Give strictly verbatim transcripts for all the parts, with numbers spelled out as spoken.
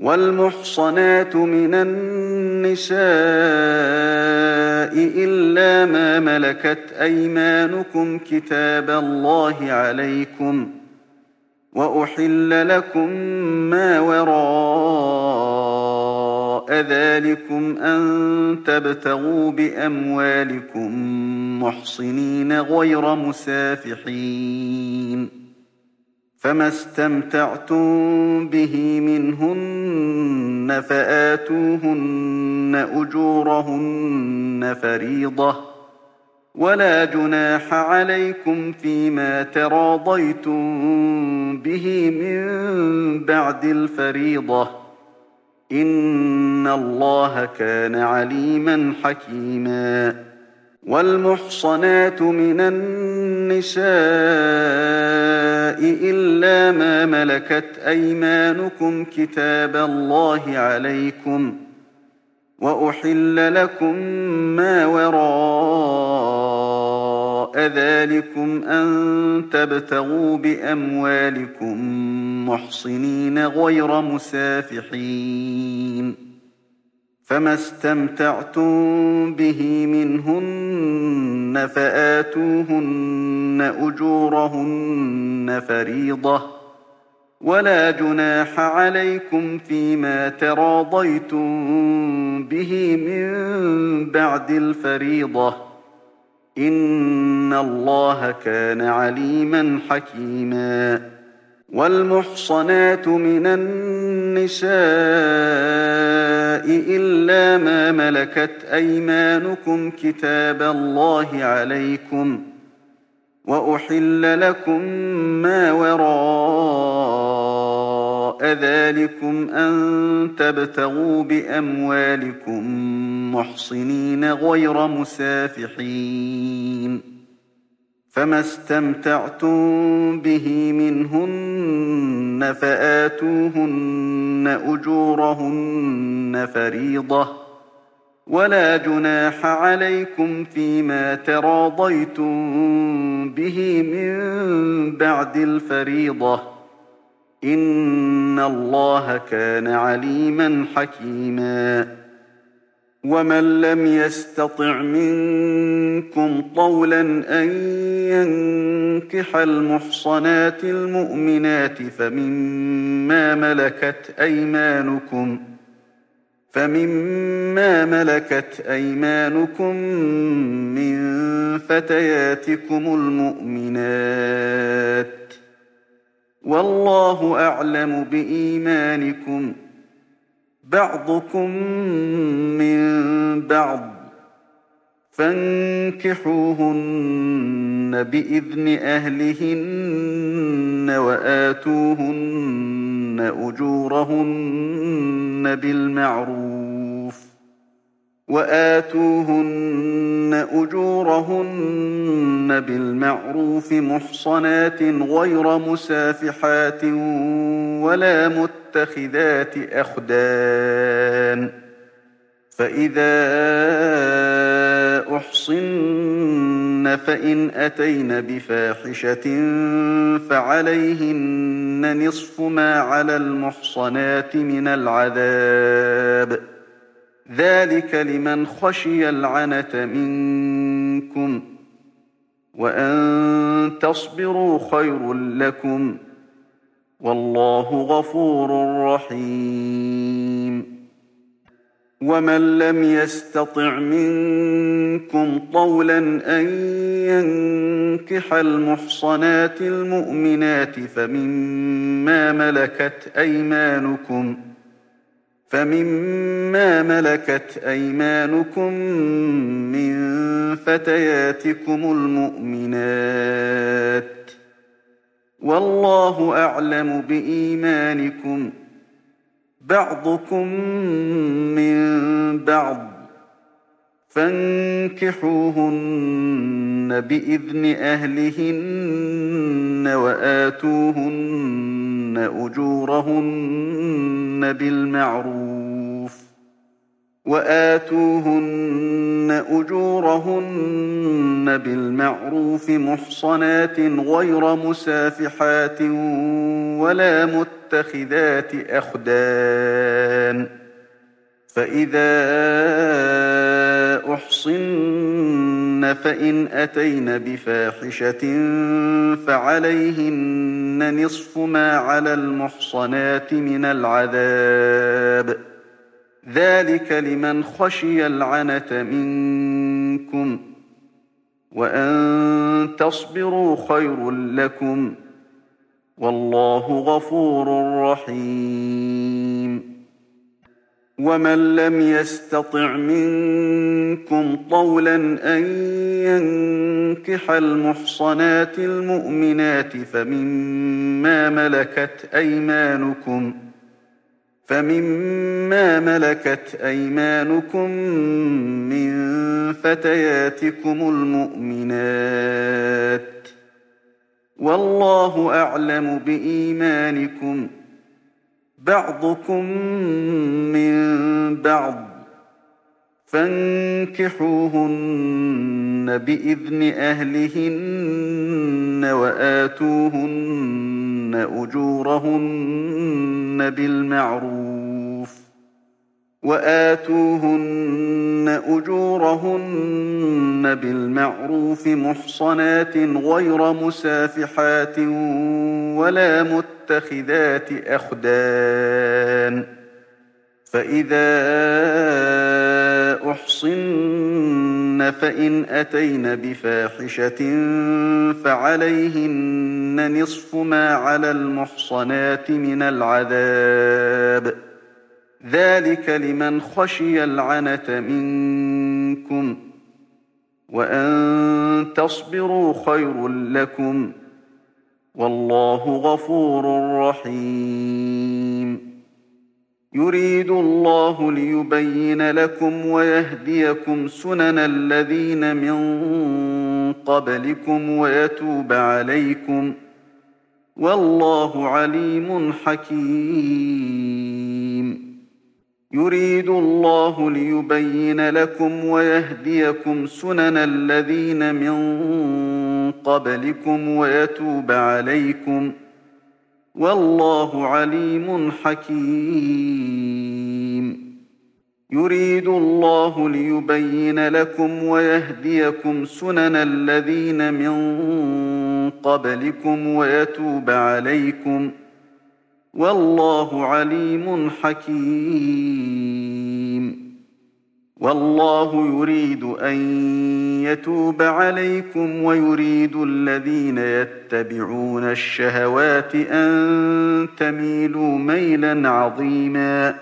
والمحصنات من النساء إلا ما ملكت أيمانكم كتاب الله عليكم، وأحل لكم ما وراء ذلكم أن تبتغوا بأموالكم محصنين غير مسافحين، فما استمتعتم به منهن فآتوهن أجورهن فريضة، ولا جناح عليكم فيما تراضيتم به من بعد الفريضة، إن الله كان عليما حكيما. والمحصنات من النساء إلا ما ملكت أيمانكم كتاب الله عليكم، وأحل لكم ما وراء ذلكم أن تبتغوا بأموالكم محصنين غير مسافحين، فما استمتعتم به منهن فآتوهن أجورهن فريضة، ولا جناح عليكم فيما تراضيتم به من بعد الفريضة، إن الله كان عليما حكيما. والمحصنات من النساء إلا ما ملكت أيمانكم كتاب الله عليكم، وأحل لكم ما وراء ذلكم أن تبتغوا بأموالكم محصنين غير مسافحين، فما استمتعتم به منهن فآتوهن أجورهن فريضة، ولا جناح عليكم فيما تراضيتم به من بعد الفريضة، إن الله كان عليما حكيما. ومن لم يستطع منكم طولا أن ينكح المحصنات المؤمنات فمما ملكت أيمانكم فمما ملكت أيمانكم من فتياتكم المؤمنات، والله أعلم بإيمانكم، بعضكم من بعض، فانكحوهن بإذن أهلهن وآتوهن أجورهن بالمعروف وآتوهن أجورهن بالمعروف محصنات غير مسافحات ولا متخذات أخدان، فإذا أحصن فإن أتين بفاحشة فعليهن نصف ما على المحصنات من العذاب، ذلك لمن خشي العنة منكم، وأن تصبروا خير لكم، والله غفور رحيم. ومن لم يستطع منكم طولا أن ينكح المحصنات المؤمنات فمما ملكت أيمانكم فمما ملكت أيمانكم من فتياتكم المؤمنات، والله أعلم بإيمانكم، بعضكم من بعض، فانكحوهن بإذن أهلهن وآتوهن أجورهن بالمعروف وآتوهن أجورهن بالمعروف محصنات غير مسافحات ولا متخذات أخدان، فإذا أحصن فإن أتين بفاحشة فعليهن نصف ما على المحصنات من العذاب، ذلك لمن خشي العنة منكم، وأن تصبروا خير لكم، والله غفور رحيم. ومن لم يستطع منكم طولا أن ينكح المحصنات المؤمنات فمما ملكت أيمانكم فمما ملكت أيمانكم من فتياتكم المؤمنات، والله أعلم بإيمانكم، بعضكم من بعض، فانكحوهن بإذن أهلهن وآتوهن أجورهن بالمعروف وآتوهن أجورهن بالمعروف محصنات غير مسافحات ولا متخذات أخدان، فإذا أحصن فإن أتين بفاحشة فعليهن نصف ما على المحصنات من العذاب، ذلك لمن خشي العنة منكم، وأن تصبروا خير لكم، والله غفور رحيم. يريد الله ليبين لكم ويهديكم سنن الذين من قبلكم ويتوب عليكم، والله عليم حكيم. يريد الله ليبين لكم ويهديكم سنن الذين من قبلكم ويتوب عليكم، والله عليم حكيم. يريد الله ليبين لكم ويهديكم سنن الذين من قبلكم ويتوب عليكم، والله عليم حكيم. والله يريد أن يتوب عليكم ويريد الذين يتبعون الشهوات أن تميلوا ميلا عظيما،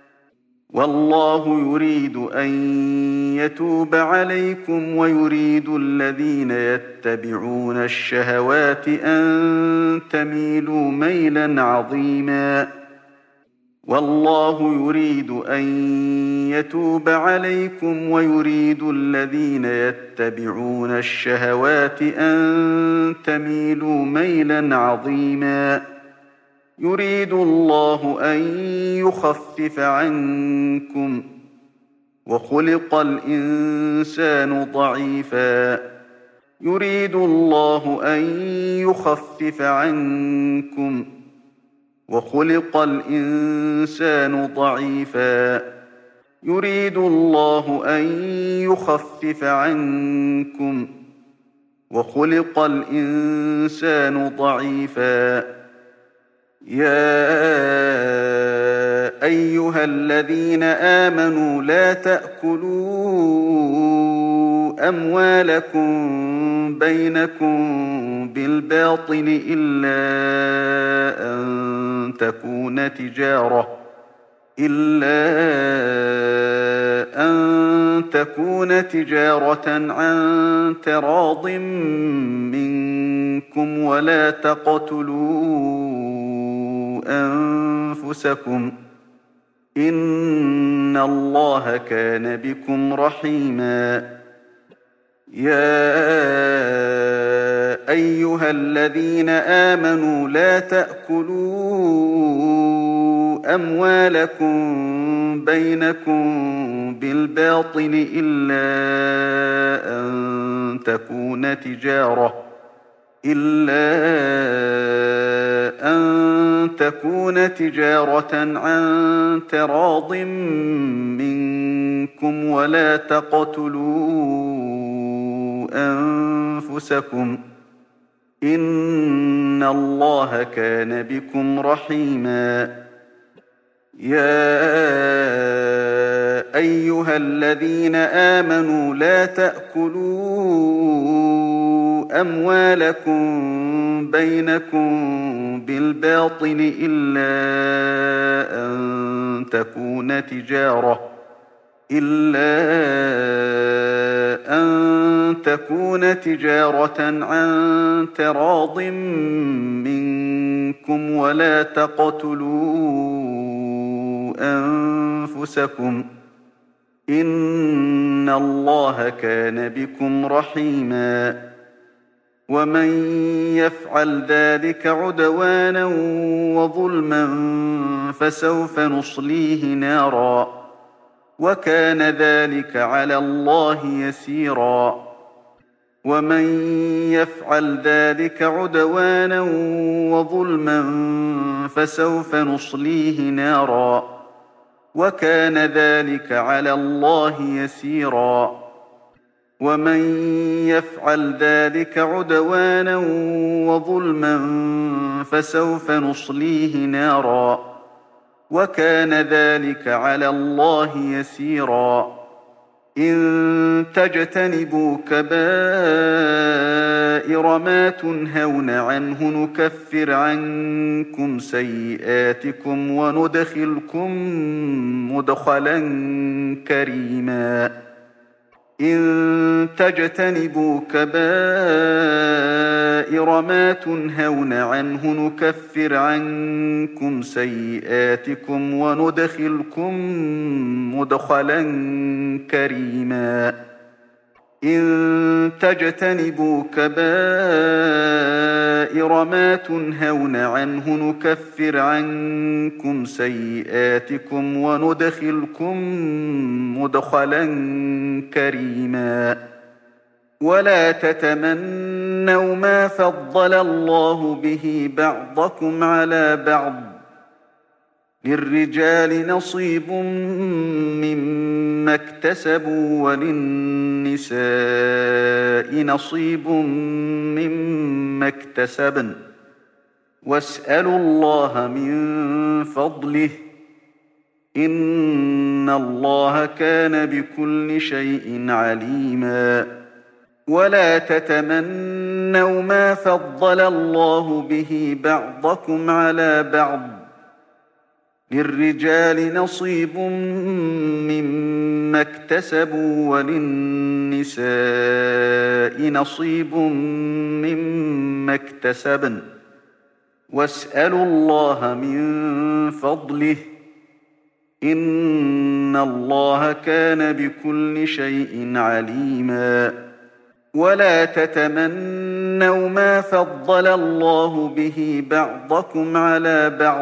والله يريد أن يتوب عليكم ويريد الذين يتبعون الشهوات أن تميلوا ميلا عظيما، والله يريد أن يتوب عليكم ويريد الذين يتبعون الشهوات أن تميلوا ميلا عظيما. يريد الله أن يخفف عنكم، وخلق الإنسان ضعيفا. يريد الله أن يخفف عنكم، وخلق الإنسان ضعيفا. يريد الله أن يخفف عنكم، وخلق الإنسان ضعيفا. يا أيها الذين آمنوا لا تأكلوا أموالكم بينكم بالباطل إلا أن تكون تجارة إلا أن تكون تجارة عن تراض منكم، ولا تقتلوا أنفسكم، إن الله كان بكم رحيما. يا أيها الذين آمنوا لا تأكلوا أموالكم بينكم بالباطل إلا أن تكون تجارة إلا أن تكون تجارة عن تراض منكم ولا تقتلوا أنفسكم إن الله كان بكم رحيما. يا أيها الذين آمنوا لا تأكلوا أموالكم بينكم بالباطل إلا أن تكون تجارة إلا أن تكون تجارة عن تراض منكم ولا تقتلوا أنفسكم إن الله كان بكم رحيما. ومن يفعل ذلك عدوانا وظلما فسوف نصليه نارا وكان ذلك على الله يسيرا. ومن يفعل ذلك عدوانا وظلما فسوف نصليه نارا وكان ذلك على الله يسيرا. ومن يفعل ذلك عدوانا وظلما فسوف نصليه نارا وكان ذلك على الله يسيرا. إن تجتنبوا كبائر ما تنهون عنه نكفر عنكم سيئاتكم وندخلكم مدخلا كريما. إن تجتنبوا كبائر ما تنهون عنه نكفر عنكم سيئاتكم وندخلكم مدخلا كريما. إن تجتنبوا كبائر ما تنهون عنه نكفر عنكم سيئاتكم وندخلكم مدخلا كريما. ولا تتمنوا ما فضل الله به بعضكم على بعض للرجال نصيب مما اكتسبوا وللنساء نصيب مما اكتسبن واسألوا الله من فضله إن الله كان بكل شيء عليما. ولا تتمنوا ما فضل الله به بعضكم على بعض للرجال نصيب مما اكتسبوا وللنساء نصيب مما اكتسبن واسألوا الله من فضله إن الله كان بكل شيء عليما. ولا تتمنوا ما فضل الله به بعضكم على بعض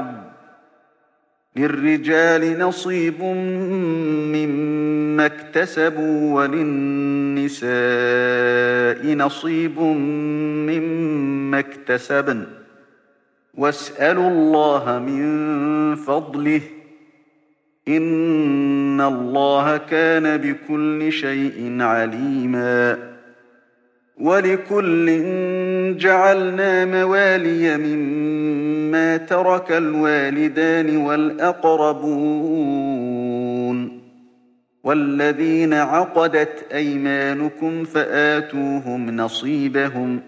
للرجال نصيب مما اكتسبوا وللنساء نصيب مما اكتسبن واسألوا الله من فضله إن الله كان بكل شيء عليما. ولكل جعلنا موالي مما ترك الوالدان والأقربون والذين عقدت أيمانكم فآتوهم نصيبهم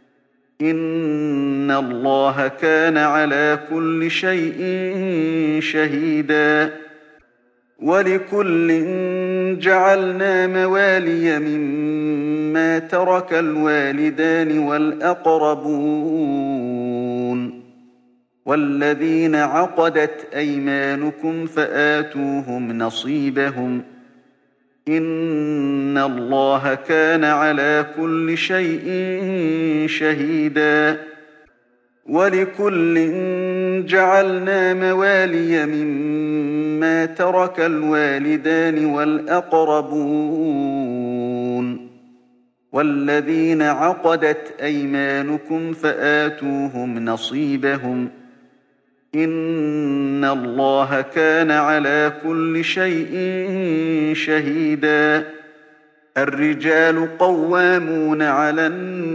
إن الله كان على كل شيء شهيدا. ولكل جعلنا موالي مما ترك الوالدان والأقربون والذين عقدت أيمانكم فآتوهم نصيبهم إن الله كان على كل شيء شهيدا. ولكل جعلنا موالي مما ترك الوالدان والأقربون والذين عقدت أيمانكم فآتوهم نصيبهم إن الله كان على كل شيء شهيدا. الرجال قوامون على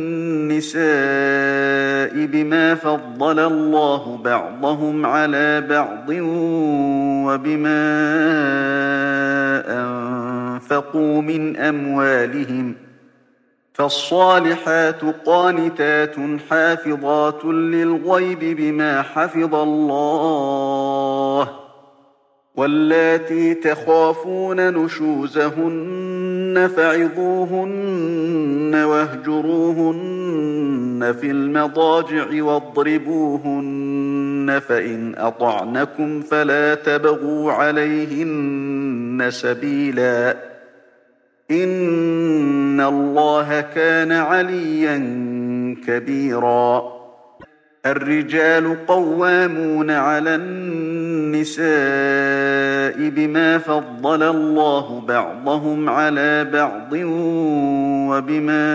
النساء بما فضل الله بعضهم على بعض وبما أنفقوا من أموالهم فالصالحات قانتات حافظات للغيب بما حفظ الله واللاتي تخافون نشوزهن فعظوهن واهجروهن في المضاجع واضربوهن فإن أطعنكم فلا تبغوا عليهن سبيلا إن الله كان عليا كبيرا. الرجال قوامون على النساء بما فضل الله بعضهم على بعض وبما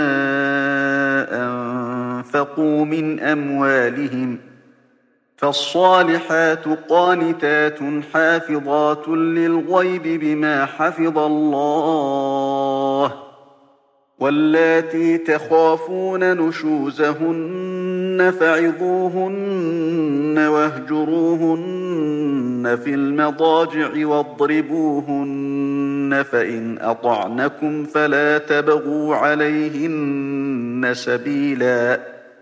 أنفقوا من أموالهم فالصالحات قانتات حافظات للغيب بما حفظ الله واللاتي تخافون نشوزهن فعظوهن واهجروهن في المضاجع واضربوهن فإن أطعنكم فلا تبغوا عليهن سبيلا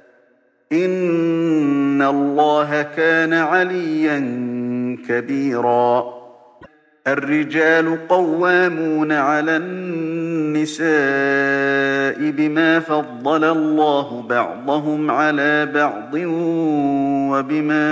إن الله كان عليا كبيرا. الرجال قوامون على النساء بما فضل الله بعضهم على بعض وبما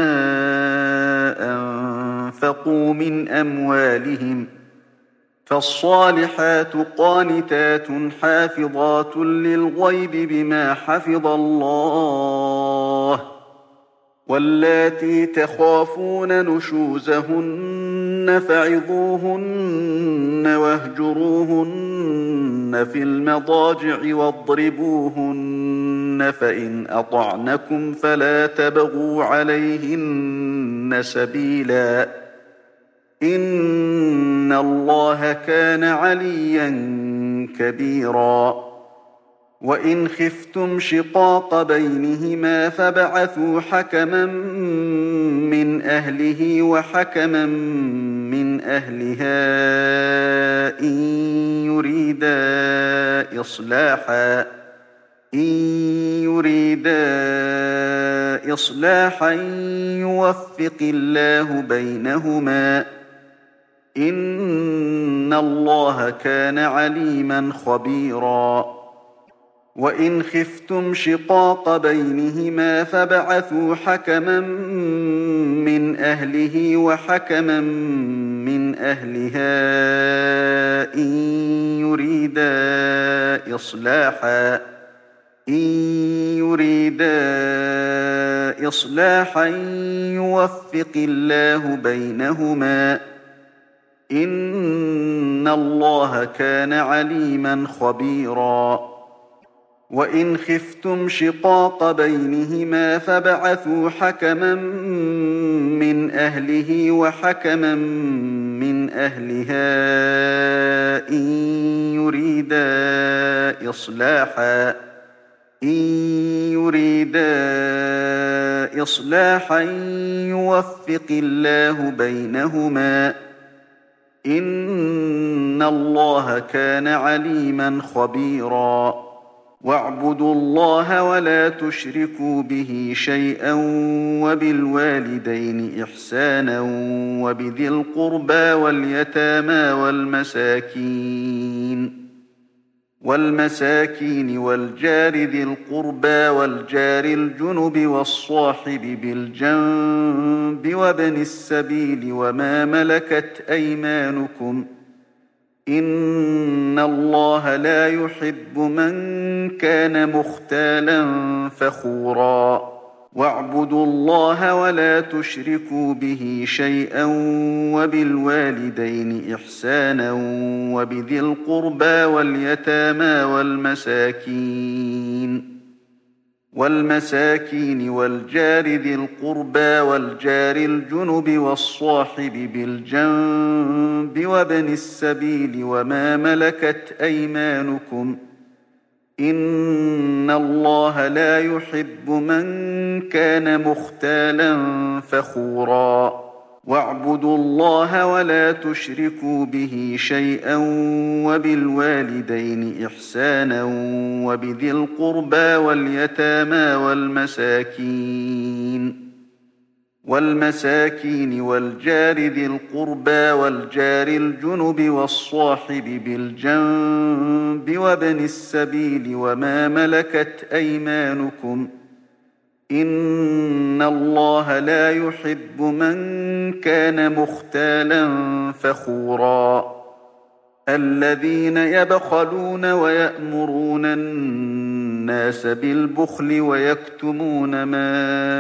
أنفقوا من أموالهم فالصالحات قانتات حافظات للغيب بما حفظ الله واللاتي تخافون نشوزهن فعظوهن واهجروهن في المضاجع واضربوهن فإن أطعنكم فلا تبغوا عليهن سبيلا إن الله كان عليا كبيرا. وإن خفتم شقاق بينهما فابعثوا حكما من أهله وحكما من أهلها إن يريدا إصلاحا إن يريدا إصلاحا يوفق الله بينهما إن الله كان عليما خبيرا. وإن خفتم شقاق بينهما فابعثوا حكما من أهله وحكما من أهلها إن يريدا إصلاحا إن يريدا إصلاحا يوفق الله بينهما إن الله كان عليما خبيرا. وإن خفتم شقاق بينهما فابعثوا حكما من أهله وحكما من أهلها إن يريدا إصلاحا إن يريدا إصلاحا يوفق الله بينهما إن الله كان عليما خبيرا. واعبدوا الله ولا تشركوا به شيئا وبالوالدين إحسانا وبذي القربى واليتامى والمساكين والمساكين والجار ذي القربى والجار الجنب والصاحب بالجنب وابن السبيل وما ملكت أيمانكم إن الله لا يحب من كان مختالا فخورا. واعبدوا الله ولا تشركوا به شيئا وبالوالدين إحسانا وبذي القربى واليتامى والمساكين والمساكين والجار ذي القربى والجار الجنب والصاحب بالجنب وابن السبيل وما ملكت أيمانكم إن الله لا يحب من كان مختالا فخورا واعبدوا الله ولا تشركوا به شيئا وبالوالدين إحسانا وبذي القربى واليتامى والمساكين والمساكين والجار ذي القربى والجار الجنب والصاحب بالجنب وابن السبيل وما ملكت أيمانكم إن الله لا يحب من كان مختالا فخورا الذين يبخلون ويأمرون الناس بالبخل ويكتمون ما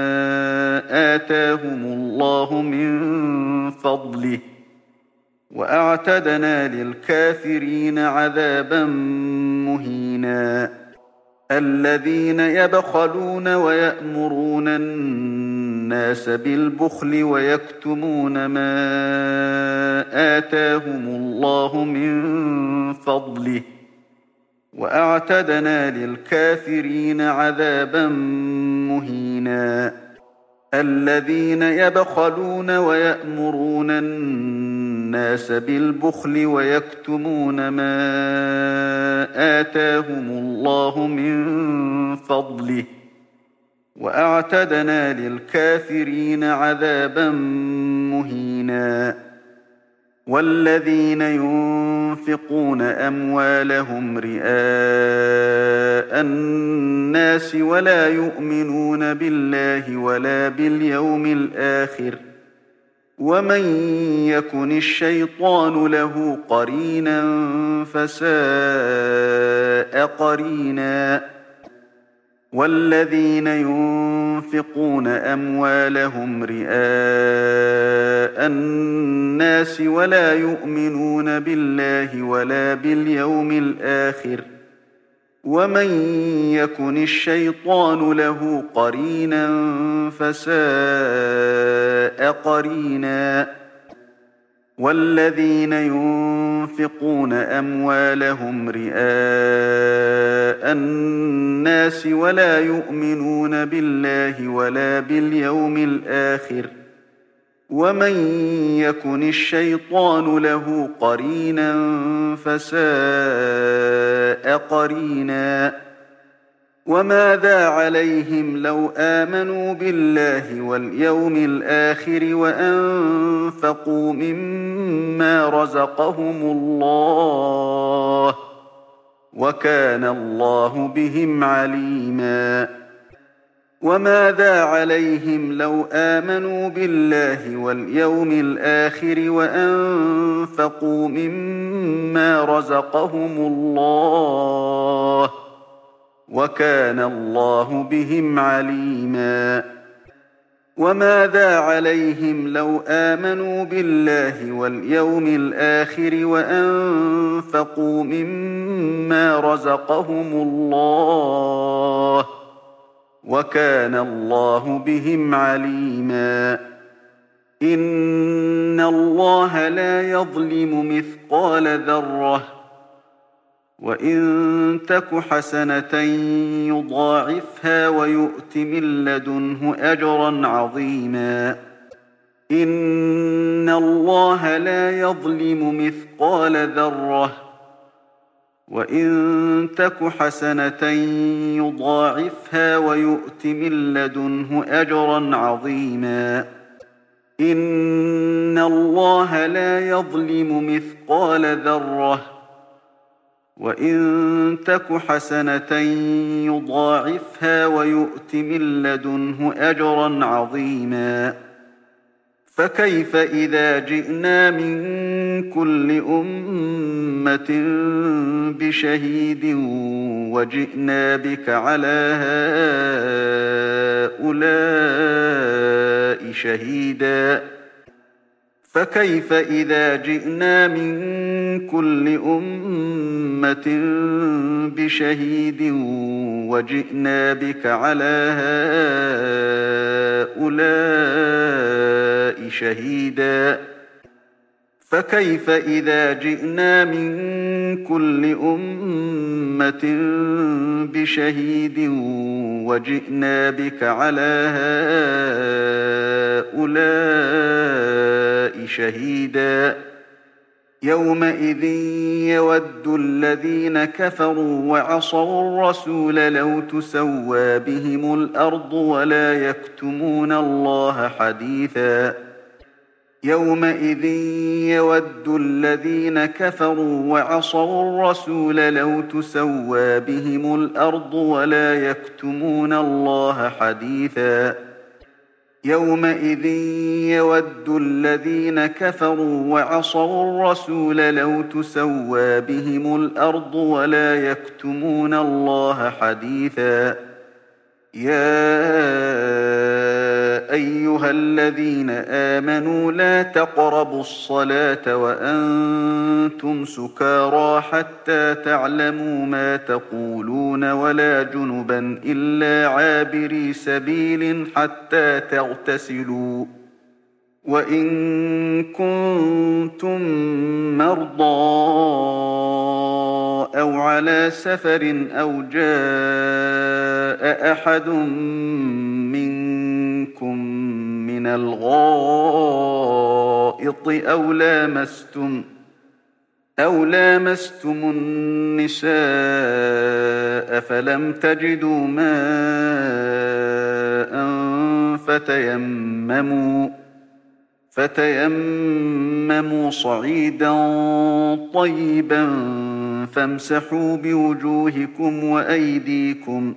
آتاهم الله من فضله وأعتدنا للكافرين عذابا مهينا الذين يبخلون ويأمرون الناس بالبخل ويكتمون ما آتاهم الله من فضله وأعتدنا للكافرين عذابا مهينا الذين يبخلون ويأمرون الناس بالبخل ويكتمون ما آتاهم الله من فضله وأعتدنا للكافرين عذابا مهينا والذين ينفقون أموالهم رئاء الناس ولا يؤمنون بالله ولا باليوم الآخر ومن يكن الشيطان له قرينا فساء قرينا والذين ينفقون أموالهم رئاء الناس ولا يؤمنون بالله ولا باليوم الآخر ومن يكن الشيطان له قرينا فساء قرينا والذين ينفقون أموالهم رئاء الناس ولا يؤمنون بالله ولا باليوم الآخر ومن يكن الشيطان له قرينا فساء قرينا وماذا عليهم لو آمنوا بالله واليوم الآخر وأنفقوا مما رزقهم الله وكان الله بهم عليما وماذا عليهم لو آمنوا بالله واليوم الآخر وأنفقوا مما رزقهم الله وكان الله بهم عليما وماذا عليهم لو آمنوا بالله واليوم الآخر وأنفقوا مما رزقهم الله وكان الله بهم عليما إن الله لا يظلم مثقال ذرة وإن تك حسنة يضاعفها ويؤت من لدنه أجرا عظيما إن الله لا يظلم مثقال ذرة وإن تك حسنة يضاعفها ويؤت من لدنه أجرا عظيما إن الله لا يظلم مثقال ذرة وإن تك حسنة يضاعفها ويؤت من لدنه أجرا عظيما فكيف إذا جئنا من كل أمة بشهيد وجئنا بك على هؤلاء شهيدا فكيف إذا جئنا من كل أمة بشهيد وجئنا بك على هؤلاء شهيدا فكيف إذا جئنا من كل أمة بشهيد وجئنا بك على هؤلاء شهيدا يومئذ يود الذين كفروا وعصوا الرسول لو تسوى بهم الأرض ولا يكتمون الله حديثا يومئذ يود الذين كفروا وعصوا الرسول لو تسوى بهم الأرض ولا يكتمون الله حديثا يومئذ يود الذين كفروا وعصوا الرسول لو تسوى بهم الأرض ولا يكتمون الله حديثا يا أيها الذين آمنوا لا تقربوا الصلاة وأنتم سكارى حتى تعلموا ما تقولون ولا جنبا إلا عابري سبيل حتى تغتسلوا وإن كنتم مرضى أو على سفر أو جاء أحد منكم من الغائط أو لامستم أو لامستم النساء فلم تجدوا ماء فتيمموا فتيمموا صعيدا طيبا فامسحوا بوجوهكم وأيديكم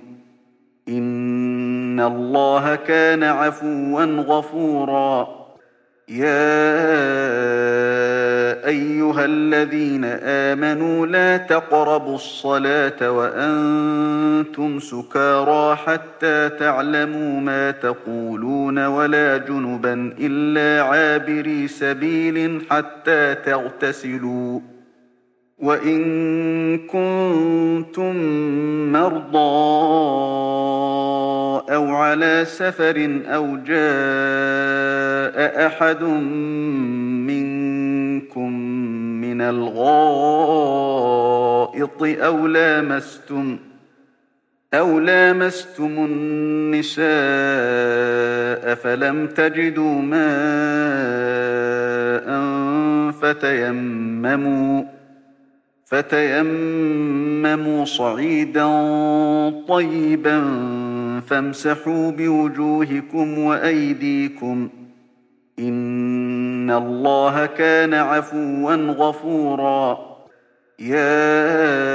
إن الله كان عفوا غفورا يا أيها الذين آمنوا لا تقربوا الصلاة وأنتم سكارى حتى تعلموا ما تقولون ولا جنبا إلا عابري سبيل حتى تغتسلوا وإن كنتم مرضى أو على سفر أو جاء أحد منكم من الغائط أو لامستم أو لامستم النساء فلم تجدوا ماء فتيمموا فتيمموا صعيدا طيبا فامسحوا بوجوهكم وأيديكم إن الله كان عفوا غفورا يا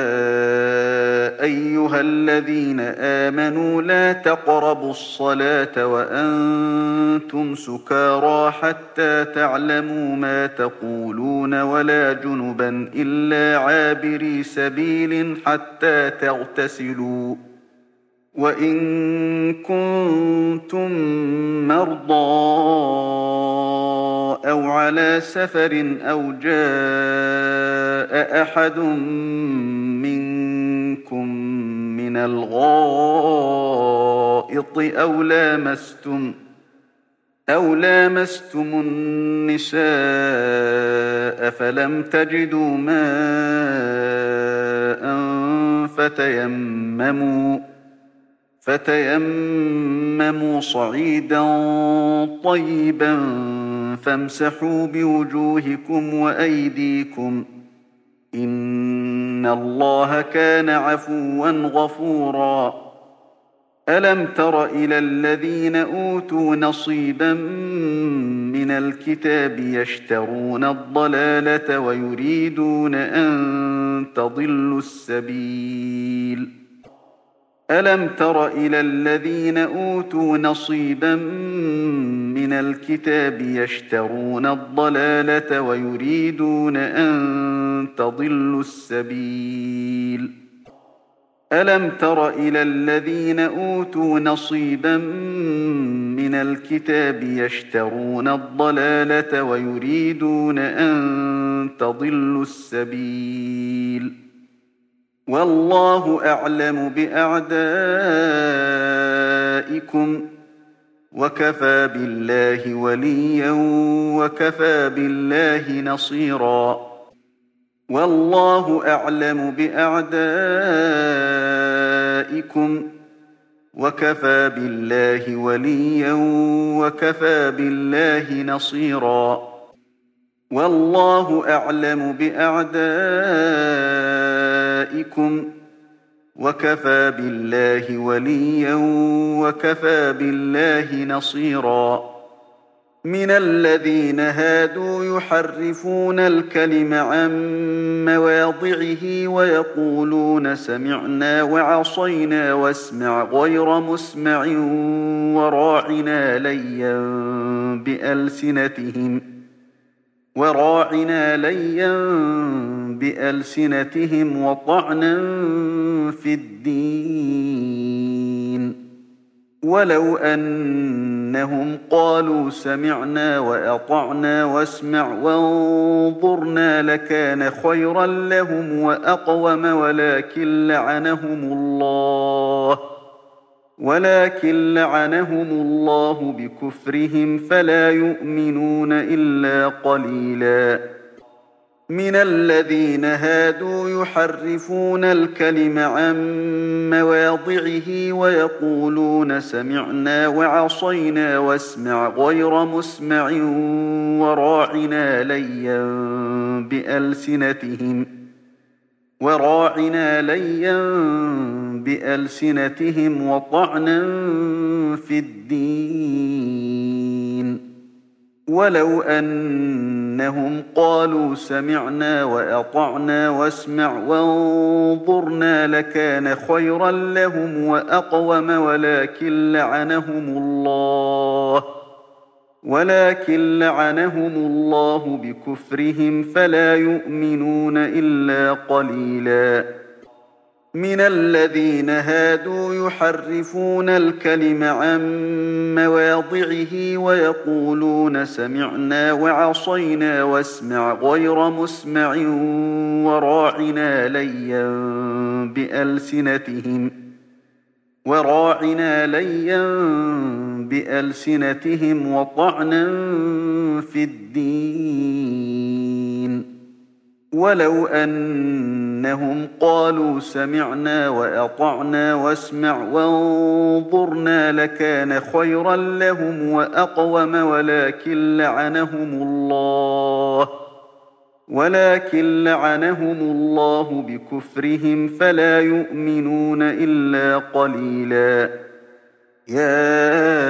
أيها الذين آمنوا لا تقربوا الصلاة وأنتم سكارى حتى تعلموا ما تقولون ولا جنبا إلا عابري سبيل حتى تغتسلوا وإن كنتم مرضى أو على سفر أو جاء أحد منكم من الغائط أو لامستم أو لامستم النساء فلم تجدوا ماء فتيمموا فتيمموا صعيدا طيبا فامسحوا بوجوهكم وأيديكم إن الله كان عفوا غفورا ألم تر إلى الذين أوتوا نصيبا من الكتاب يشترون الضلالة ويريدون أن تضلوا السبيل ألم تر إلى الذين أوتوا نصيبا من الكتاب يشترون الضلالة ويريدون أن تضلوا السبيل. ألم تر إلى الذين أوتوا نصيبا من الكتاب يشترون الضلالة ويريدون أن تضلوا السبيل. والله أعلم بأعدائكم وكفى بالله وليا وكفى بالله نصيرا. والله أعلم بأعدائكم وكفى بالله وليا وكفى بالله نصيرا. والله أعلم بأعدائكم وكفى بالله وليا وكفى بالله نصيرا. من الذين هادوا يحرفون الكلم عن مواضعه ويقولون سمعنا وعصينا واسمع غير مسمع وراعنا ليا بألسنتهم وراعنا ليا بألسنتهم وطعنا في الدين. ولو أنهم قالوا سمعنا وأطعنا واسمع وانظرنا لكان خيرا لهم وأقوم ولكن لعنهم الله ولكن لعنهم الله بكفرهم فلا يؤمنون إلا قليلا. من الذين هادوا يحرفون الكلم عن مواضعه ويقولون سمعنا وعصينا واسمع غير مسمع وراعنا ليا بألسنتهم وراعنا ليا بألسنتهم وطعنا في الدين. ولو أنهم قالوا سمعنا وأطعنا واسمع وانظرنا لكان خيرا لهم وأقوم ولكن لعنهم الله ولكن لعنهم الله بكفرهم فلا يؤمنون إلا قليلا. من الذين هادوا يحرفون الكلم عن مواضعه ويقولون سمعنا وعصينا واسمع غير مسمع وراعنا ليا بألسنتهم وراعنا ليا بألسنتهم وطعنا في الدين. ولو أنهم قالوا سمعنا وأطعنا واسمع وانظرنا لكان خيرا لهم وأقوم ولكن لعنهم الله ولكن لعنهم الله بكفرهم فلا يؤمنون إلا قليلا. يا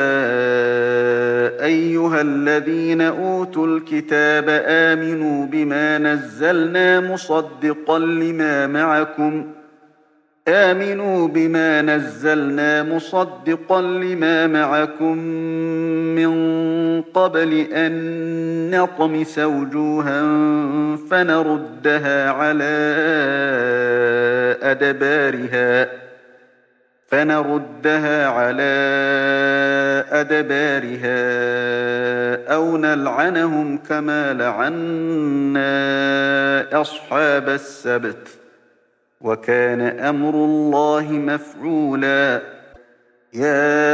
أيها الذين أوتوا الكتاب آمنوا بما نزلنا مصدقا لما معكم آمنوا بما نزلنا مصدقا لما معكم من قبل أن نطمس وجوها فنردها على أدبارها فنردها على أدبارها أو نلعنهم كما لعنا أصحاب السبت وكان أمر الله مفعولا. يا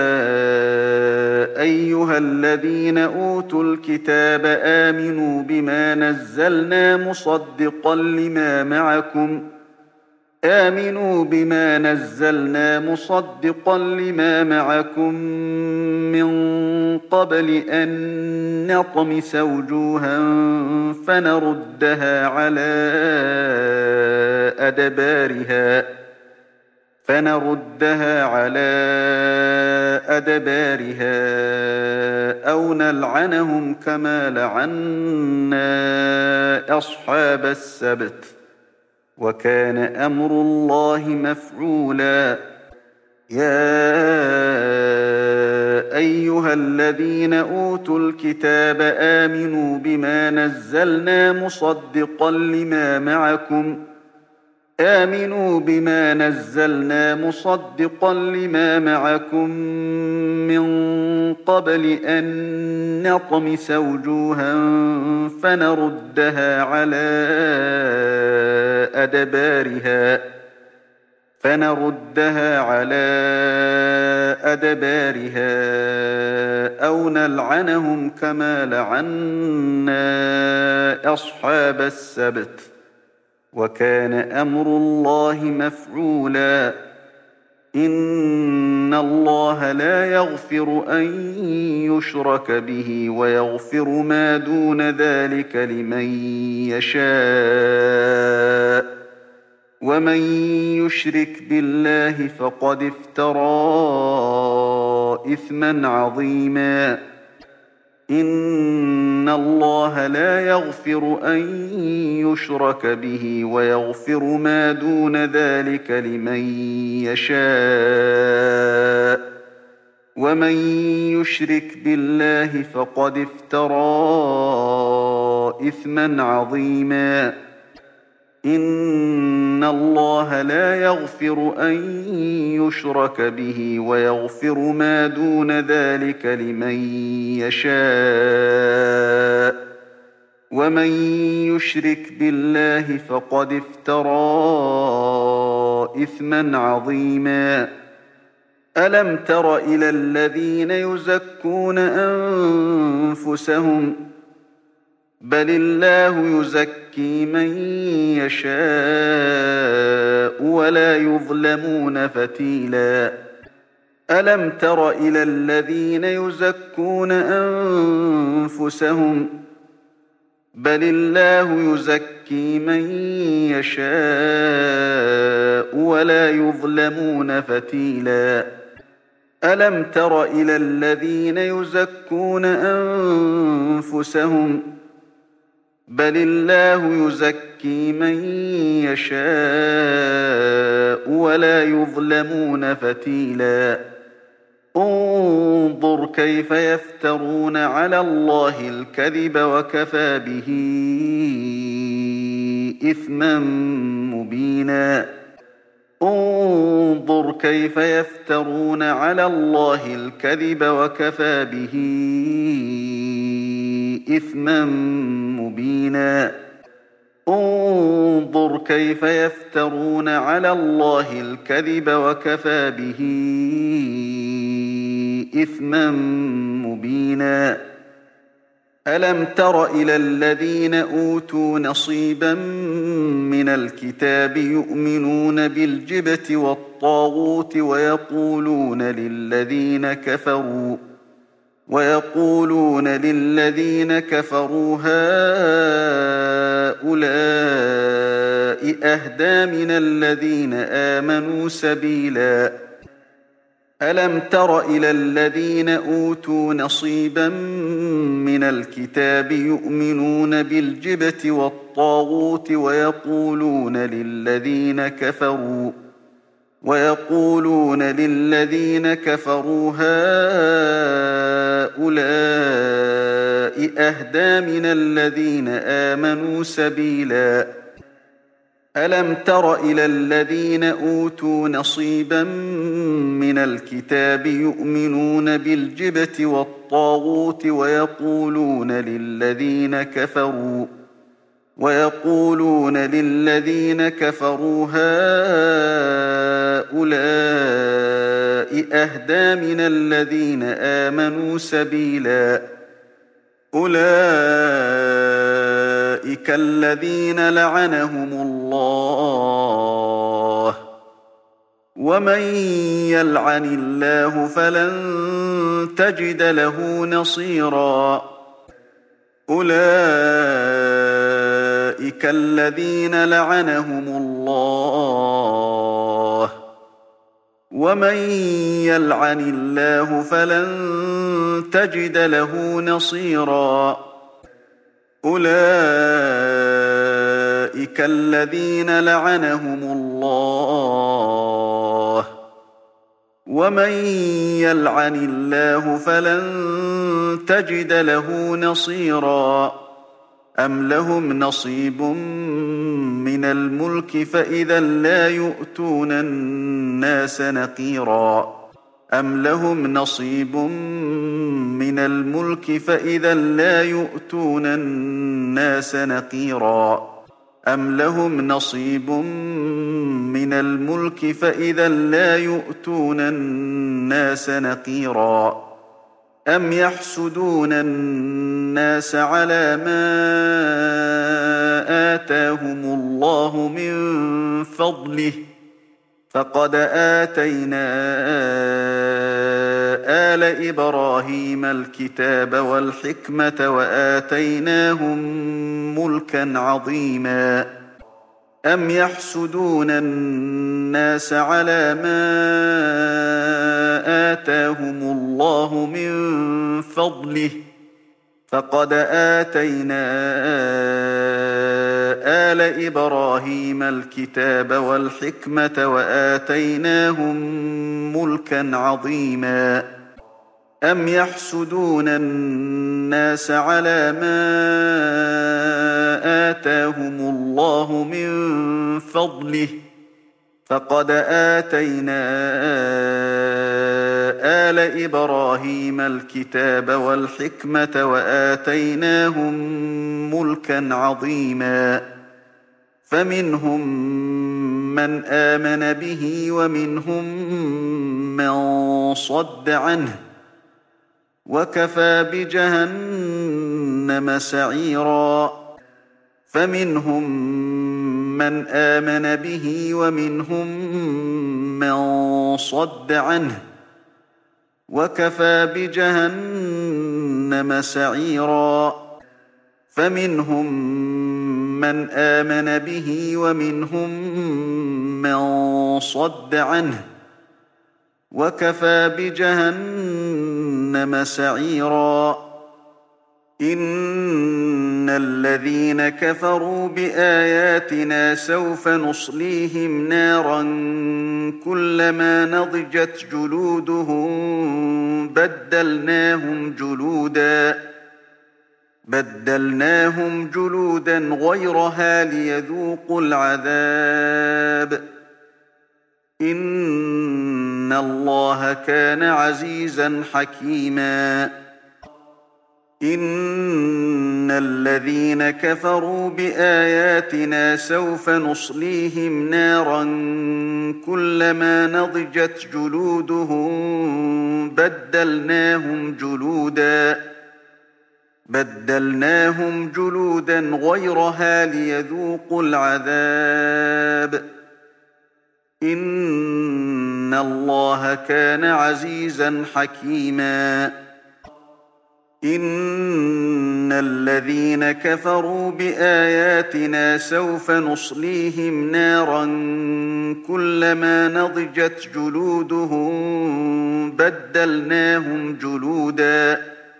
أيها الذين أوتوا الكتاب آمنوا بما نزلنا مصدقا لما معكم آمنوا بما نزلنا مصدقا لما معكم من قبل أن نطمس وجوها فنردها على أدبارها فنردها على أدبارها أو نلعنهم كما لعنا أصحاب السبت وكان أمر الله مفعولا. يا أيها الذين أوتوا الكتاب آمنوا بما نزلنا مصدقا لما معكم آمنوا بما نزلنا مصدقا لما معكم من قبل أن نطمس وجوها فنردها على أدبارها فنردها على أدبارها أو نلعنهم كما لعنا أصحاب السبت وكان أمر الله مفعولا إن الله لا يغفر أن يشرك به ويغفر ما دون ذلك لمن يشاء ومن يشرك بالله فقد افترى إثما عظيما إن الله لا يغفر أن يشرك به ويغفر ما دون ذلك لمن يشاء ومن يشرك بالله فقد افترى إثما عظيما إن الله لا يغفر أن يشرك به ويغفر ما دون ذلك لمن يشاء ومن يشرك بالله فقد افترى إثما عظيما ألم تر إلى الذين يزكون أنفسهم بل الله يزكي من يشاء ولا يظلمون فتيلا ألم تر إلى الذين يزكون أنفسهم بل الله يزكي من يشاء ولا يظلمون فتيلا ألم تر إلى الذين يزكون أنفسهم بل الله يزكي من يشاء ولا يظلمون فتيلا انظر كيف يفترون على الله الكذب وكفى به إثما مبينا انظر كيف يفترون على الله الكذب وكفى به إثما مبينا انظر كيف يفترون على الله الكذب وكفى به إثما مبينا ألم تر إلى الذين أوتوا نصيبا من الكتاب يؤمنون بالجبت والطاغوت ويقولون للذين كفروا ويقولون للذين كفروا هؤلاء أهدى من الذين آمنوا سبيلا ألم تر إلى الذين أوتوا نصيبا من الكتاب يؤمنون بالجبت والطاغوت ويقولون للذين كفروا ويقولون للذين كفروا هؤلاء أهدى من الذين آمنوا سبيلا ألم تر إلى الذين أوتوا نصيبا من الكتاب يؤمنون بالجبت والطاغوت ويقولون للذين كفروا ويقولون للذين كفروا هؤلاء أهدى من الذين آمنوا سبيلا أولئك الذين لعنهم الله ومن يلعن الله فلن تجد له نصيرا أولئك الذين لعنهم الله ومن يلعن الله فلن تجد له نصيرا أولئك الذين لعنهم الله ومن يلعن الله فلن تجد له نصيرا أم لهم نصيب من الملك فإذا لا يؤتون الناس نقيرا أم لهم نصيب من الملك فإذا لا يؤتون الناس نقيرا أم لهم نصيب من الملك فإذا لا يؤتون الناس نقيرا أم يحسدون الناس على ما آتاهم الله من فضله فقد آتينا آل إبراهيم الكتاب والحكمة وآتيناهم ملكا عظيما أم يحسدون الناس على ما آتاهم الله من فضله فقد آتينا آل إبراهيم الكتاب والحكمة وآتيناهم ملكا عظيما أم يحسدون الناس على ما آتاهم الله من فضله فقد آتينا آل إبراهيم الكتاب والحكمة وآتيناهم ملكا عظيما فمنهم من آمن به ومنهم من صد عنه وكفى بجهنم سعيرا فمنهم من آمن به ومنهم من صد عنه وكفى بجهنم سعيرا فمنهم من آمن به ومنهم من صد عنه وكفى بجهنم سعيرا إن الذين كفروا بآياتنا سوف نصليهم نارا كلما نضجت جلودهم بدلناهم جلودا بدلناهم جلودا غيرها ليذوقوا العذاب إن الله كان عزيزا حكيما إن الذين كفروا بآياتنا سوف نصليهم نارا كلما نضجت جلودهم بدلناهم جلودا بدلناهم جلودا غيرها ليذوقوا العذاب إن الله كان عزيزا حكيما إن الذين كفروا بآياتنا سوف نصليهم نارا كلما نضجت جلودهم بدلناهم جلودا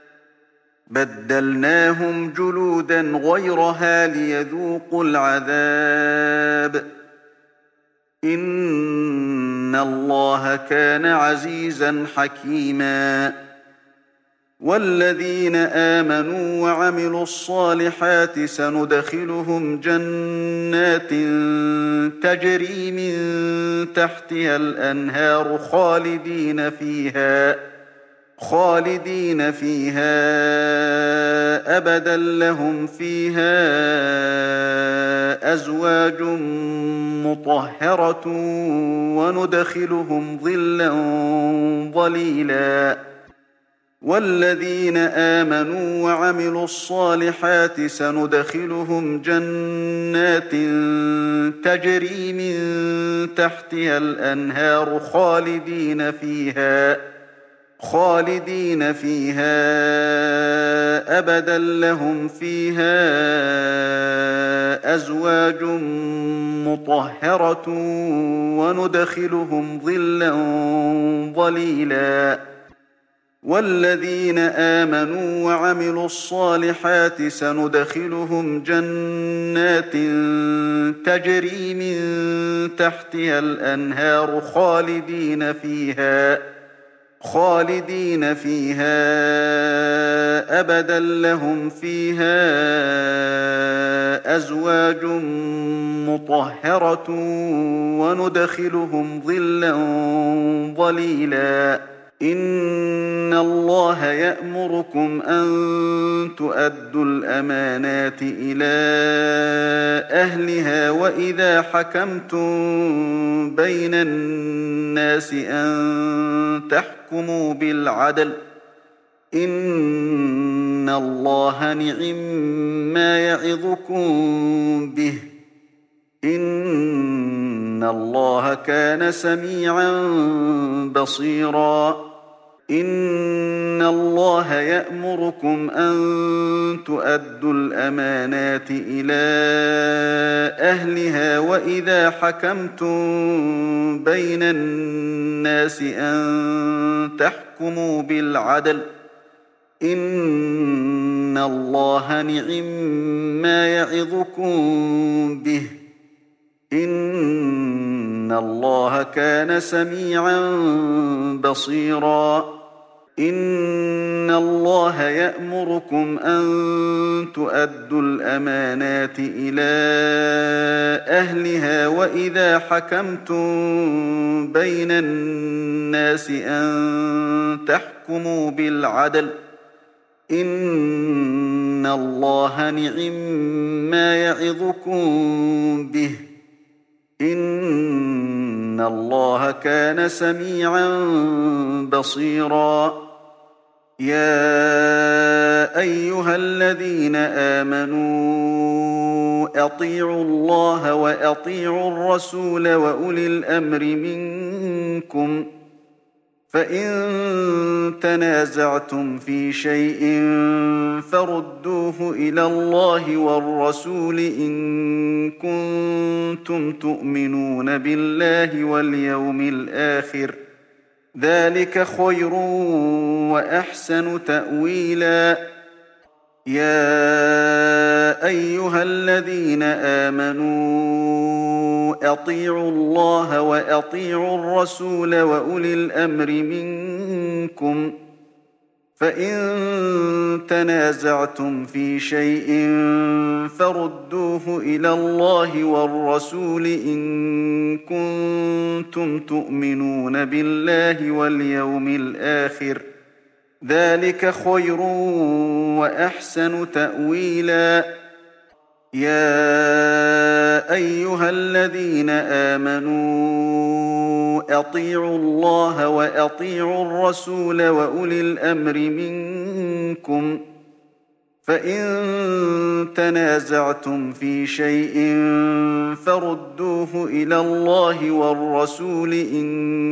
بدلناهم جلودا غيرها ليذوقوا العذاب إن الله كان عزيزا حكيما والذين آمنوا وعملوا الصالحات سندخلهم جنات تجري من تحتها الأنهار خالدين فيها خالدين فيها أبدا لهم فيها أزواج مطهرة وندخلهم ظلا ظليلا والذين آمنوا وعملوا الصالحات سندخلهم جنات تجري من تحتها الأنهار خالدين فيها خالدين فيها أبدا لهم فيها أزواج مطهرة وندخلهم ظلا ظليلا والذين آمنوا وعملوا الصالحات سندخلهم جنات تجري من تحتها الأنهار خالدين فيها خالدين فيها أبدا لهم فيها أزواج مطهرة وندخلهم ظلا ظليلا إن الله يأمركم أن تؤدوا الأمانات إلى أهلها وإذا حكمتم بين الناس أن تحكموا بالعدل إن الله نعم يعظكم به إن الله كان سميعا بصيرا إن الله يأمركم أن تؤدوا الأمانات إلى أهلها وإذا حكمتم بين الناس أن تحكموا بالعدل إن الله نعم يعظكم به إن الله كان سميعا بصيرا إن الله يأمركم أن تؤدوا الأمانات إلى أهلها وإذا حكمتم بين الناس أن تحكموا بالعدل إن الله نعم يعظكم به إن الله كان سميعا بصيرا يا أيها الذين آمنوا أطيعوا الله وأطيعوا الرسول وأولي الأمر منكم فإن تنازعتم في شيء فردوه إلى الله والرسول إن كنتم تؤمنون بالله واليوم الآخر ذلك خير وأحسن تأويلا يا أيها الذين آمنوا أطيعوا الله وأطيعوا الرسول وأولي الأمر منكم فإن تنازعتم في شيء فردوه إلى الله والرسول إن كنتم تؤمنون بالله واليوم الآخر ذلك خير وأحسن تأويلا يا أيها الذين آمنوا أطيعوا الله وأطيعوا الرسول وأولي الأمر منكم فإن تنازعتم في شيء فردوه إلى الله والرسول إن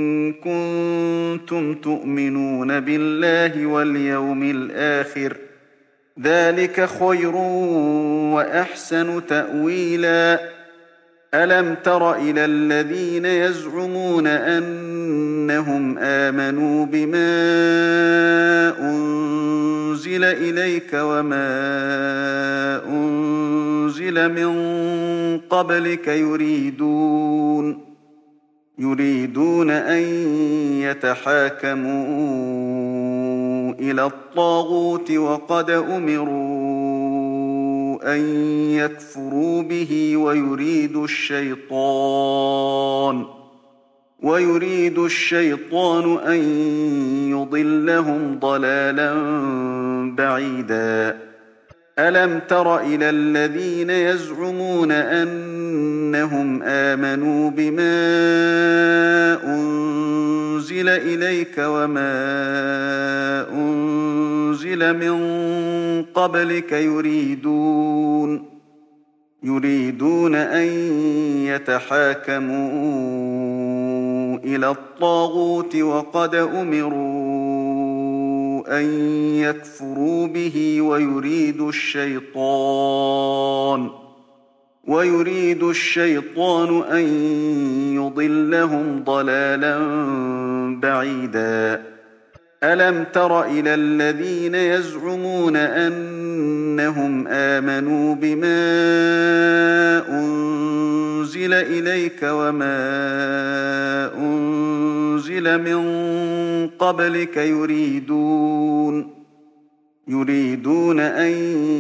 كنتم تؤمنون بالله واليوم الآخر ذلك خير وأحسن تأويلا ألم تر إلى الذين يزعمون أنهم آمنوا بما أنزل إليك وما أنزل من قبلك يريدون يريدون أن يتحاكموا إلى الطاغوت وقد أمروا أن يكفروا به ويريد الشيطان ويريد الشيطان أن يضلهم ضلالا بعيدا ألم تر إلى الذين يزعمون أنهم آمنوا بما أنزل إليك وما أنزل من قبلك يريدون يريدون أن يتحاكموا إلى الطاغوت وقد أمروا أن يكفروا به ويريد الشيطان ويريد الشيطان أن يضلهم ضلالا بعيدا ألم تر إلى الذين يزعمون أنهم آمنوا بما أنزل إليك وما أنزل من قبلك يريدون يريدون أن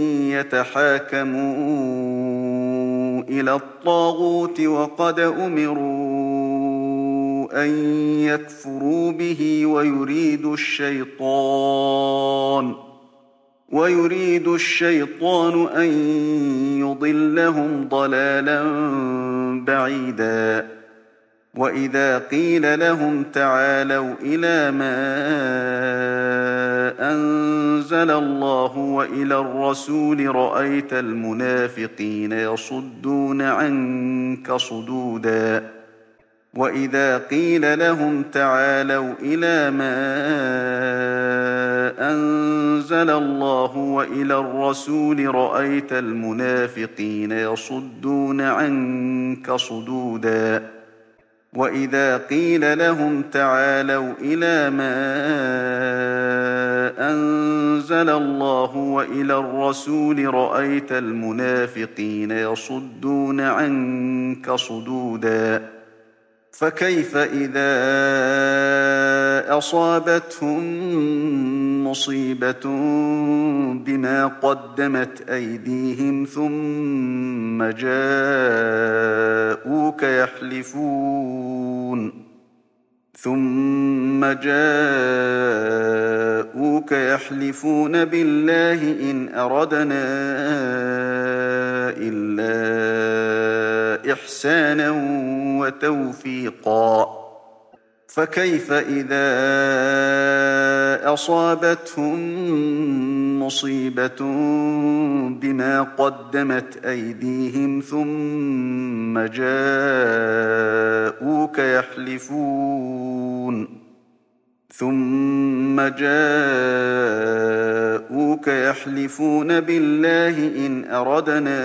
يتحاكموا إلى الطاغوت وقد أمروا أن يكفروا به ويريد الشيطان ويريد الشيطان أن يضلهم ضلالا بعيدا وإذا قيل لهم تعالوا إلى ما أنزل الله وإلى الرسول رأيت المنافقين يصدون عنك صدودا وإذا قيل لهم تعالوا إلى ما أنزل الله وإلى الرسول رأيت المنافقين يصدون عنك صدودا وإذا قيل لهم تعالوا إلى ما أنزل الله وإلى الرسول رأيت المنافقين يصدون عنك صدودا فكيف إذا أصابتهم مصيبة بما قدمت أيديهم ثم جاءوك يحلفون ثم جاءوك يحلفون بالله إن أردنا إلا إحسانا وتوفيقا فكيف إذا أصابتهم مصيبة بما قدمت أيديهم ثم جاءوك يحلفون ثم جاءوك يحلفون بالله إن أردنا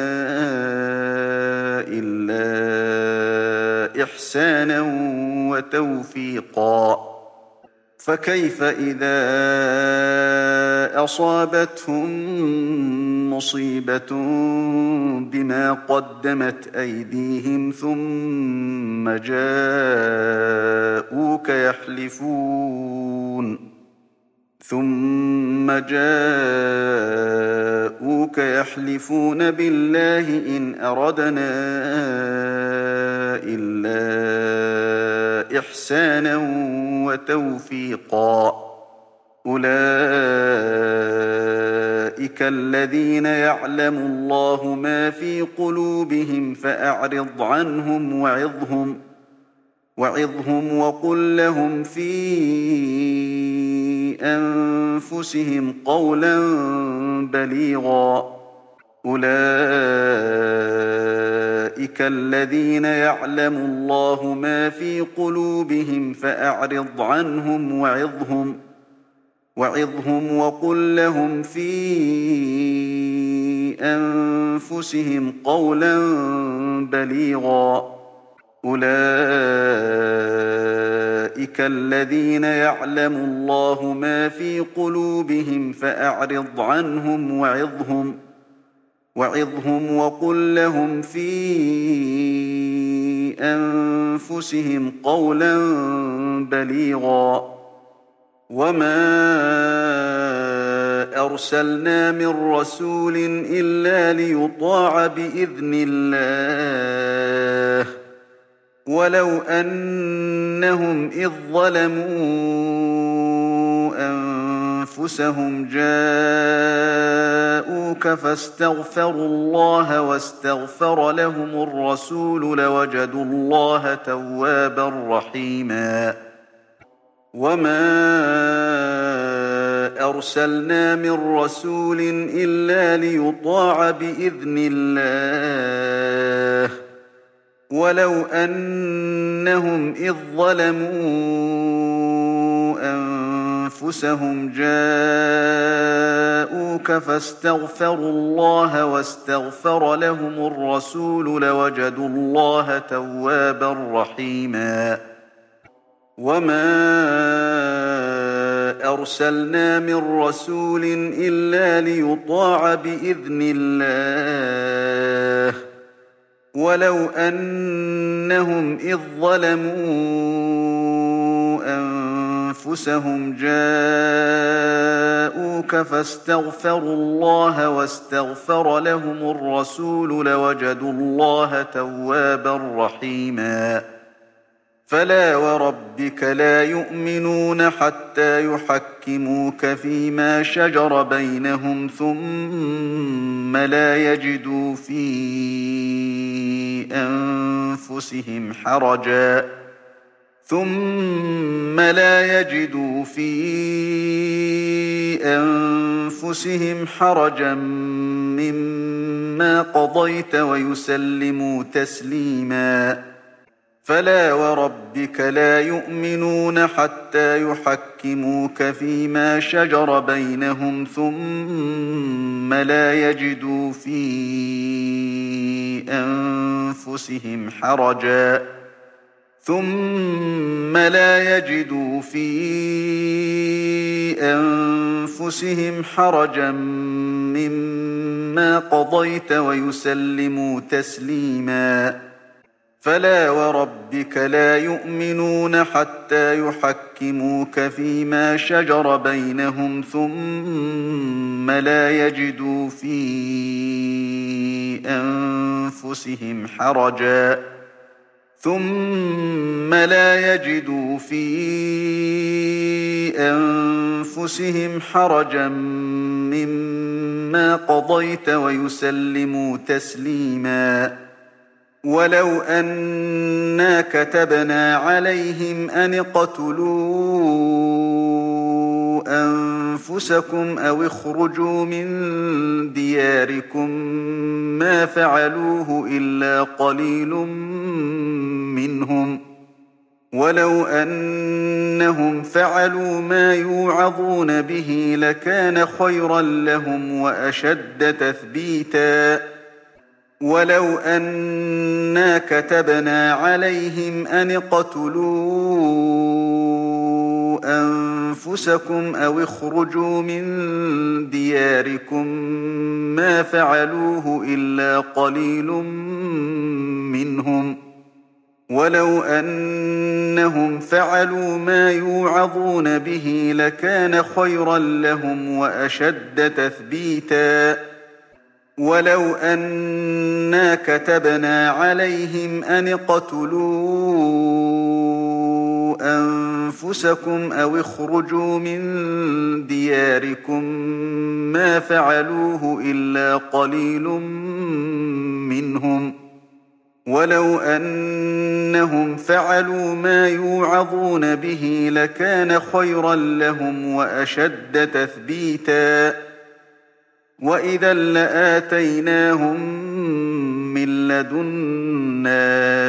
إلا إحسانا وتوفيقا فكيف إذا أصابتهم مصيبة بما قدمت أيديهم ثم جاءوك يحلفون ثم جاءوك يحلفون بالله إن أردنا إلا إحسانا وتوفيقا أولئك الذين يعلم الله ما في قلوبهم فأعرض عنهم وعظهم وعظهم وقل لهم في أنفسهم قولا بليغا أولئك الذين يعلم الله ما في قلوبهم فأعرض عنهم وعظهم وعظهم وقل لهم في أنفسهم قولا بليغا أولئك الذين يعلم الله ما في قلوبهم فأعرض عنهم وعظهم وعظهم وقل لهم في أنفسهم قولا بليغا وما أرسلنا من رسول إلا ليطاع بإذن الله ولو أنهم إذ ظلموا أنفسهم جاءوك فاستغفروا الله واستغفر لهم الرسول لوجدوا الله توابا رحيما وما أرسلنا من رسول إلا ليطاع بإذن الله ولو أنهم إذ ظلموا أنفسهم جاءوك فاستغفروا الله واستغفر لهم الرسول لوجدوا الله توابا رحيما وما أرسلنا من رسول إلا ليطاع بإذن الله ولو أنهم إذ ظلموا أنفسهم جاءوك فاستغفروا الله واستغفر لهم الرسول لوجدوا الله توابا رحيما فلا وربك لا يؤمنون حتى يحكموك فيما شجر بينهم ثم لا يجدوا في أنفسهم حرجا ثم لا يجدوا في أنفسهم حرجا مما قضيت ويسلموا تسليما فلا وربك لا يؤمنون حتى يحكموك فيما شجر بينهم ثم لا يجدوا في أنفسهم حرجا ثم لا يجدوا في أنفسهم حرجا مما قضيت ويسلموا تسليما فلا وربك لا يؤمنون حتى يحكموك فيما شجر بينهم ثم لا يجدوا في أنفسهم حرجا ثم لا يجدوا في أنفسهم حرجا مما قضيت ويسلموا تسليما ولو أنا كتبنا عليهم أن اقتلوا أنفسكم أو اخرجوا من دياركم ما فعلوه إلا قليل منهم ولو أنهم فعلوا ما يوعظون به لكان خيرا لهم وأشد تثبيتا ولو أنا كتبنا عليهم أن اقتلوا أنفسكم أو اخرجوا من دياركم ما فعلوه إلا قليل منهم ولو أنهم فعلوا ما يوعظون به لكان خيرا لهم وأشد تثبيتا ولو أنا كتبنا عليهم أن اقتلوا أنفسكم أو اخرجوا من دياركم ما فعلوه إلا قليل منهم ولو أنهم فعلوا ما يوعظون به لكان خيرا لهم وأشد تثبيتا وإذا لآتيناهم من لدنا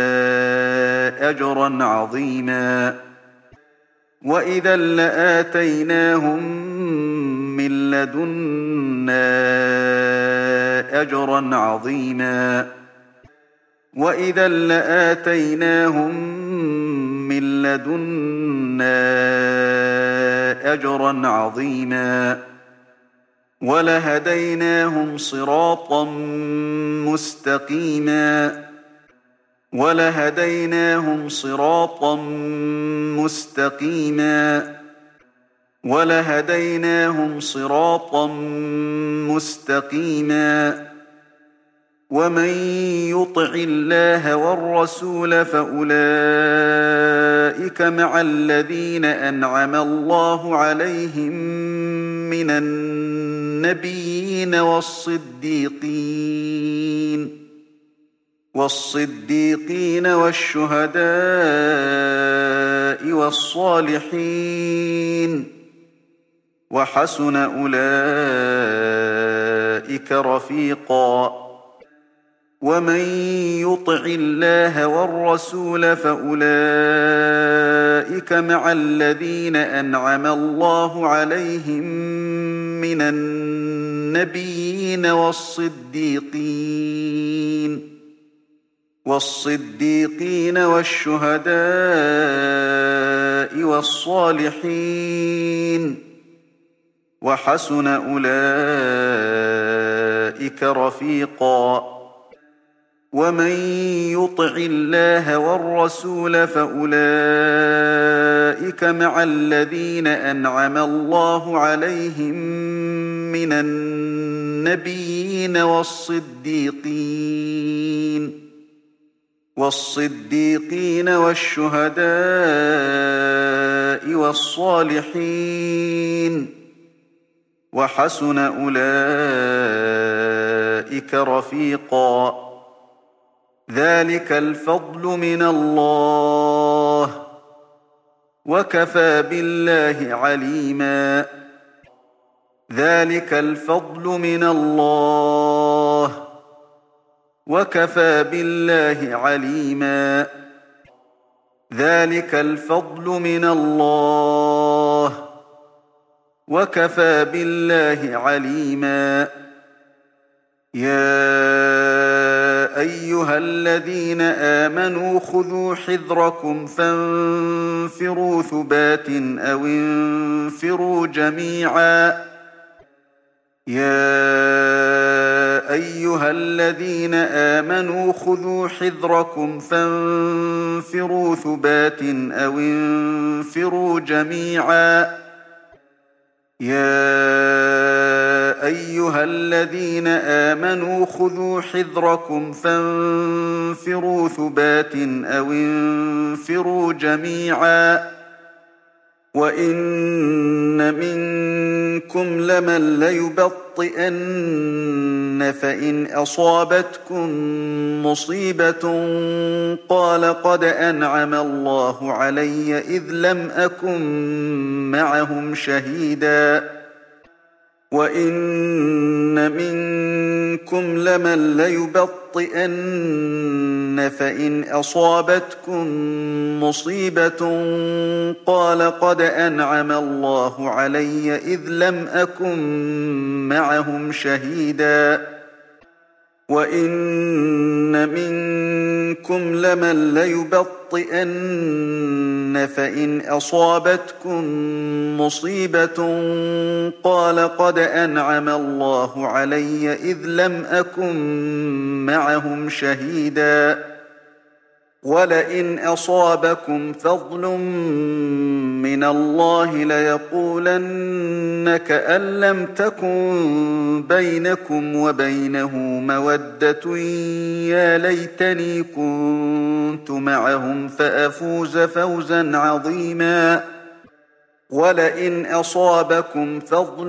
أجرا عظيما وإذا لآتيناهم من لدنا أجرا عظيما وإذا لآتيناهم من لدنا أجرا عظيما ولهديناهم صراطا مستقيما ولهديناهم صراطا مستقيما ولهديناهم صراطا مستقيما ومن يطع الله والرسول فأولئك مع الذين أنعم الله عليهم من النبيين والصديقين والصديقين والشهداء والصالحين وحسن أولئك رفيقا ومن يطع الله والرسول فأولئك مع الذين أنعم الله عليهم من النبيين والصديقين والصديقين والشهداء والصالحين وحسن أولئك رفيقا ومن يطع الله والرسول فأولئك مع الذين أنعم الله عليهم من النبيين والصديقين والصديقين والشهداء والصالحين وحسن أولئك رفيقا ذلك الفضل من الله وكفى بالله عليما ذلك الفضل من الله وكفى بالله عليما ذلك الفضل من الله وكفى بالله عليما يا أيها الذين آمنوا خذوا حذركم فانفروا ثبات أو انفروا جميعا يا أيها الذين آمنوا خذوا حذركم فانفروا ثبات أو انفروا جميعا يا أيها الذين آمنوا خذوا حذركم فانفروا ثبات أو انفروا جميعا وإن منكم لمن ليبطئن فإن أصابتكم مصيبة قال قد أنعم الله علي إذ لم أكن معهم شهيدا وإن منكم لمن ليبطئن فإن أصابتكم مصيبة قال قد أنعم الله علي إذ لم أكن معهم شهيدا وإن منكم لمن ليبطئن فإن أصابتكم مصيبة قال قد أنعم الله علي إذ لم أكن معهم شهيدا ولئن أصابكم فضل من الله ليقولن كأن لم تكن بينكم وبينه مودة يا ليتني كنت معهم فأفوز فوزا عظيما ولئن أصابكم فضل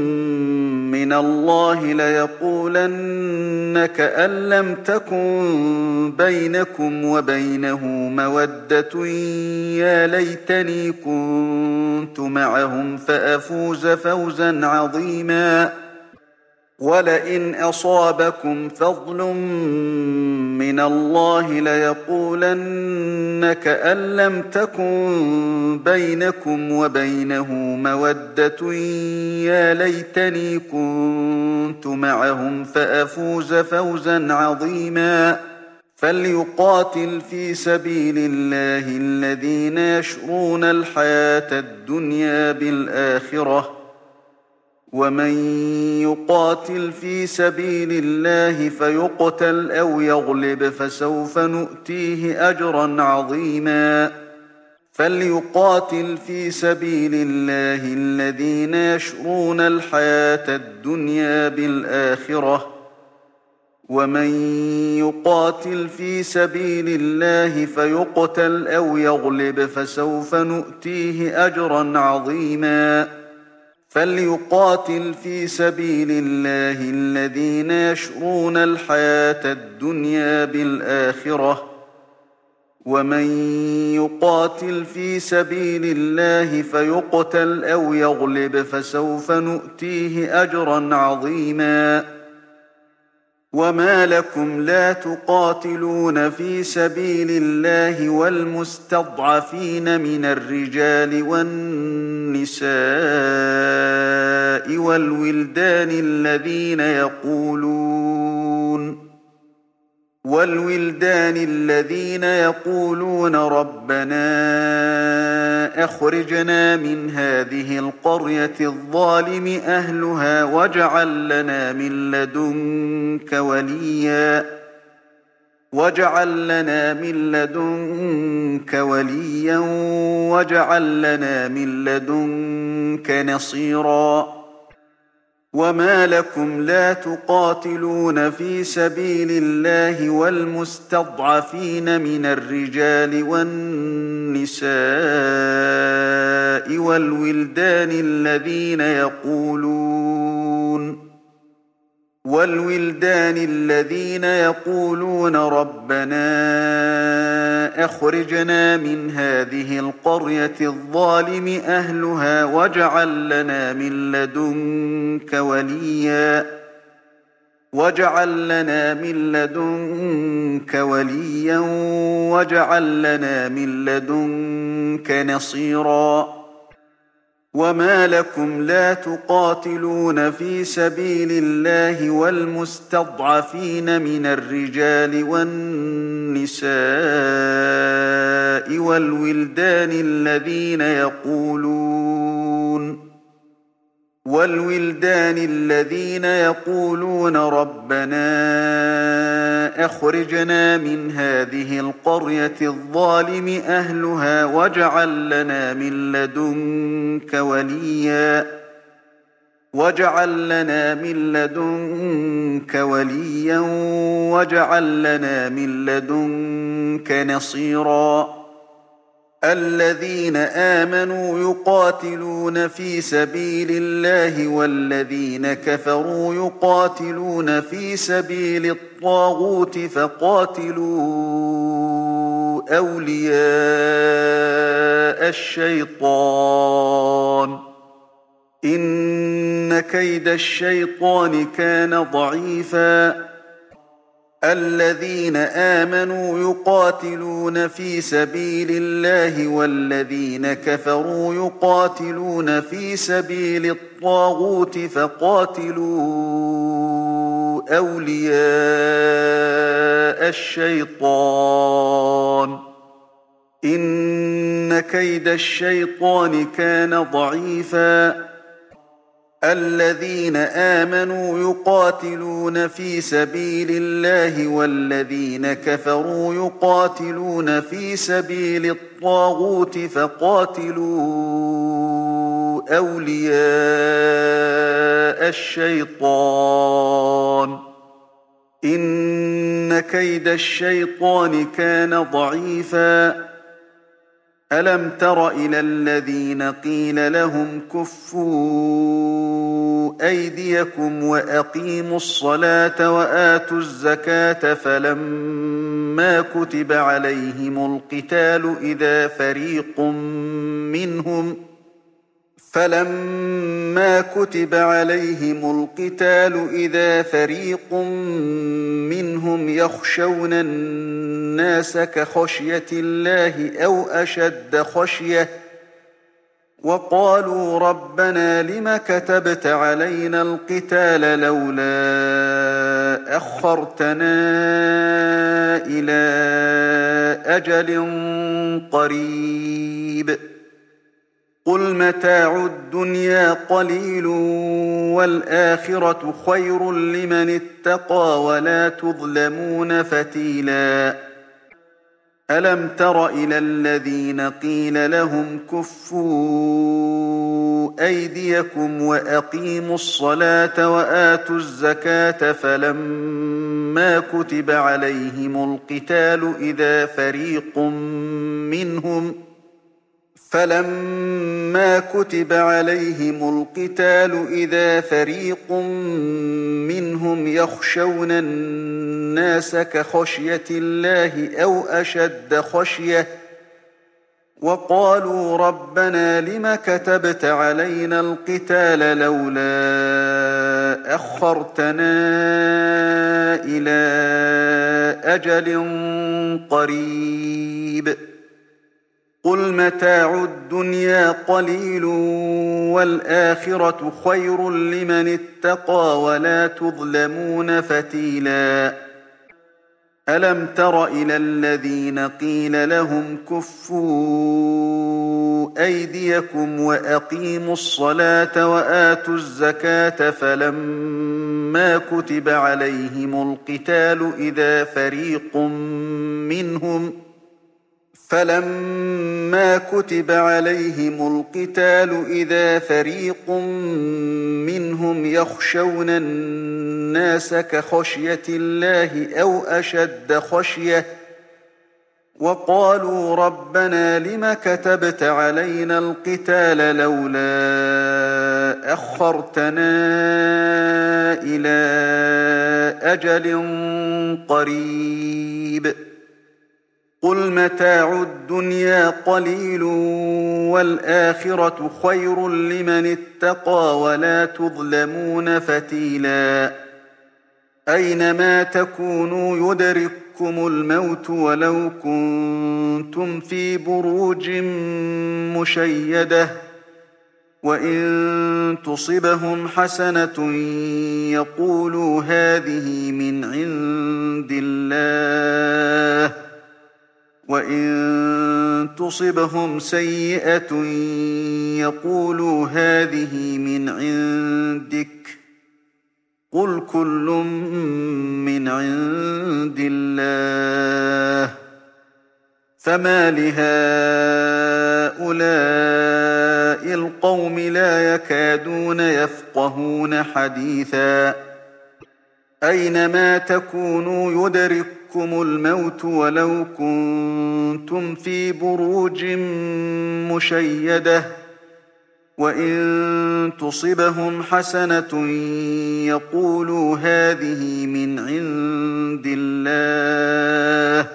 من الله ليقولن كأن لم تكن بينكم وبينه مودة يا ليتني كنت معهم فأفوز فوزا عظيما ولئن أصابكم فضل من الله ليقولن كأن لم تكن بينكم وبينه مودة يا ليتني كنت معهم فأفوز فوزا عظيما فليقاتل في سبيل الله الذين يشرون الحياة الدنيا بالآخرة ومن يقاتل في سبيل الله فيقتل أو يغلب فسوف نؤتيه أجرا عظيما فليقاتل في سبيل الله الذين يشرون الحياة الدنيا بالآخرة ومن يقاتل في سبيل الله فيقتل أو يغلب فسوف نؤتيه أجرا عظيما فليقاتل في سبيل الله الذين يشرون الحياة الدنيا بالآخرة ومن يقاتل في سبيل الله فيقتل أو يغلب فسوف نؤتيه أجرا عظيما وما لكم لا تقاتلون في سبيل الله والمستضعفين من الرجال والنساء والولدان الذين يقولون وَالْوِلْدَانِ الَّذِينَ يَقُولُونَ رَبَّنَا أَخْرِجْنَا مِنْ هَٰذِهِ الْقَرْيَةِ الظَّالِمِ أَهْلُهَا وَاجْعَل لَّنَا مِن لَّدُنكَ وَلِيًّا وَاجْعَل لَّنَا مِن لَّدُنكَ وَلِيًّا وَاجْعَل لَّنَا مِن لَّدُنكَ نَصِيرًا وَمَا لَكُمْ لَا تُقَاتِلُونَ فِي سَبِيلِ اللَّهِ وَالْمُسْتَضْعَفِينَ مِنَ الرِّجَالِ وَالنِّسَاءِ وَالْوِلْدَانِ الَّذِينَ يَقُولُونَ وَالْوِلْدَانِ الَّذِينَ يَقُولُونَ رَبَّنَا أَخْرِجْنَا مِنْ هَٰذِهِ الْقَرْيَةِ الظَّالِمِ أَهْلُهَا وَاجْعَل لَّنَا مِن لَّدُنكَ وَلِيًّا وَاجْعَل لَّنَا مِن لَّدُنكَ وَلِيًّا وَاجْعَل لَّنَا مِن لَّدُنكَ نَصِيرًا وَمَا لَكُمْ لَا تُقَاتِلُونَ فِي سَبِيلِ اللَّهِ وَالْمُسْتَضْعَفِينَ مِنَ الرِّجَالِ وَالنِّسَاءِ وَالْوِلْدَانِ الَّذِينَ يَقُولُونَ وَالْوِلْدَانِ الَّذِينَ يَقُولُونَ رَبَّنَا أَخْرِجْنَا مِنْ هَٰذِهِ الْقَرْيَةِ الظَّالِمِ أَهْلُهَا وَاجْعَل لَّنَا مِن لَّدُنكَ وَلِيًّا وَاجْعَل لَّنَا مِن لَّدُنكَ وَلِيًّا وَاجْعَل لَّنَا مِن لَّدُنكَ نَصِيرًا الَّذِينَ آمَنُوا يُقَاتِلُونَ فِي سَبِيلِ اللَّهِ وَالَّذِينَ كَفَرُوا يُقَاتِلُونَ فِي سَبِيلِ الطَّاغُوتِ فَقَاتِلُوا أَوْلِيَاءَ الشَّيْطَانِ ۖ إِنَّ كَيْدَ الشَّيْطَانِ كَانَ ضَعِيفًا الَّذِينَ آمَنُوا يُقَاتِلُونَ فِي سَبِيلِ اللَّهِ وَالَّذِينَ كَفَرُوا يُقَاتِلُونَ فِي سَبِيلِ الطَّاغُوتِ فَقَاتِلُوا أَوْلِيَاءَ الشَّيْطَانِ ۖ إِنَّ كَيْدَ الشَّيْطَانِ كَانَ ضَعِيفًا الَّذِينَ آمَنُوا يُقَاتِلُونَ فِي سَبِيلِ اللَّهِ وَالَّذِينَ كَفَرُوا يُقَاتِلُونَ فِي سَبِيلِ الطَّاغُوتِ فَقَاتِلُوا أَوْلِيَاءَ الشَّيْطَانِ ۖ إِنَّ كَيْدَ الشَّيْطَانِ كَانَ ضَعِيفًا أَلَمْ تَرَ إِلَى الَّذِينَ قِيلَ لَهُمْ كُفُّوا أَيْدِيَكُمْ وَأَقِيمُوا الصَّلَاةَ وَآتُوا الزَّكَاةَ فَلَمَّا كُتِبَ عَلَيْهِمُ الْقِتَالُ إِذَا فَرِيقٌ مِّنْهُمْ فَلَمَّا كُتِبَ عَلَيْهِمُ الْقِتَالُ إِذَا فَرِيقٌ مِّنْهُمْ يَخْشَوْنَ النَّاسَ كَخَشْيَةِ اللَّهِ أَوْ أَشَدَّ خَشْيَةً ۚ وَقَالُوا رَبَّنَا لِمَ كَتَبْتَ عَلَيْنَا الْقِتَالَ لَوْلَا أَخَّرْتَنَا إِلَىٰ أَجَلٍ قَرِيبٍ قُلْ مَتَاعُ الدُّنْيَا قَلِيلٌ وَالْآخِرَةُ خَيْرٌ لِّمَنِ اتَّقَىٰ وَلَا تُظْلَمُونَ فَتِيلًا أَلَمْ تَرَ إِلَى الَّذِينَ قِيلَ لَهُمْ كُفُّوا أَيْدِيَكُمْ وَأَقِيمُوا الصَّلَاةَ وَآتُوا الزَّكَاةَ فَلَمَّا كُتِبَ عَلَيْهِمُ الْقِتَالُ إِذَا فَرِيقٌ مِّنْهُمْ فَلَمَّا كُتِبَ عَلَيْهِمُ الْقِتَالُ إِذَا فَرِيقٌ مِّنْهُمْ يَخْشَوْنَ النَّاسَ كَخَشْيَةِ اللَّهِ أَوْ أَشَدَّ خَشْيَةً ۚ وَقَالُوا رَبَّنَا لِمَ كَتَبْتَ عَلَيْنَا الْقِتَالَ لَوْلَا أَخَّرْتَنَا إِلَىٰ أَجَلٍ قَرِيبٍ قُلْ مَتَاعُ الدُّنْيَا قَلِيلٌ وَالْآخِرَةُ خَيْرٌ لِّمَنِ اتَّقَىٰ وَلَا تُظْلَمُونَ فَتِيلًا ألم تر إلى الذين قيل لهم كفوا أيديكم وأقيموا الصلاة وآتوا الزكاة فلما كتب عليهم القتال إذا فريق منهم فلما كتب عليهم القتال إذا فريق منهم يخشون الناس كخشية الله أو أشد خشية وقالوا ربنا لم كتبت علينا القتال لولا أخرتنا إلى أجل قريب قل متاع الدنيا قليل والآخرة خير لمن اتقى ولا تظلمون فتيلا أينما تكونوا يدرككم الموت ولو كنتم في بروج مشيدة وإن تصبهم حسنة يقولوا هذه من عند الله وإن تصبهم سيئة يقولوا هذه من عندك قل كل من عند الله فما لهؤلاء القوم لا يكادون يفقهون حديثا أينما تكونوا يدرككم الموت ولو كنتم في بروج مشيدة وإن تصبهم حسنة يقولوا هذه من عند الله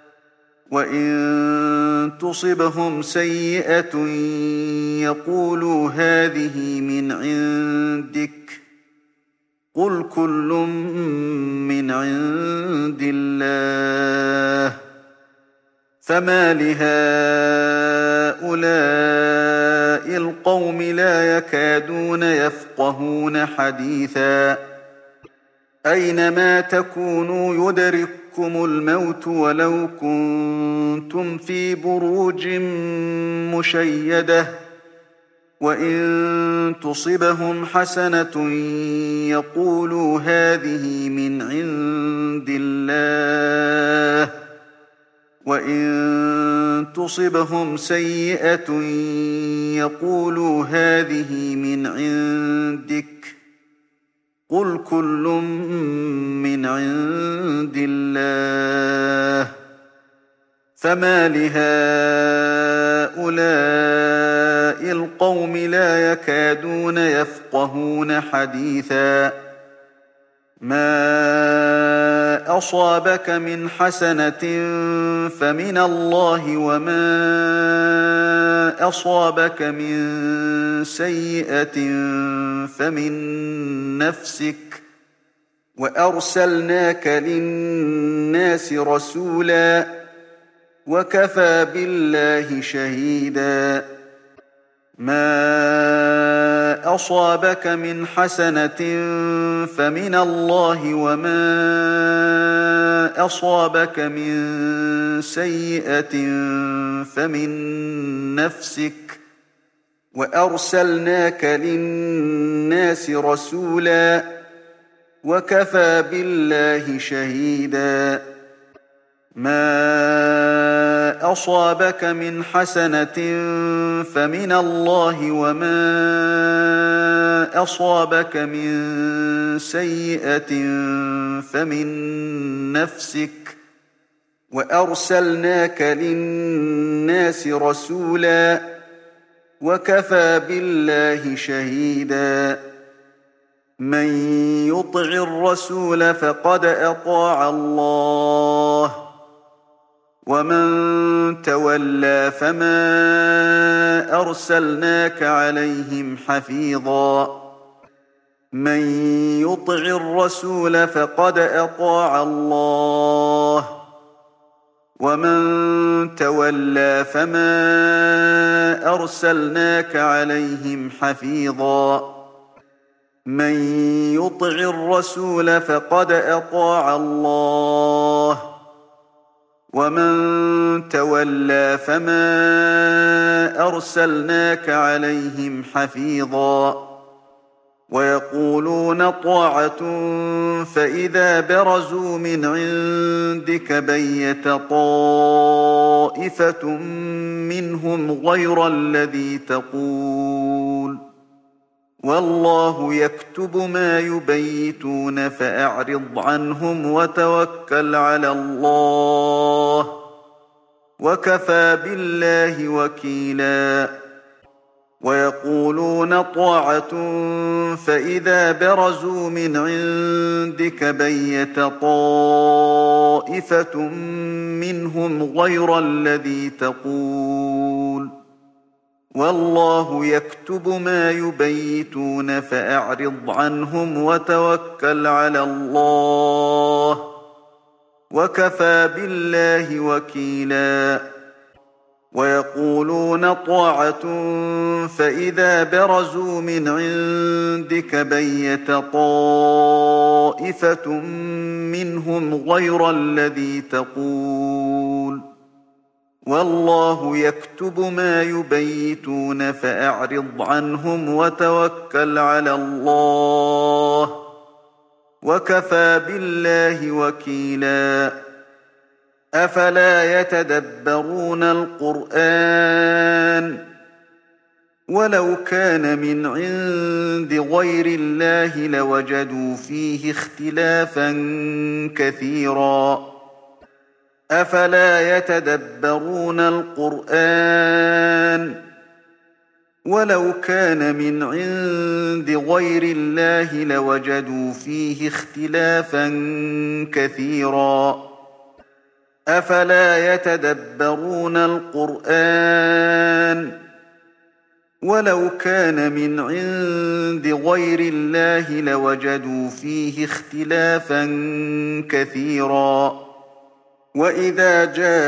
وإن تصبهم سيئة يقولوا هذه من عندك قل كل من عند الله فما لهؤلاء القوم لا يكادون يفقهون حديثا أينما تكونوا يدرككم الموت ولو كنتم في بروج مشيدة وإن تصبهم حسنة يقولوا هذه من عند الله وإن تصبهم سيئة يقولوا هذه من عندك قل كل من عند الله فما لهؤلاء القوم لا يكادون يفقهون حديثا ما أصابك من حسنة فمن الله وما أصابك من سيئة فمن نفسك وأرسلناك للناس رسولا وكفى بالله شهيدا ما أصابك من حسنة فمن الله وما أصابك من سيئة فمن نفسك وأرسلناك للناس رسولا وكفى بالله شهيدا ما أصابك من حسنة فمن الله وما أصابك من سيئة فمن نفسك وأرسلناك للناس رسولا وكفى بالله شهيدا من يطع الرسول فقد أطاع الله ومن تولى فما أرسلناك عليهم حفيظا من يطع الرسول فقد أطاع الله ومن تولى فما أرسلناك عليهم حفيظا من يطع الرسول فقد أطاع الله ومن تولى فما أرسلناك عليهم حفيظا ويقولون طاعة فإذا برزوا من عندك بيت طائفة منهم غير الذي تقول والله يكتب ما يبيتون فأعرض عنهم وتوكل على الله وكفى بالله وكيلا ويقولون طاعة فإذا برزوا من عندك بيت طائفة منهم غير الذي تقول والله يكتب ما يبيتون فأعرض عنهم وتوكل على الله وكفى بالله وكيلا ويقولون طاعة فإذا برزوا من عندك بيت طائفة منهم غير الذي تقول والله يكتب ما يبيتون فأعرض عنهم وتوكل على الله وكفى بالله وكيلا أفلا يتدبرون القرآن ولو كان من عند غير الله لوجدوا فيه اختلافا كثيرا أفلا يتدبرون القرآن ولو كان من عند غير الله لوجدوا فيه اختلافا كثيرا أفلا يتدبرون القرآن ولو كان من عند غير الله لوجدوا فيه اختلافا كثيرا وإذا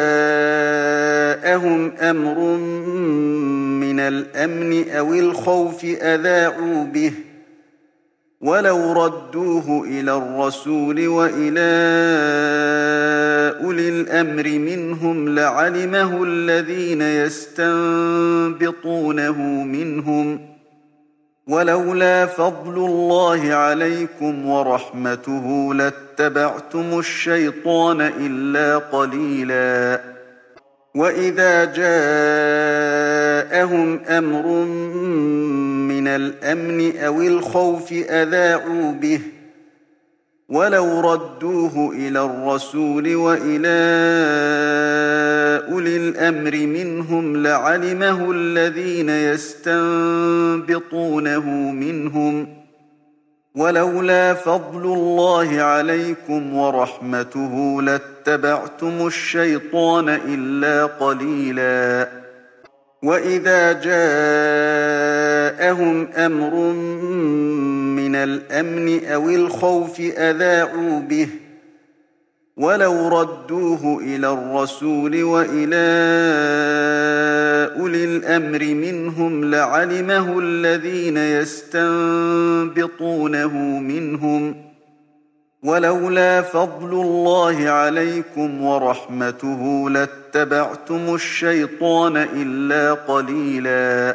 جاءهم أمر من الأمن أو الخوف أذاعوا به ولو ردوه إلى الرسول وإلى أولي الأمر منهم لعلمه الذين يستنبطونه منهم ولولا فضل الله عليكم ورحمته لاتبعتم الشيطان إلا قليلا وإذا جاءهم أمر من الأمن أو الخوف أذاعوا به ولو ردوه إلى الرسول وإلى أولي الأمر منهم لعلمه الذين يستنبطونه منهم ولولا فضل الله عليكم ورحمته لاتبعتم الشيطان إلا قليلا وإذا جاءهم أمر من الأمن أو الخوف أذاعوا به ولو ردوه إلى الرسول وإلى أولي الأمر منهم لعلمه الذين يستنبطونه منهم ولولا فضل الله عليكم ورحمته لاتبعتم الشيطان إلا قليلا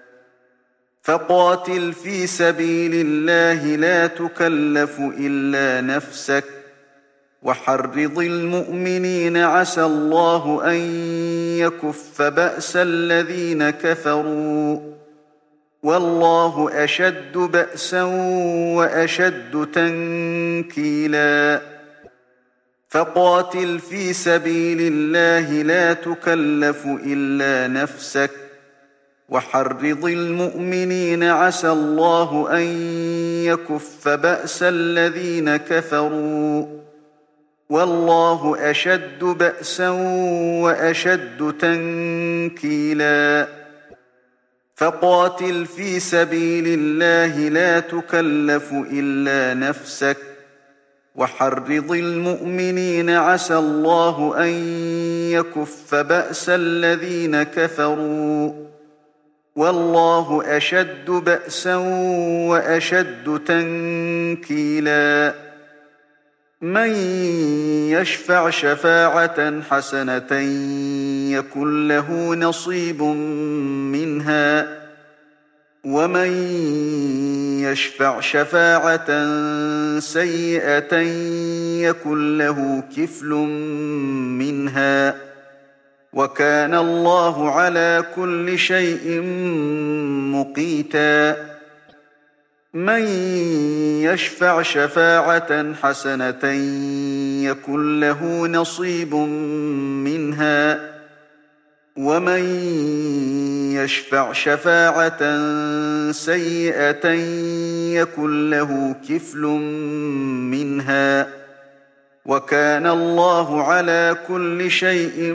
فقاتل في سبيل الله لا تكلف إلا نفسك وحرض المؤمنين عسى الله أن يكف بأس الذين كفروا والله أشد بأسا وأشد تنكيلا فقاتل في سبيل الله لا تكلف إلا نفسك وحرض المؤمنين عسى الله أن يكف بأس الذين كفروا والله أشد بأسا وأشد تنكيلا فقاتل في سبيل الله لا تكلف إلا نفسك وحرض المؤمنين عسى الله أن يكف بأس الذين كفروا والله أشد بأسا وأشد تنكيلا من يشفع شفاعة حسنة يكن له نصيب منها ومن يشفع شفاعة سيئة يكن له كفل منها وكان الله على كل شيء مقيتا من يشفع شفاعة حسنة يكن له نصيب منها ومن يشفع شفاعة سيئة يكن له كفل منها وكان الله على كل شيء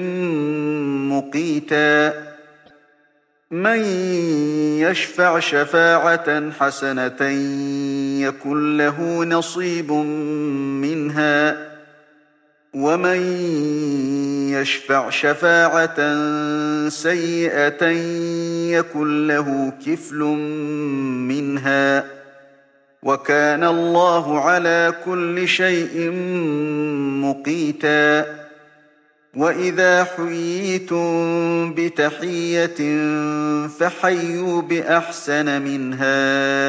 مقيتا من يشفع شفاعة حسنة يكن له نصيب منها ومن يشفع شفاعة سيئة يكن له كفل منها وكان الله على كل شيء مقيتا وإذا حييتم بتحية فحيوا بأحسن منها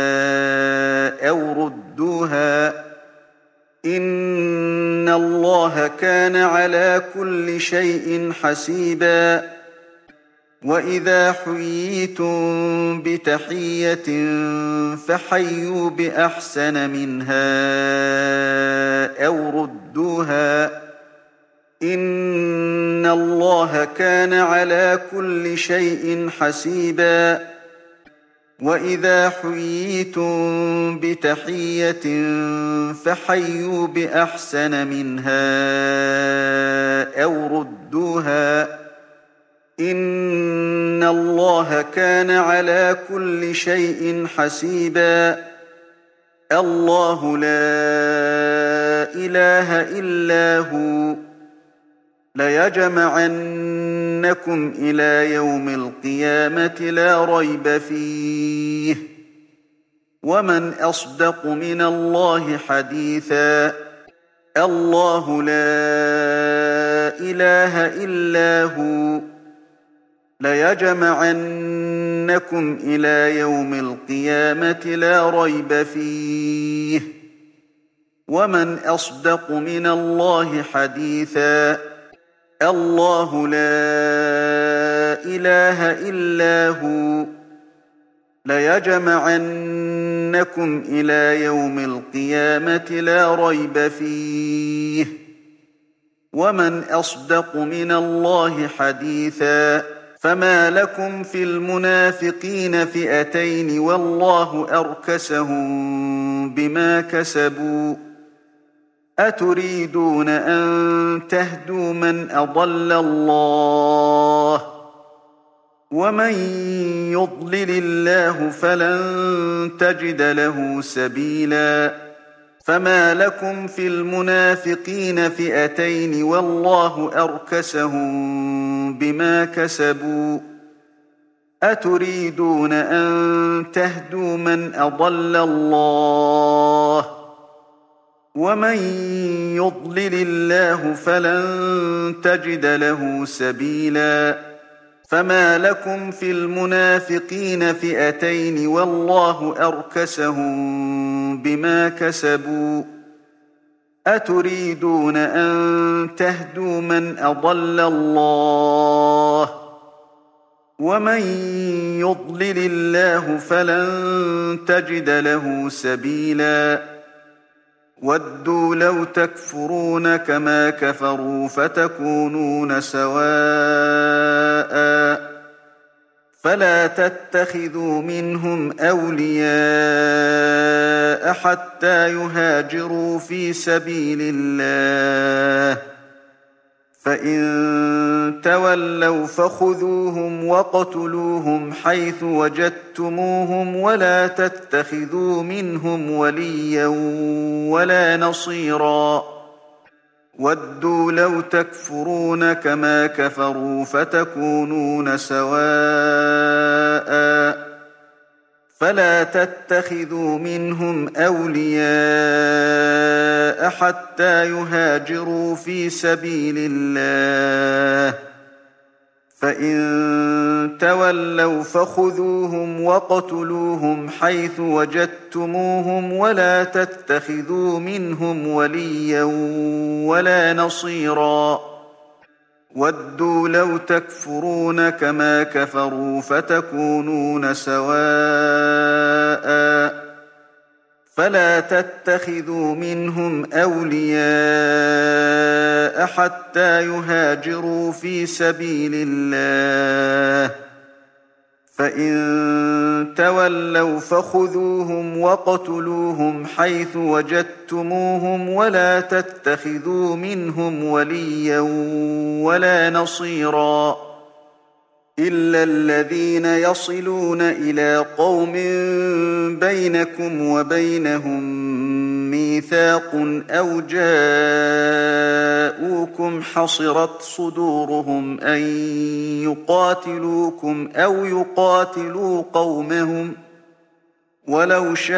أو ردوها إن الله كان على كل شيء حسيبا وإذا حييتم بتحية فحيوا بأحسن منها أو ردوها إن الله كان على كل شيء حسيبا وإذا حييتم بتحية فحيوا بأحسن منها أو ردوها إن الله كان على كل شيء حسيبا الله لا إله إلا هو ليجمعنكم إلى يوم القيامة لا ريب فيه ومن أصدق من الله حديثا الله لا إله إلا هو ليجمعنكم إلى يوم القيامة لا ريب فيه ومن أصدق من الله حديثا الله لا إله إلا هو ليجمعنكم إلى يوم القيامة لا ريب فيه ومن أصدق من الله حديثا فما لكم في المنافقين فئتين والله أركسهم بما كسبوا أتريدون أن تهدوا من أضل الله ومن يضلل الله فلن تجد له سبيلا فما لكم في المنافقين فئتين والله أركسهم بما كسبوا أتريدون أن تهدوا من أضل الله ومن يضلل الله فلن تجد له سبيلا فما لكم في المنافقين فئتين والله أركسهم بما كسبوا أتريدون أن تهدوا من أضل الله ومن يضلل الله فلن تجد له سبيلا ودوا لو تكفرون كما كفروا فتكونون سواء فلا تتخذوا منهم أولياء حتى يهاجروا في سبيل الله فإن تولوا فخذوهم وقتلوهم حيث وجدتموهم ولا تتخذوا منهم وليا ولا نصيرا ودوا لو تكفرون كما كفروا فتكونون سواء فلا تتخذوا منهم أولياء حتى يهاجروا في سبيل الله فإن تولوا فخذوهم واقتلوهم حيث وجدتموهم ولا تتخذوا منهم وليا ولا نصيرا ودوا لو تكفرون كما كفروا فتكونون سواء فلا تتخذوا منهم أولياء حتى يهاجروا في سبيل الله فإن تولوا فخذوهم واقتلوهم حيث وجدتموهم ولا تتخذوا منهم وليا ولا نصيرا إلا الذين يصلون إلى قوم بينكم وبينهم ميثاق أو جاءوكم حصرت صدورهم أن يقاتلوكم أو يقاتلوا قومهم ولو شاء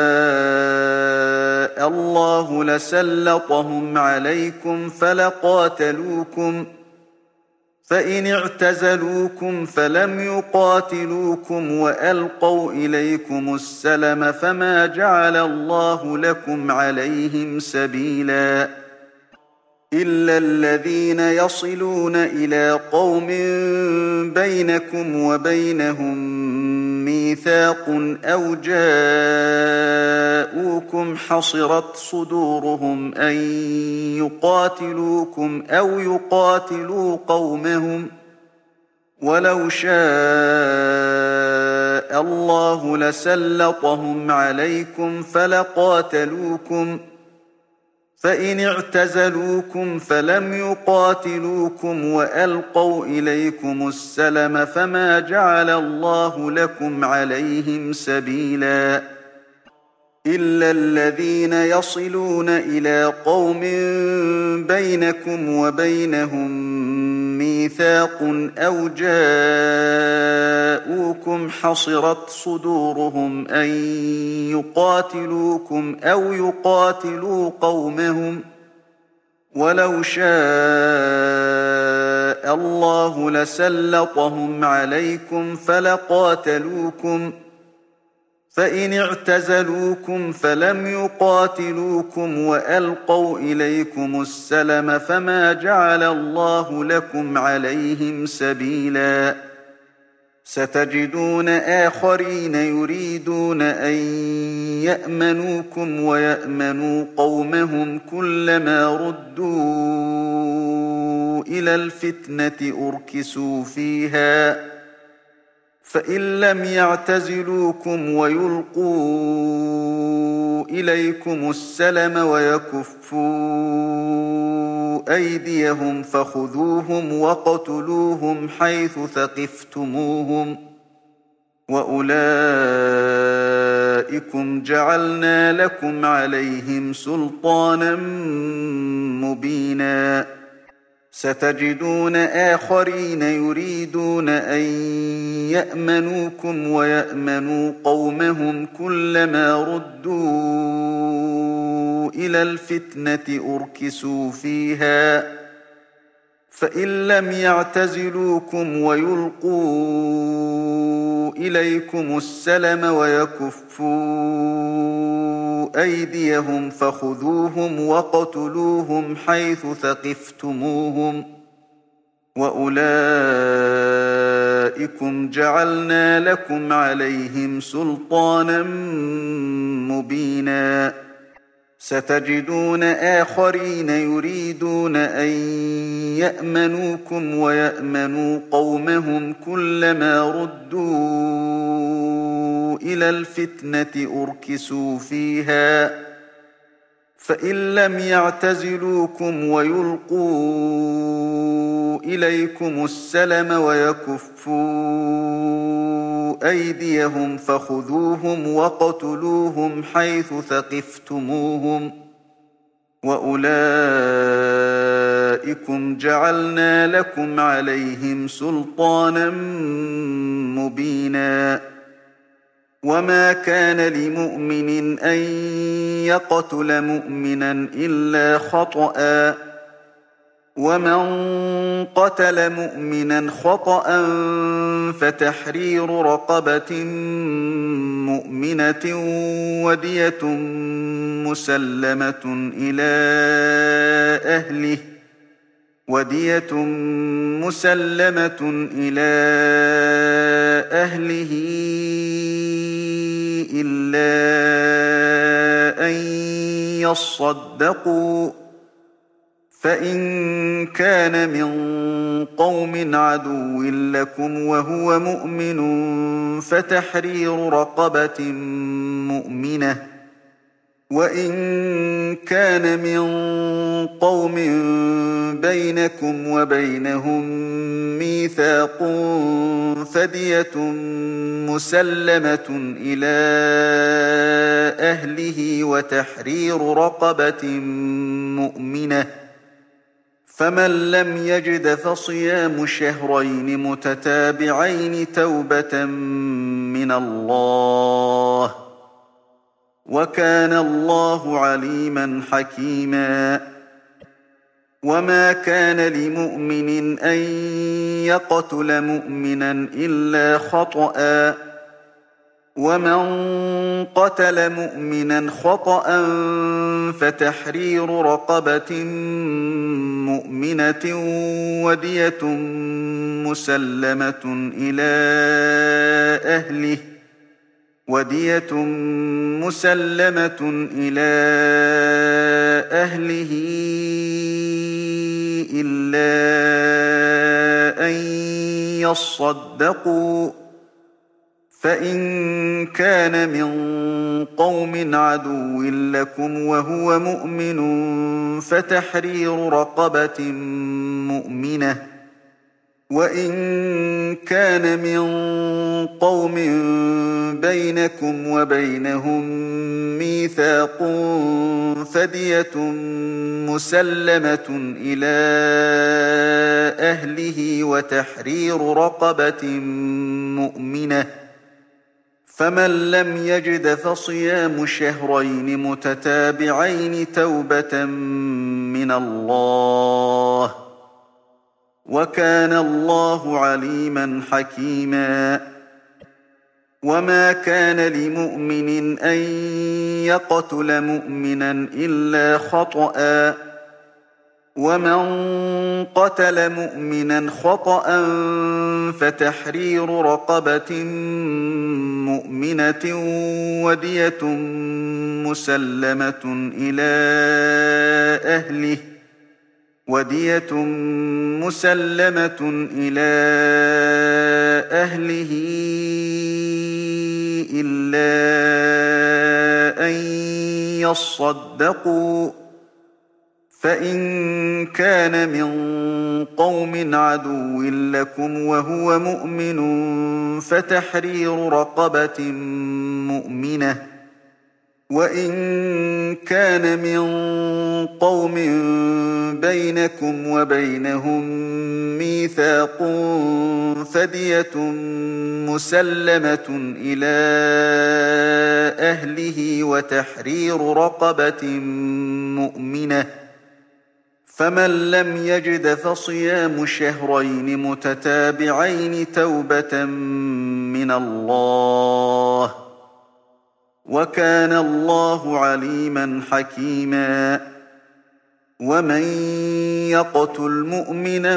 الله لسلطهم عليكم فلقاتلوكم فإن اعتزلوكم فلم يقاتلوكم وألقوا إليكم السلم فما جعل الله لكم عليهم سبيلا إلا الذين يصلون إلى قوم بينكم وبينهم ميثاق أو جاءوكم حصرت صدورهم أن يقاتلوكم أو يقاتلوا قومهم ولو شاء الله لسلطهم عليكم فلقاتلوكم فإن اعتزلوكم فلم يقاتلوكم وألقوا إليكم السلم فما جعل الله لكم عليهم سبيلا إلا الذين يصلون إلى قوم بينكم وبينهم ميثاق أو جاءوكم حصرت صدورهم أن يقاتلوكم أو يقاتلوا قومهم ولو شاء الله لسلطهم عليكم فلقاتلوكم فإن اعتزلوكم فلم يقاتلوكم وألقوا إليكم السلم فما جعل الله لكم عليهم سبيلا ستجدون آخرين يريدون أن يأمنوكم ويأمنوا قومهم كلما ردوا إلى الفتنة أركسوا فيها فإن لم يعتزلوكم ويلقوا إليكم السلم ويكفوا أيديهم فخذوهم واقتلوهم حيث ثقفتموهم وأولئكم جعلنا لكم عليهم سلطانا مبينا ستجدون آخرين يريدون أن يأمنوكم ويأمنوا قومهم كلما ردوا إلى الفتنة أركسوا فيها فإن لم يعتزلوكم ويلقوا إليكم السلم ويكفوا أيديهم فخذوهم واقتلوهم حيث ثقفتموهم وأولئكم جعلنا لكم عليهم سلطانا مبينا ستجدون آخرين يريدون أن يأمنوكم ويأمنوا قومهم كلما ردوا إلى الفتنة أركسوا فيها فإن لم يعتزلوكم ويلقوا إليكم السلم ويكفوا أيديهم فخذوهم واقتلوهم حيث ثقفتموهم وأولئكم جعلنا لكم عليهم سلطانا مبينا وما كان لمؤمن أن يقتل مؤمنا إلا خطأ ومن قتل مؤمنا خطأ فتحرير رقبة مؤمنة ودية مسلمة إلى أهله ودية مسلمة إلى أهله إلا أن يصدقوا فإن كان من قوم عدو لكم وهو مؤمن فتحرير رقبة مؤمنة وإن كان من قوم بينكم وبينهم ميثاق فدية مسلمة إلى أهله وتحرير رقبة مؤمنة فمن لم يجد فصيام شهرين متتابعين توبة من الله وكان الله عليما حكيما وما كان لمؤمن أن يقتل مؤمنا إلا خطأ ومن قتل مؤمنا خطأ فتحرير رقبة مؤمنة ودية مسلمة إلى أهله ودية مسلمة إلى أهله إلا أن يصدقوا فإن كان من قوم عدو لكم وهو مؤمن فتحرير رقبة مؤمنة وإن كان من قوم بينكم وبينهم ميثاق فدية مسلمة إلى أهله وتحرير رقبة مؤمنة فمن لم يجد فصيام شهرين متتابعين توبة من الله وكان الله عليما حكيما وما كان لمؤمن أن يقتل مؤمنا إلا خطأ ومن قتل مؤمنا خطأ فتحرير رقبة مؤمنة ودية مسلمة إلى أهله ودية مسلمة إلى أهله إلا أن يصدقوا فإن كان من قوم عدو لكم وهو مؤمن فتحرير رقبة مؤمنة وإن كان من قوم بينكم وبينهم ميثاق فدية مسلمة إلى أهله وتحرير رقبة مؤمنة فمن لم يجد فصيام شهرين متتابعين توبة من الله وكان الله عليما حكيما ومن يقتل مؤمنا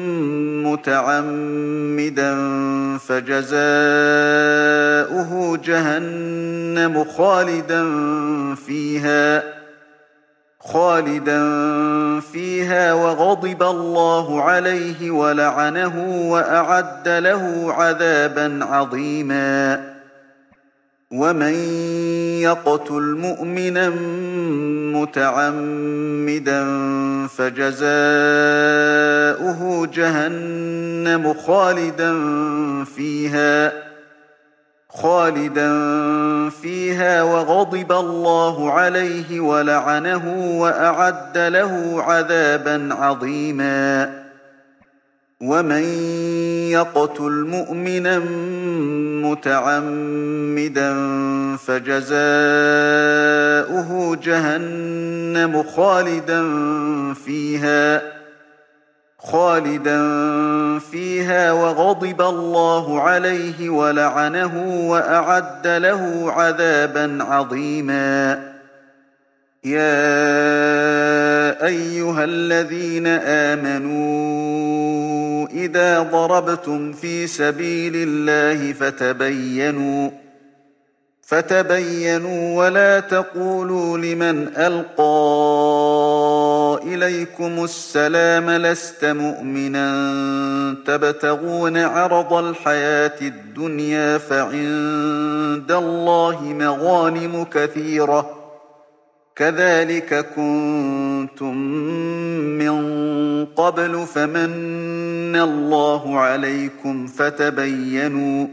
متعمدا فجزاؤه جهنم خالدا فيها خالدا فيها وغضب الله عليه ولعنه وأعد له عذابا عظيما ومن يقتل مؤمنا متعمدا فجزاؤه جهنم خالدا فيها خالدا فيها وغضب الله عليه ولعنه وأعد له عذابا عظيما ومن يقتل مؤمنا متعمدا فجزاؤه جهنم خالدا فيها خالدا فيها وغضب الله عليه ولعنه وأعد له عذابا عظيما. يا أيها الذين آمنوا إذا ضربتم في سبيل الله فتبينوا فتبينوا ولا تقولوا لمن ألقى إليكم السلام لست مؤمنا تبتغون عرض الحياة الدنيا فعند الله مغانم كثيرة كذلك كنتم من قبل فمن الله عليكم فتبينوا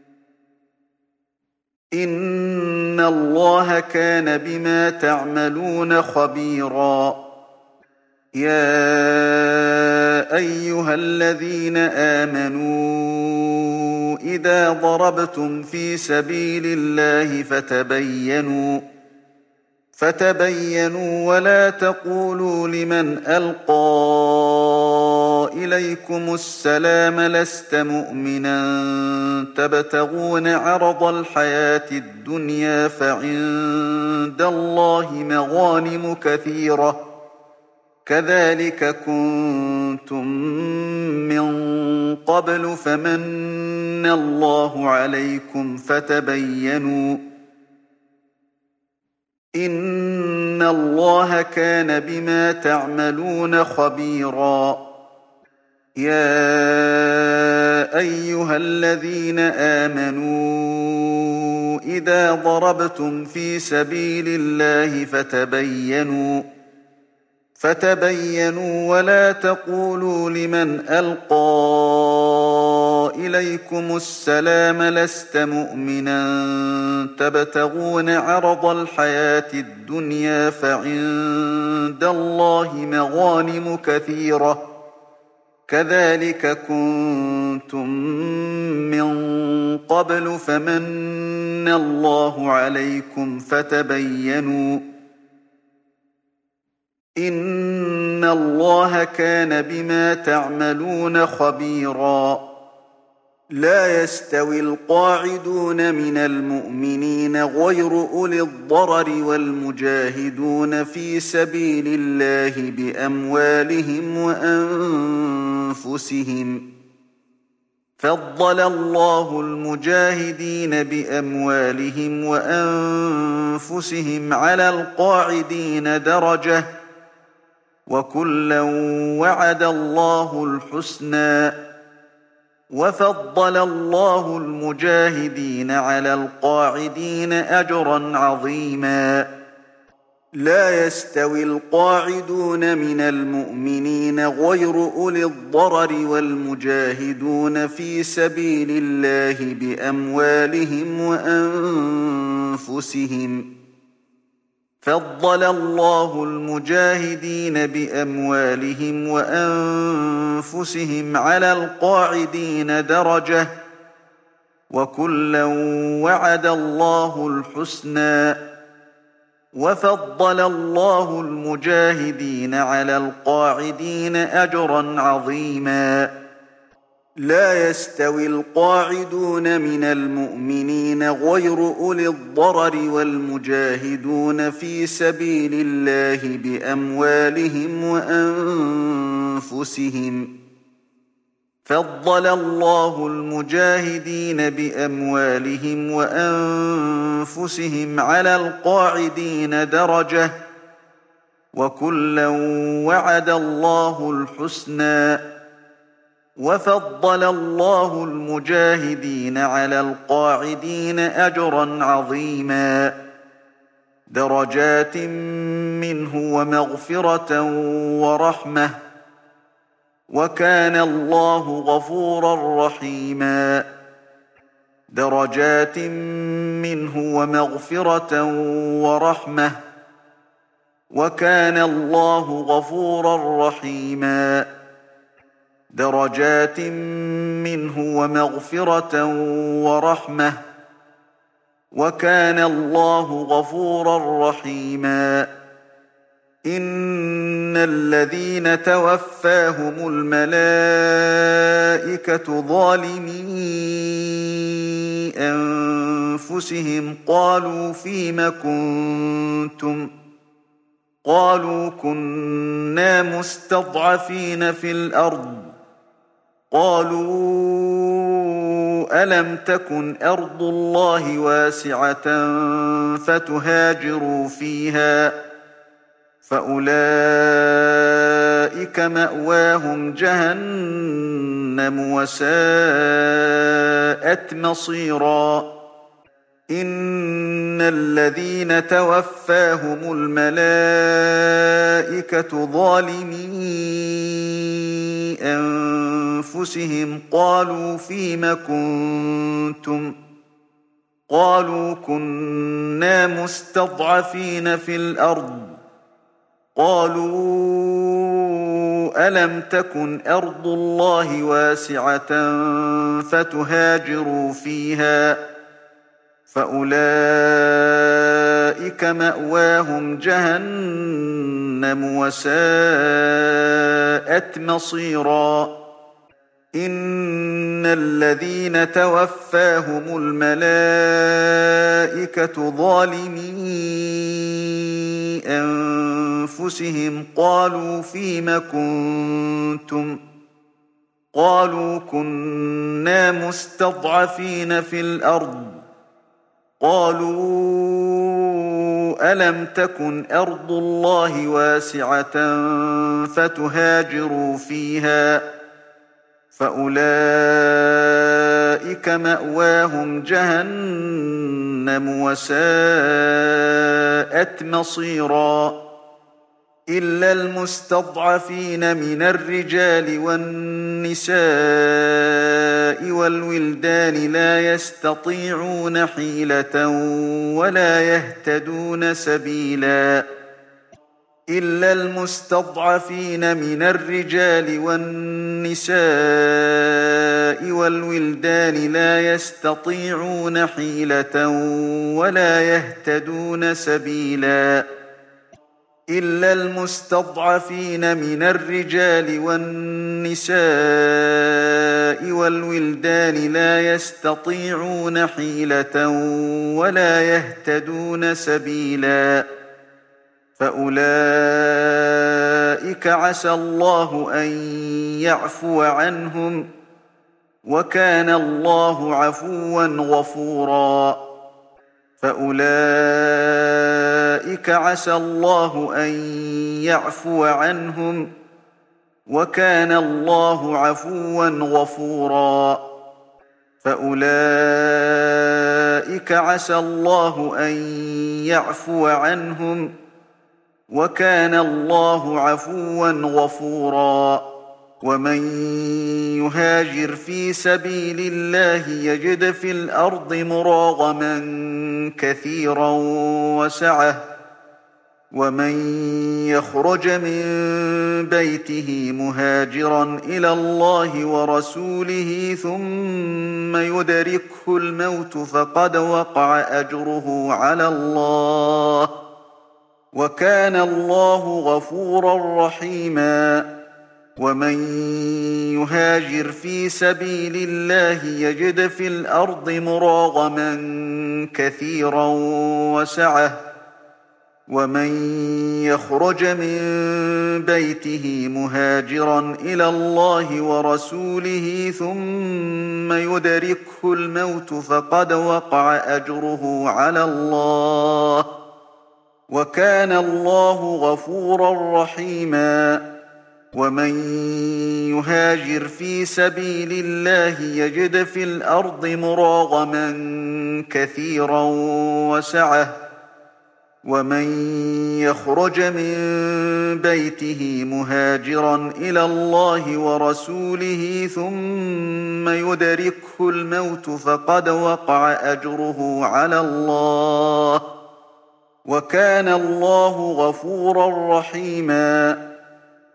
إن الله كان بما تعملون خبيرا. يا أيها الذين آمنوا إذا ضربتم في سبيل الله فتبينوا فتبينوا ولا تقولوا لمن ألقى إليكم السلام لست مؤمنا تبتغون عرض الحياة الدنيا فعند الله مغانم كثيرة كذلك كنتم من قبل فمن الله عليكم فتبينوا إن الله كان بما تعملون خبيرا. يا أيها الذين آمنوا إذا ضربتم في سبيل الله فتبينوا فتبينوا ولا تقولوا لمن ألقى إليكم السلام لست مؤمنا تبتغون عرض الحياة الدنيا فعند الله مغانم كثيرة كذلك كنتم من قبل فمن الله عليكم فتبينوا إن الله كان بما تعملون خبيرا. لا يستوي القاعدون من المؤمنين غير أولي الضرر والمجاهدون في سبيل الله بأموالهم وأنفسهم فضل الله المجاهدين بأموالهم وأنفسهم على القاعدين درجة وكلا وعد الله الحسنى وفضل الله المجاهدين على القاعدين أجرا عظيما. لا يستوي القاعدون من المؤمنين غير أولي الضرر والمجاهدون في سبيل الله بأموالهم وأنفسهم فضل الله المجاهدين بأموالهم وأنفسهم على القاعدين درجة وكلا وعد الله الحسنى وفضل الله المجاهدين على القاعدين أجرا عظيما. لا يستوي القاعدون من المؤمنين غير أولي الضرر والمجاهدون في سبيل الله بأموالهم وأنفسهم فضل الله المجاهدين بأموالهم وأنفسهم على القاعدين درجة وكلا وعد الله الحسنى وفضل الله المجاهدين على القاعدين أجرا عظيما. درجات منه ومغفرة ورحمة وكان الله غفورا رحيما. درجات منه ومغفرة ورحمة وكان الله غفورا رحيما. درجات منه ومغفرة ورحمة وكان الله غفورا رحيما إن الذين توفاهم الملائكة ظالمي أنفسهم قالوا فيم كنتم قالوا كنا مستضعفين في الأرض قالوا ألم تكن أرض الله واسعة فتهاجروا فيها فأولئك مأواهم جهنم وساءت مصيرا إن الذين توفاهم الملائكة ظالمي أنفسهم قالوا فيم كنتم قالوا كنا مستضعفين في الأرض قالوا ألم تكن أرض الله واسعة فتهاجروا فيها فأولئك مأواهم جهنم وساءت مصيرا إن الذين توفاهم الملائكة ظالمي أنفسهم قالوا فيم كنتم قالوا كنا مستضعفين في الأرض قالوا ألم تكن أرض الله واسعة فتهاجروا فيها فأولئك مأواهم جهنم وساءت مصيرا إلا المستضعفين من الرجال والنساء والولدان لا يستطيعون حيلة ولا يهتدون سبيلا إلا المستضعفين من الرجال والنساء والولدان لا يستطيعون حيلة ولا يهتدون سبيلا إلا المستضعفين من الرجال والنساء والولدان لا يستطيعون حيلة ولا يهتدون سبيلا فأولئك عسى الله أن يعفو عنهم وكان الله عفوا غفورا فأولئك عسى الله أن يعفو عنهم وكان الله عفوا غفورا فأولئك عسى الله أن يعفو عنهم وكان الله عفوا غفورا ومن يهاجر في سبيل الله يجد في الأرض مراغما كثيرا وسعة ومن يخرج من بيته مهاجرا إلى الله ورسوله ثم يدركه الموت فقد وقع أجره على الله وكان الله غفورا رحيما ومن يهاجر في سبيل الله يجد في الأرض مراغما كثيرا وسعة ومن يخرج من بيته مهاجرا إلى الله ورسوله ثم يدركه الموت فقد وقع أجره على الله وكان الله غفورا رحيما ومن يهاجر في سبيل الله يجد في الأرض مراغما كثيرا وسعة ومن يخرج من بيته مهاجرا إلى الله ورسوله ثم يدركه الموت فقد وقع أجره على الله وكان الله غفورا رحيما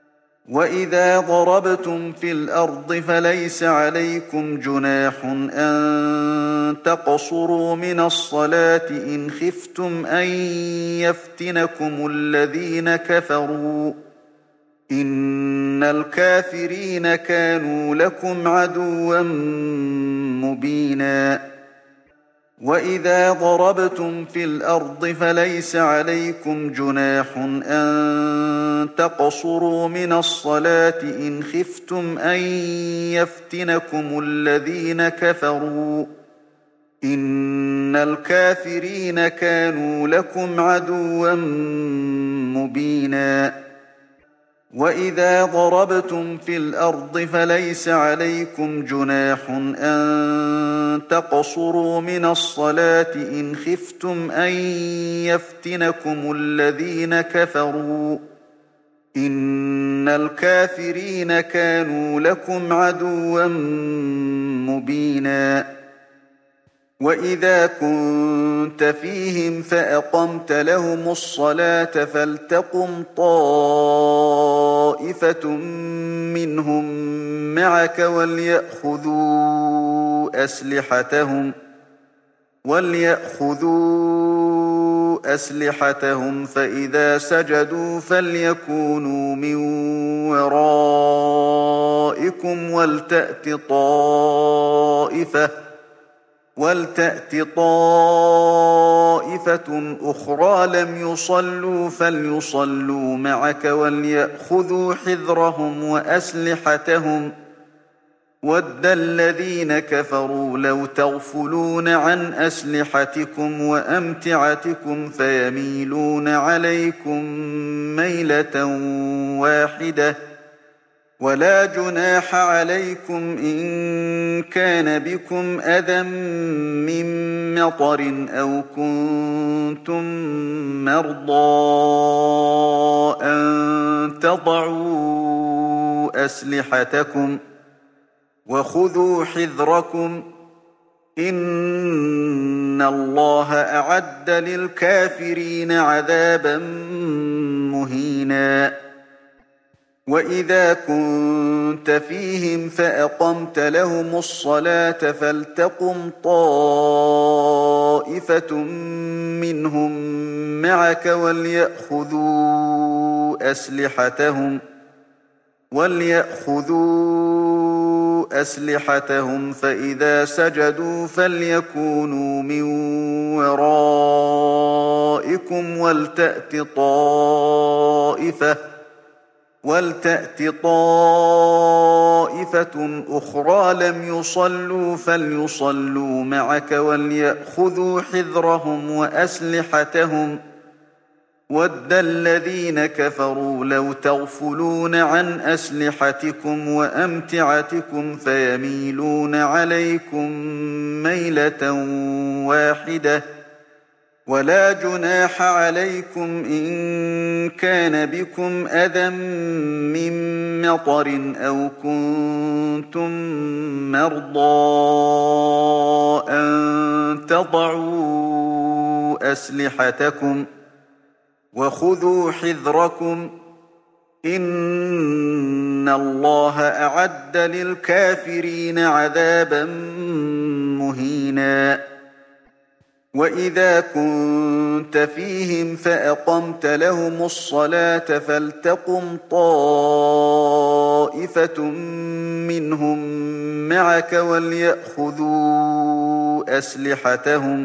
وإذا ضربتم في الأرض فليس عليكم جناح أن تقصروا من الصلاة إن خفتم أن يفتنكم الذين كفروا إن الكافرين كانوا لكم عدوا مبينا وإذا ضربتم في الأرض فليس عليكم جناح أن تقصروا من الصلاة إن خفتم أن يفتنكم الذين كفروا إن الكافرين كانوا لكم عدوا مبينا وإذا ضربتم في الأرض فليس عليكم جناح أن تقصروا من الصلاة إن خفتم أن يفتنكم الذين كفروا إن الكافرين كانوا لكم عدوا مبينا وإذا كنت فيهم فأقمت لهم الصلاة فلتقم طائفة منهم معك وليأخذوا أسلحتهم وليأخذوا أسلحتهم فإذا سجدوا فليكونوا من ورائكم ولتأت طائفة ولتأت طائفة أخرى لم يصلوا فليصلوا معك وليأخذوا حذرهم وأسلحتهم وَدَّ الذين كفروا لو تغفلون عن أسلحتكم وأمتعتكم فيميلون عليكم ميلة واحدة ولا جناح عليكم إن كان بكم أذى من مطر أو كنتم مرضى أن تضعوا أسلحتكم وخذوا حذركم إن الله أعد للكافرين عذابا مهينا وإذا كنت فيهم فأقمت لهم الصلاة فلتقم طائفة منهم معك وليأخذوا أسلحتهم وليأخذوا أسلحتهم فإذا سجدوا فليكونوا من ورائكم ولتأت طائفة ولتأت طائفة أخرى لم يصلوا فليصلوا معك وليأخذوا حذرهم وأسلحتهم وَدَّ الذين كفروا لو تغفلون عن أسلحتكم وأمتعتكم فيميلون عليكم ميلة واحدة ولا جناح عليكم إن كان بكم أذى من مطر أو كنتم مرضى أن تضعوا أسلحتكم وخذوا حذركم إن الله أعد للكافرين عذابا مهينا وإذا كنت فيهم فأقمت لهم الصلاة فلتقم طائفة منهم معك وليأخذوا أسلحتهم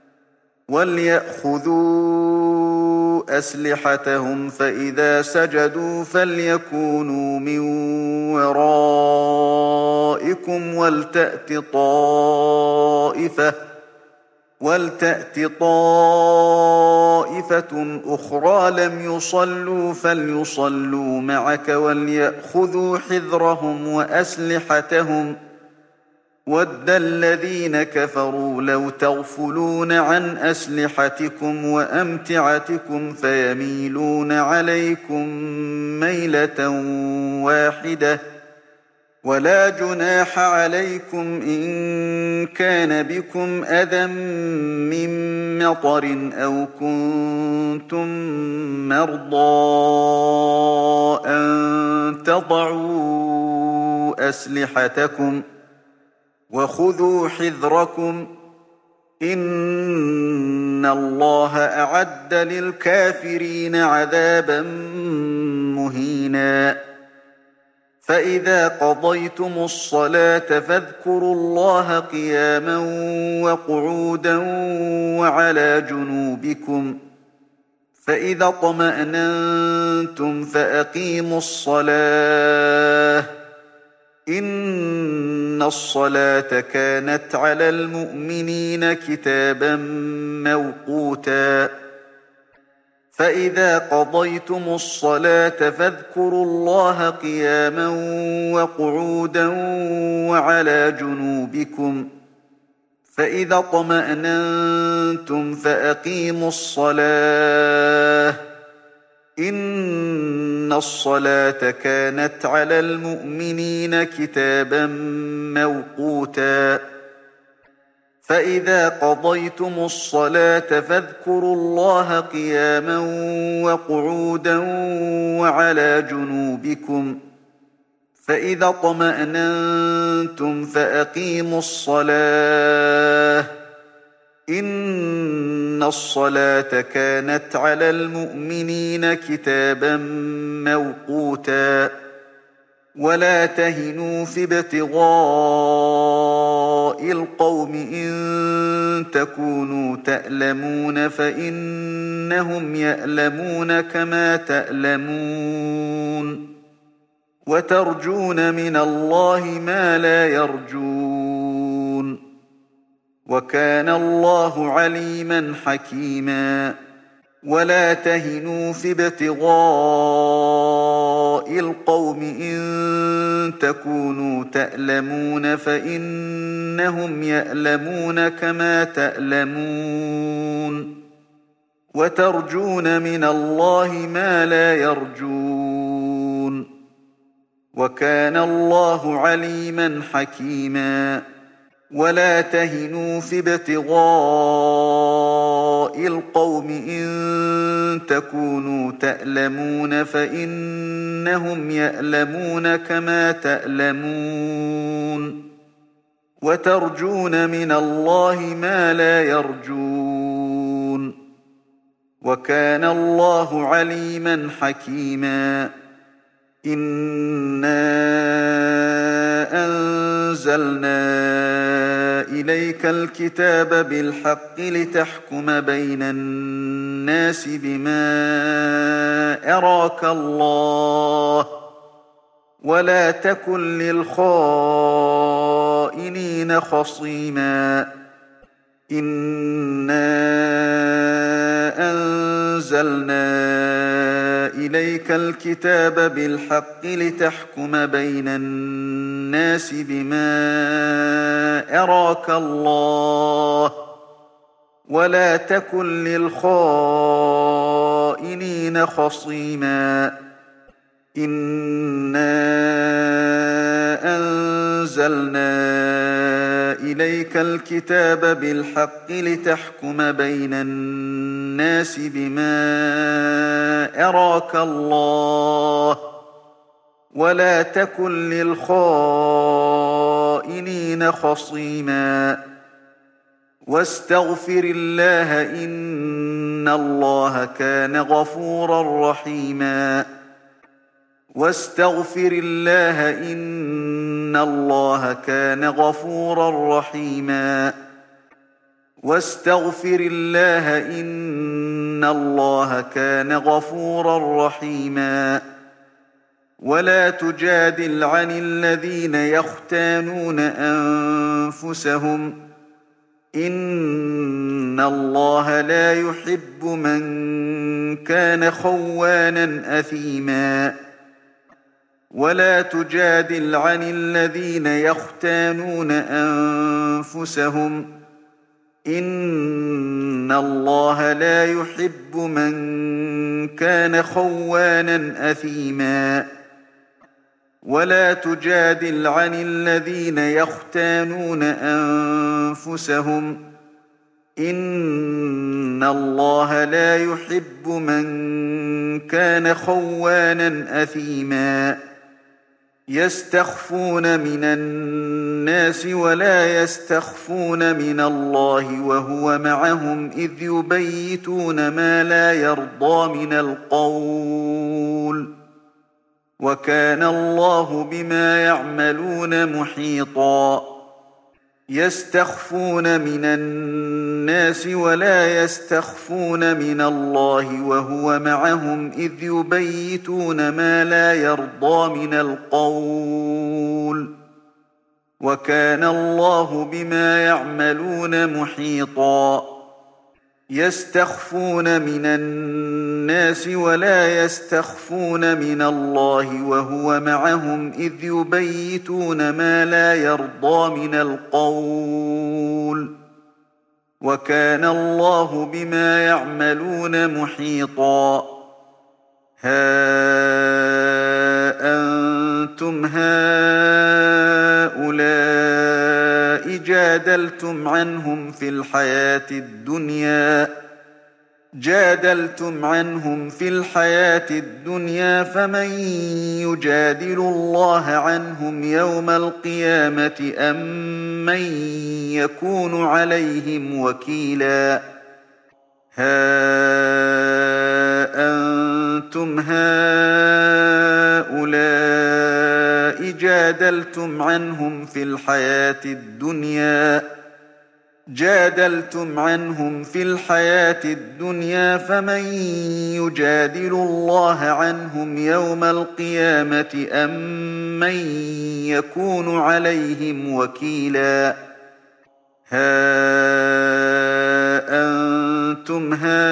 وليأخذوا أسلحتهم فإذا سجدوا فليكونوا من ورائكم ولتأت طائفة ولتأت طائفة أخرى لم يصلوا فليصلوا معك وليأخذوا حذرهم وأسلحتهم وَدَّ الذين كفروا لو تغفلون عن أسلحتكم وأمتعتكم فيميلون عليكم ميلة واحدة ولا جناح عليكم إن كان بكم أذى من مطر أو كنتم مرضى أن تضعوا أسلحتكم وخذوا حذركم إن الله أعد للكافرين عذابا مهينا فإذا قضيتم الصلاة فاذكروا الله قياما وقعودا وعلى جنوبكم فإذا اطمأننتم فأقيموا الصلاة إن الصلاة كانت على المؤمنين كتابا موقوتا فإذا قضيتم الصلاة فاذكروا الله قياما وقعودا وعلى جنوبكم فإذا اطمأننتم فأقيموا الصلاة إن الصلاة كانت على المؤمنين كتابا موقوتا فإذا قضيتم الصلاة فاذكروا الله قياما وقعودا وعلى جنوبكم فإذا اطمأننتم فأقيموا الصلاة إن الصلاة كانت على المؤمنين كتابا موقوتا ولا تهنوا في ابتغاء القوم إن تكونوا تألمون فإنهم يألمون كما تألمون وترجون من الله ما لا يرجون وكان الله عليما حكيما ولا تهنوا في ابتغاء القوم إن تكونوا تألمون فإنهم يألمون كما تألمون وترجون من الله ما لا يرجون وكان الله عليما حكيما ولا تهنوا في ابتغاء القوم إن تكونوا تألمون فإنهم يألمون كما تألمون وترجون من الله ما لا يرجون وكان الله عليما حكيما إنا أنزلنا إليك الكتاب بالحق لتحكم بين الناس بما أراك الله ولا تكن للخائنين خصيما إنا أنزلنا إليك الكتاب بالحق لتحكم بين الناس بما أراك الله ولا تكن للخائنين خصيما إنا أنزلنا إليك الكتاب بالحق لتحكم بين الناس بما أراك الله ولا تكن للخائنين خصيما واستغفر الله إن الله كان غفورا رحيما واستغفر الله إن الله كان غفورا رحيما واستغفر الله إن الله كان غفورا رحيما ولا تجادل عن الذين يختانون أنفسهم إن الله لا يحب من كان خوانا أثيما ولا تجادل عن الذين يختانون أنفسهم إن الله لا يحب من كان خوانا أثيما ولا تجادل عن الذين يختانون أنفسهم إن الله لا يحب من كان خوانا أثيما يستخفون من الناس ولا يستخفون من الله وهو معهم إذ يبيتون ما لا يرضى من القول وكان الله بما يعملون محيطا يستخفون من الناس ولا يستخفون من الله وهو معهم إذ يبيتون ما لا يرضى من القول وكان الله بما يعملون محيطا يستخفون من الناس ولا يستخفون من الله وهو معهم إذ يبيتون ما لا يرضى من القول وكان الله بما يعملون محيطا ها أنتم هؤلاء جادلتم عنهم في الحياة الدنيا جادلتم عنهم في الحياة الدنيا فمن يجادل الله عنهم يوم القيامة أم من يكون عليهم وكيلا ها أنتم هؤلاء جادلتم عنهم في الحياة الدنيا جادلتم عنهم في الحياة الدنيا فمن يجادل الله عنهم يوم القيامة أم من يكون عليهم وكيلا ها أنتم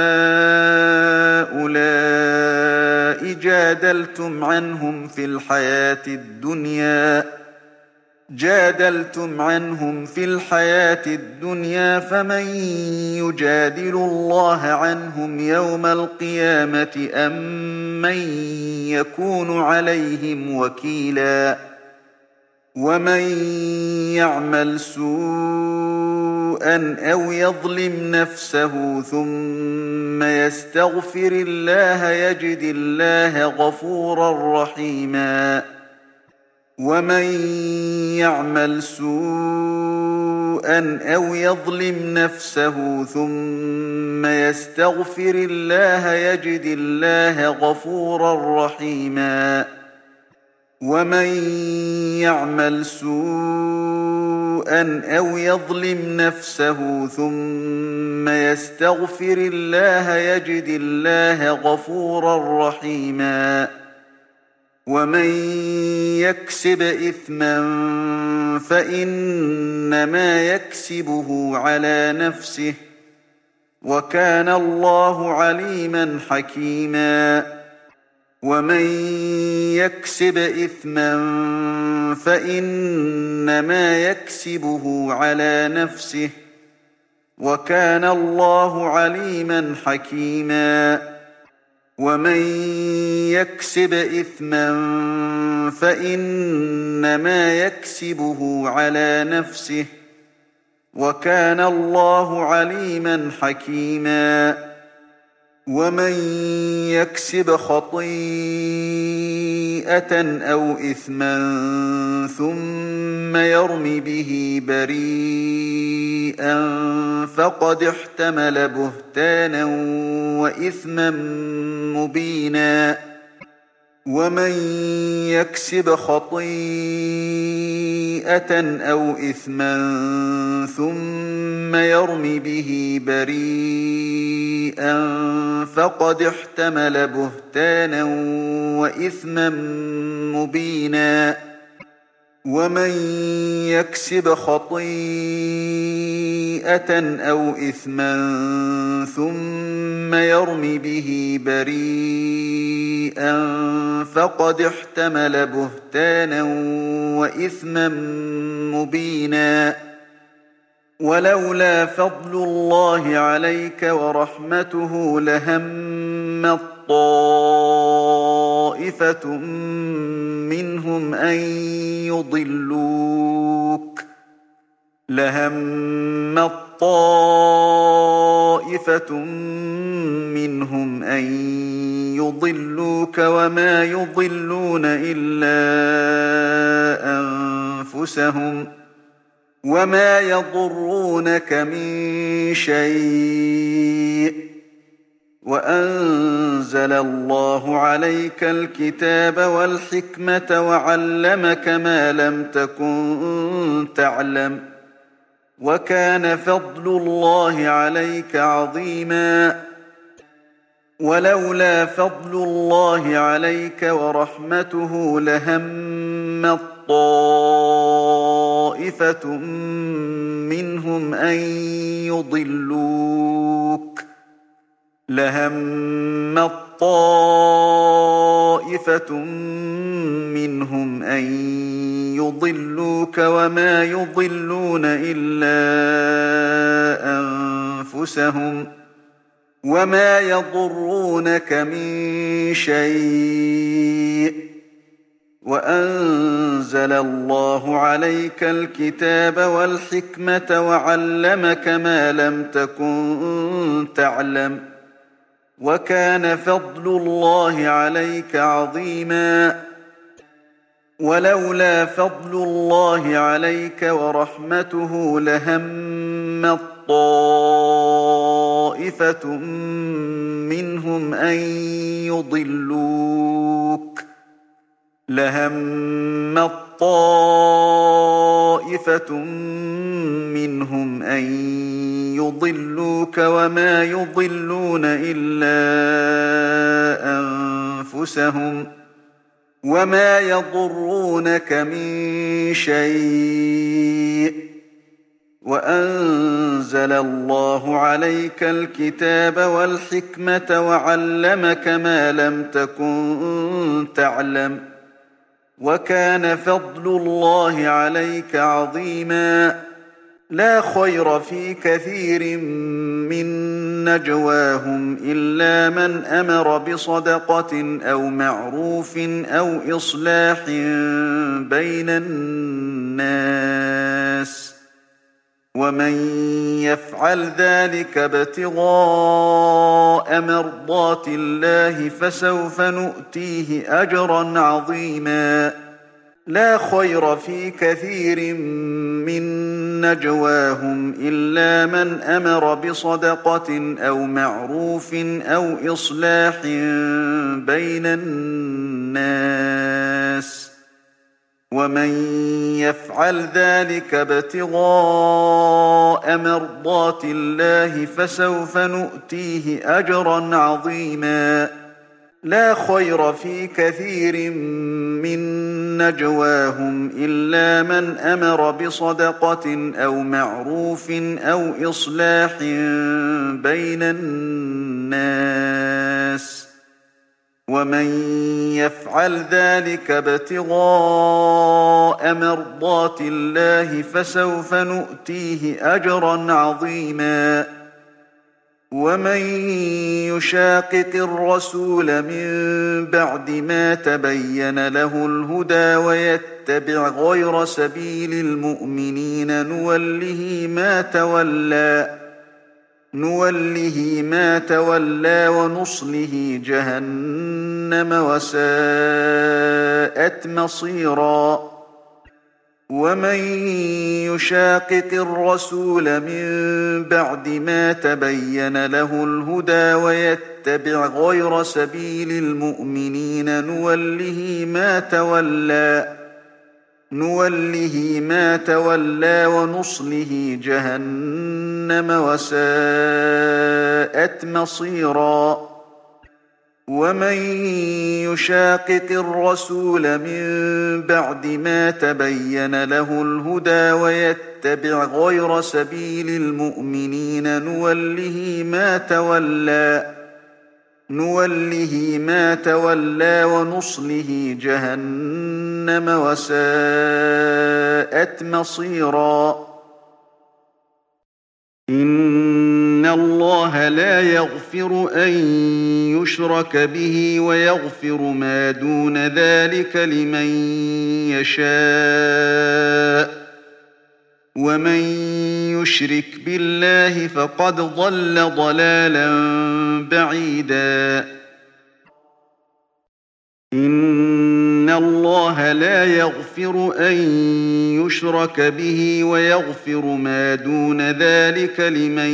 هؤلاء جادلتم عنهم في الحياة الدنيا جادلتم عنهم في الحياة الدنيا فمن يجادل الله عنهم يوم القيامة أم من يكون عليهم وكيلا ومن يعمل سوءا أو يظلم نفسه ثم يستغفر الله يجد الله غفورا رحيما ومن يعمل سوءا أو يظلم نفسه ثم يستغفر الله يجد الله غفورا رحيما ومن يعمل سوءا أو يظلم نفسه ثم يستغفر الله يجد الله غفورا رحيما ومن يكسب إثما فإنما يكسبه على نفسه وكان الله عليما حكيما ومن يكسب إثما فإنما يكسبه على نفسه وكان الله عليما حكيما ومن يكسب إثما فإنما يكسبه على نفسه وكان الله عليما حكيما ومن يكسب خطيئة أو إثما ثم يرم به بريئا فقد احتمل بهتانا وإثما مبينا ومن يكسب خطيئة أو إثما ثم يرم به بريئا فقد احتمل بهتانا وإثما مبينا ومن يكسب خطيئة أو إثما ثم يرم به بريئا فقد احتمل بهتانا وإثما مبينا ولولا فضل الله عليك ورحمته لهمت طائفة منهم أن يضلوك لهم طائفة منهم أن يضلوك وما يضلون إلا أنفسهم وما يضرونك من شيء وأنزل الله عليك الكتاب والحكمة وعلمك ما لم تكن تعلم وكان فضل الله عليك عظيما ولولا فضل الله عليك ورحمته لهمت طائفة منهم أن يضلوك لهمت طائفة منهم أن يضلوك وما يضلون إلا أنفسهم وما يضرونك من شيء وأنزل الله عليك الكتاب والحكمة وعلمك ما لم تكن تعلم وكان فضل الله عليك عظيما ولولا فضل الله عليك ورحمته لهمت طائفة منهم أن يضلوك لهمت طائفة منهم أن يضلوك وما يضلون إلا أنفسهم وما يضرونك من شيء وأنزل الله عليك الكتاب والحكمة وعلمك ما لم تكن تعلم وكان فضل الله عليك عظيما لا خير في كثير من نجواهم إلا من أمر بصدقة أو معروف أو إصلاح بين الناس ومن يفعل ذلك ابتغاء مرضات الله فسوف نؤتيه أجرا عظيما لا خير في كثير من نجواهم إلا من أمر بصدقة أو معروف أو إصلاح بين الناس ومن يفعل ذلك ابتغاء مرضات الله فسوف نؤتيه أجرا عظيما لا خير في كثير من نجواهم إلا من أمر بصدقة أو معروف أو إصلاح بين الناس ومن يفعل ذلك ابتغاء مرضات الله فسوف نؤتيه أجرا عظيما ومن يشاقق الرسول من بعد ما تبين له الهدى ويتبع غير سبيل المؤمنين نوله ما تولى نوله ما تولى ونصله جهنم وساءت مصيرا ومن يشاقق الرسول من بعد ما تبين له الهدى ويتبع غير سبيل المؤمنين نوله ما تولى نوله ما تولى ونصله جهنم وساءت مصيرا ومن يشاقق الرسول من بعد ما تبين له الهدى ويتبع غير سبيل المؤمنين نوله ما تولى نوله ما تولى ونصله جهنم وساءت مصيرا إن الله لا يغفر أن يشرك به ويغفر ما دون ذلك لمن يشاء ومن يشرك بالله فقد ضل ضلالا بعيدا إن الله لا يغفر أن يشرك به ويغفر ما دون ذلك لمن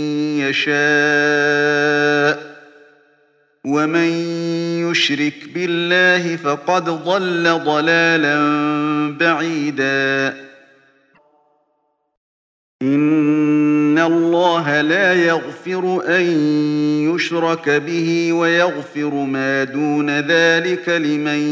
يشاء ومن يشرك بالله فقد ضل ضلالا بعيدا إن الله لا يغفر أن يشرك به ويغفر ما دون ذلك لمن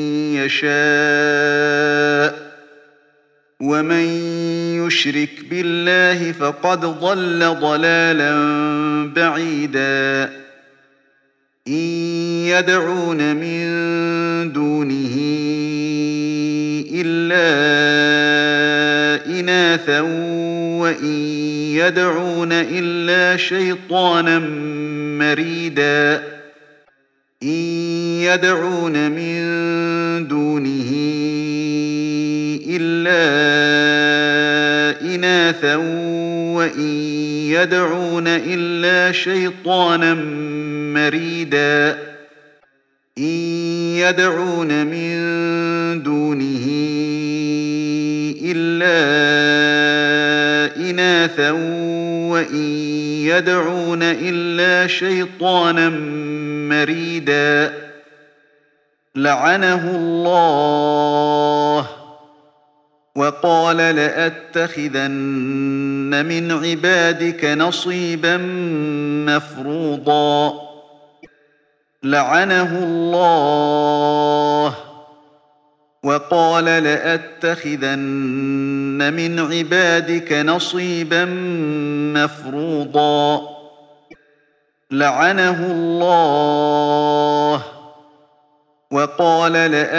يشاء ومن يشرك بالله فقد ضل ضلالا بعيدا إن يدعون من دونه إلا إناثا وإن يدعون إلا شيطانا مريدا إن يدعون من دونه إلا إناثا وإن يدعون إلا شيطانا مريدا إن يدعون من دونه إلا إناثا وإن يدعون إلا شيطانا مريدا لعنه الله وقال لأتخذن من عبادك نصيبا مفروضا لعنه الله وقال لأتخذن من عبادك نصيبا مفروضا لعنه الله وقال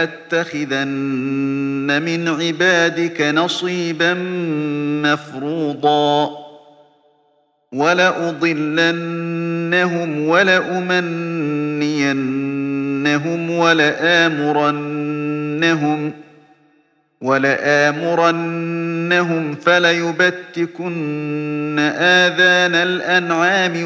لأتخذن من عبادك نصيبا مفروضا ولأضلنهم ولأمنينهم ولآمرنهم ولآمرنهم فليبتكن آذان الأنعام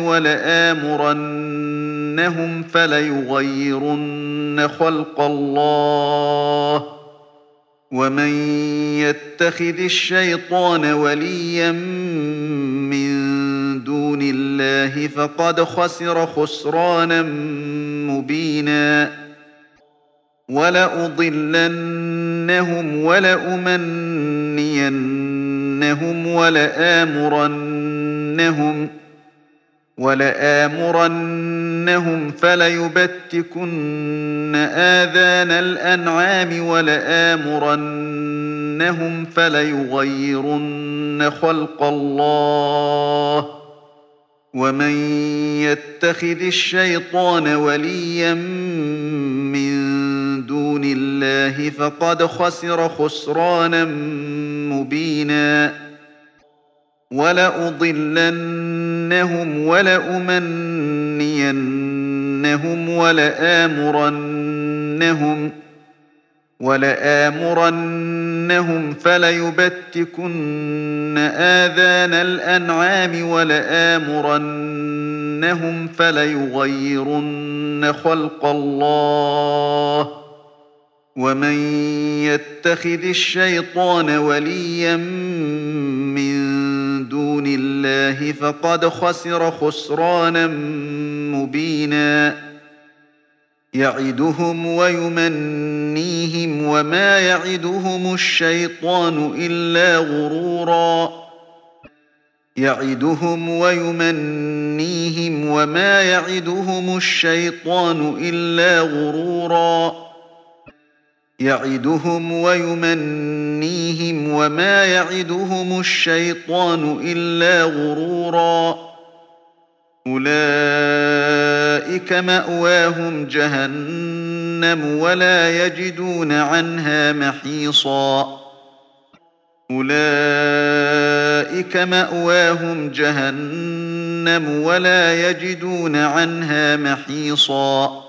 ولآمرنهم فليغيرن خلق الله ومن يتخذ الشيطان وليا من دون الله فقد خسر خسرانا مبينا ولأضلنهم ولأمنينهم ولآمرنهم ولآمرنهم فليبتكن آذان الأنعام ولآمرنهم فليغيرن خلق الله ومن يتخذ الشيطان وليا من دون الله فقد خسر خسرانا مبينا ولأضلنهم ولأمنينهم ولآمرنهم ولآمرنهم فليبتكن آذان الأنعام ولآمرنهم فليغيرن خلق الله ومن يتخذ الشيطان وليا من دون الله فقد خسر خسرانا مبينا يعدهم ويمنيهم وما يعدهم الشيطان إلا غرورا يعدهم ويمنيهم وما يعدهم الشيطان إلا غرورا يعدهم ويمنيهم وما يعدهم الشيطان إلا غرورا أولئك مأواهم جهنم ولا يجدون عنها محيصا أولئك مأواهم جهنم ولا يجدون عنها محيصا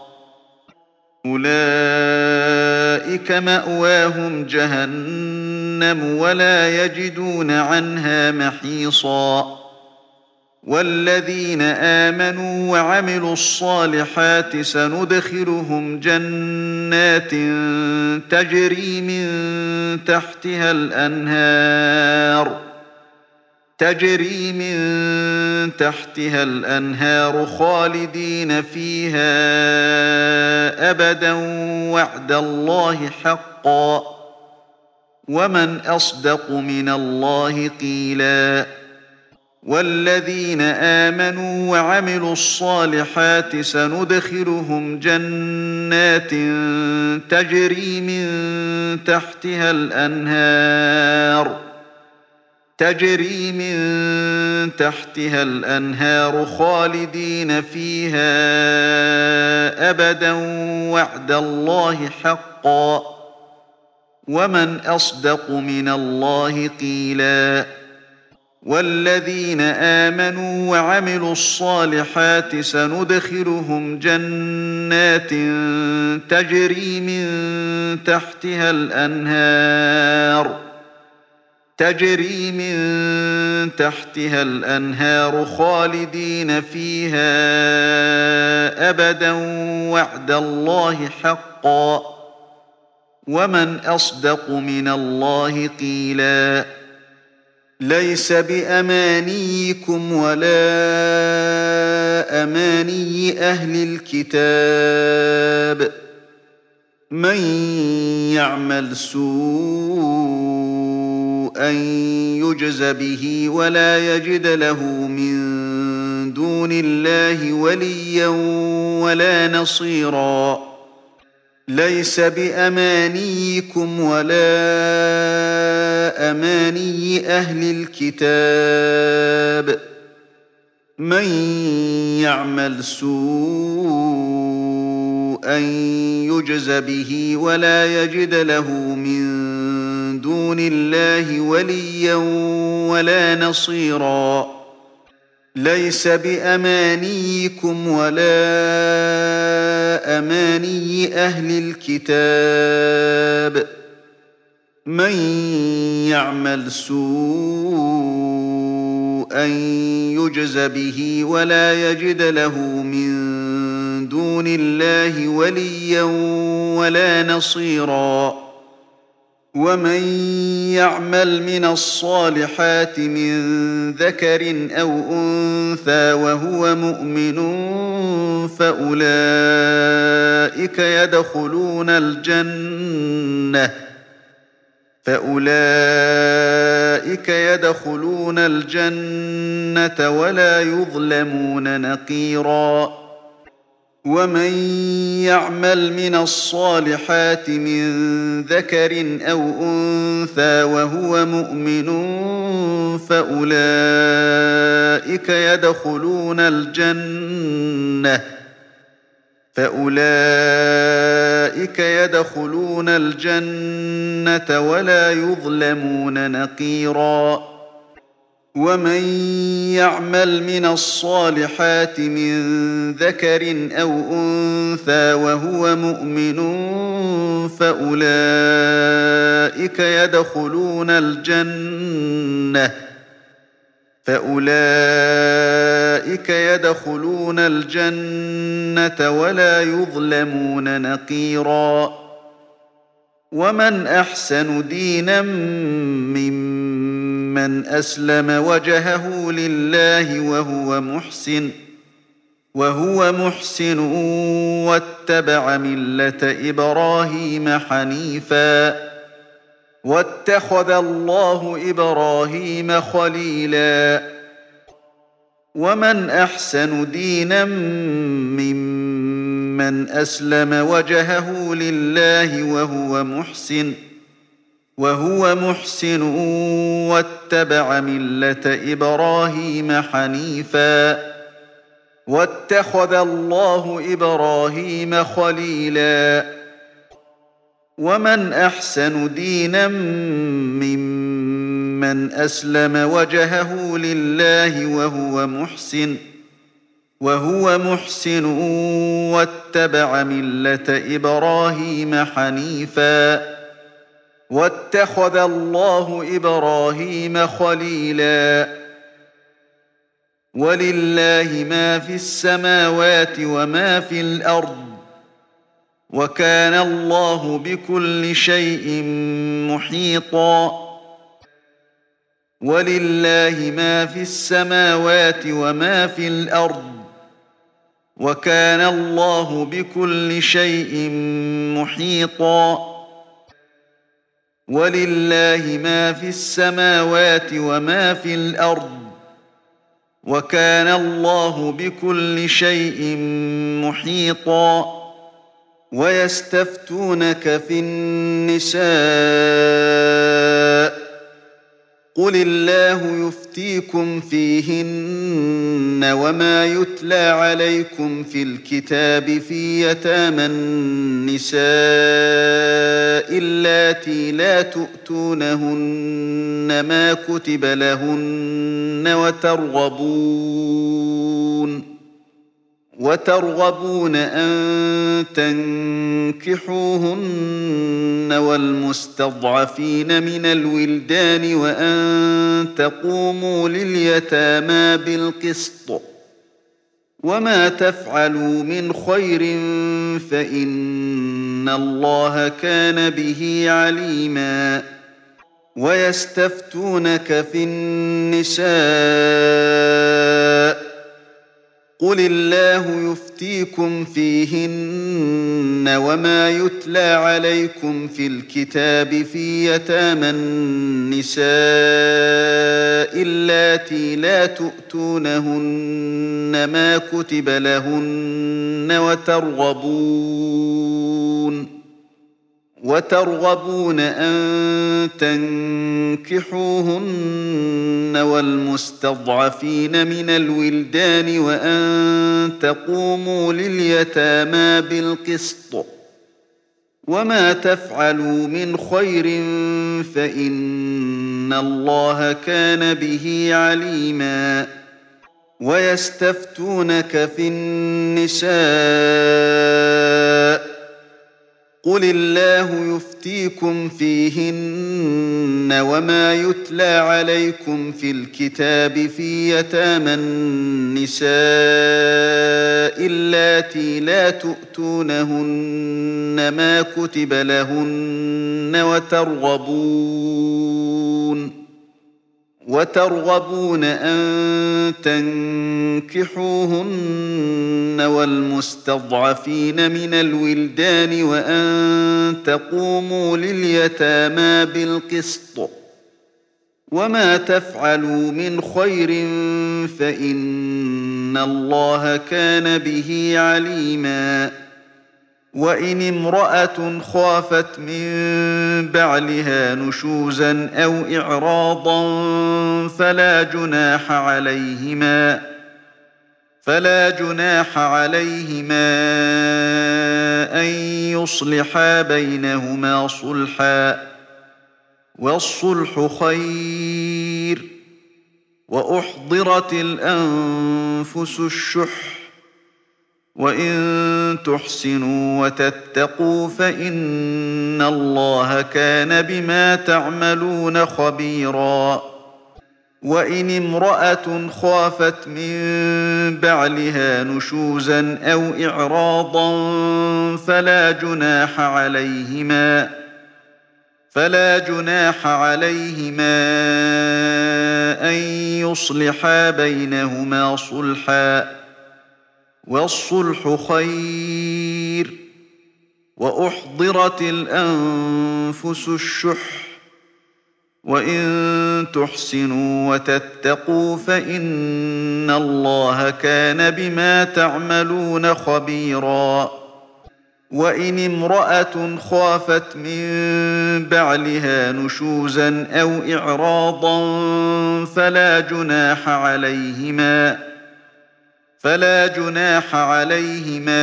أولئك مأواهم جهنم ولا يجدون عنها محيصا والذين آمنوا وعملوا الصالحات سندخلهم جنات تجري من تحتها الأنهار تجري من تحتها الأنهار خالدين فيها أبدا وعد الله حقا ومن أصدق من الله قيلا والذين آمنوا وعملوا الصالحات سندخلهم جنات تجري من تحتها الأنهار تجري من تحتها الأنهار خالدين فيها أبدا وعد الله حقا ومن أصدق من الله قيلا والذين آمنوا وعملوا الصالحات سندخلهم جنات تجري من تحتها الأنهار تجري من تحتها الأنهار خالدين فيها أبدا وعد الله حقا ومن أصدق من الله قيلا ليس بأمانيكم ولا أماني أهل الكتاب من يعمل سوءا يجز به ولا يجد له من دون الله وليا ولا نصيرا ليس بأمانيكم ولا أماني أهل الكتاب من يعمل سوءا يجز به ولا يجد له من دون الله وليا ولا نصيرا ليس بأمانيكم ولا أماني أهل الكتاب من يعمل سوءا يجز به ولا يجد له من دون الله وليا ولا نصيرا ومن يعمل من الصالحات من ذكر أو أنثى وهو مؤمن فأولئك يدخلون الجنة فأولئك يدخلون الجنة ولا يظلمون نقيرا ومن يعمل من الصالحات من ذكر أو أنثى وهو مؤمن فأولئك يدخلون الجنة فأولئك يدخلون الجنة ولا يظلمون نقيرا ومن يعمل من الصالحات من ذكر أو أنثى وهو مؤمن فأولئك يدخلون الجنة فأولئك يدخلون الجنة ولا يظلمون نقيرا ومن أحسن دينا ممن أسلم وجهه لله وهو محسن وهو محسن واتبع ملة إبراهيم حنيفا واتخذ الله إبراهيم خليلا ومن أحسن دينا ممن أسلم وجهه لله وهو محسن وهو محسن واتبع ملة إبراهيم حنيفا واتخذ الله إبراهيم خليلا ومن أحسن دينا ممن من أسلم وجهه لله وهو محسن وهو محسن واتبع ملة إبراهيم حنيفا واتخذ الله إبراهيم خليلا ولله ما في السماوات وما في الأرض وكان الله بكل شيء محيطا ولله ما في السماوات وما في الأرض وكان الله بكل شيء محيطا ولله ما في السماوات وما في الأرض وكان الله بكل شيء محيطا ويستفتونك في النساء قل الله يفتيكم فيهن وما يتلى عليكم في الكتاب في يتامى النساء اللاتي لا تؤتونهن ما كتب لهن وترغبون وترغبون أن تنكحوهن والمستضعفين من الولدان وأن تقوموا لليتامى بالقسط وما تفعلوا من خير فإن الله كان به عليما ويستفتونك في النساء قل الله يفتيكم فيهن وما يتلى عليكم في الكتاب في يتامى النساء اللاتي لا تؤتونهن ما كتب لهن وترغبون وترغبون أن تنكحوهن والمستضعفين من الولدان وأن تقوموا لليتامى بالقسط وما تفعلوا من خير فإن الله كان به عليما ويستفتونك في النساء قل الله يفتيكم فيهن وما يتلى عليكم في الكتاب في يتامى النساء اللاتي لا تؤتونهن ما كتب لهن وترغبون وترغبون أن تنكحوهن والمستضعفين من الولدان وأن تقوموا لليتامى بالقسط وما تفعلوا من خير فإن الله كان به عليما وإن امرأة خافت من بعلها نشوزا أو إعراضا فلا جناح عليهما فلا جناح عليهما أن يصلحا بينهما صلحا والصلح خير وأحضرت الأنفس الشح وإن تحسنوا وتتقوا فإن الله كان بما تعملون خبيرا وإن امرأة خافت من بعلها نشوزا أو إعراضا فلا جناح عليهما فلا جناح عليهما أن يصلحا بينهما صلحا والصلح خير وأحضرت الأنفس الشح وإن تحسنوا وتتقوا فإن الله كان بما تعملون خبيرا وإن امرأة خافت من بعلها نشوزا أو إعراضا فلا جناح عليهما فلا جناح عليهما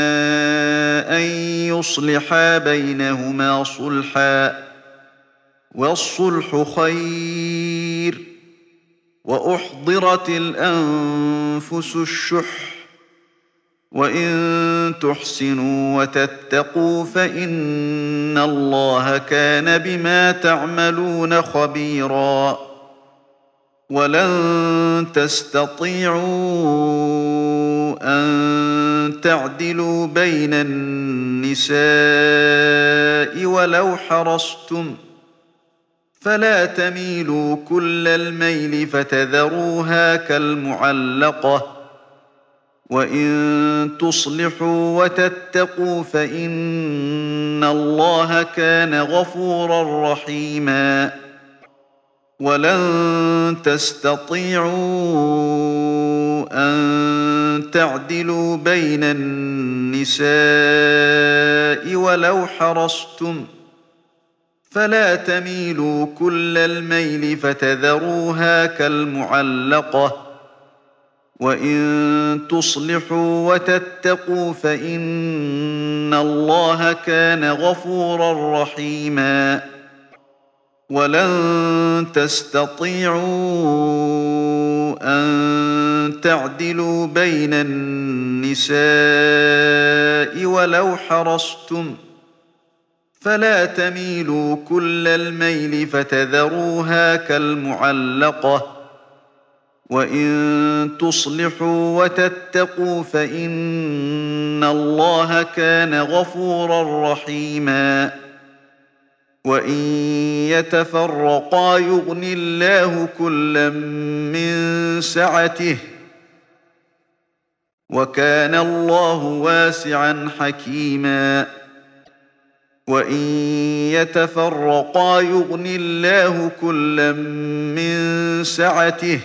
أن يصلحا بينهما صلحا والصلح خير وأحضرت الأنفس الشح وإن تحسنوا وتتقوا فإن الله كان بما تعملون خبيرا ولن تستطيعوا أن تعدلوا بين النساء ولو حرصتم فلا تميلوا كل الميل فتذروها كالمعلقة وإن تصلحوا وتتقوا فإن الله كان غفورا رحيما ولن تستطيعوا أن تعدلوا بين النساء ولو حرصتم فلا تميلوا كل الميل فتذروها كالمعلقة وإن تصلحوا وتتقوا فإن الله كان غفورا رحيما ولن تستطيعوا أن تعدلوا بين النساء ولو حرصتم فلا تميلوا كل الميل فتذروها كالمعلقة وإن تصلحوا وتتقوا فإن الله كان غفورا رحيما وإن يتفرقا يغن الله كلا من سعته وكان الله واسعا حكيما وإن يتفرقا يغن الله كلا من سعته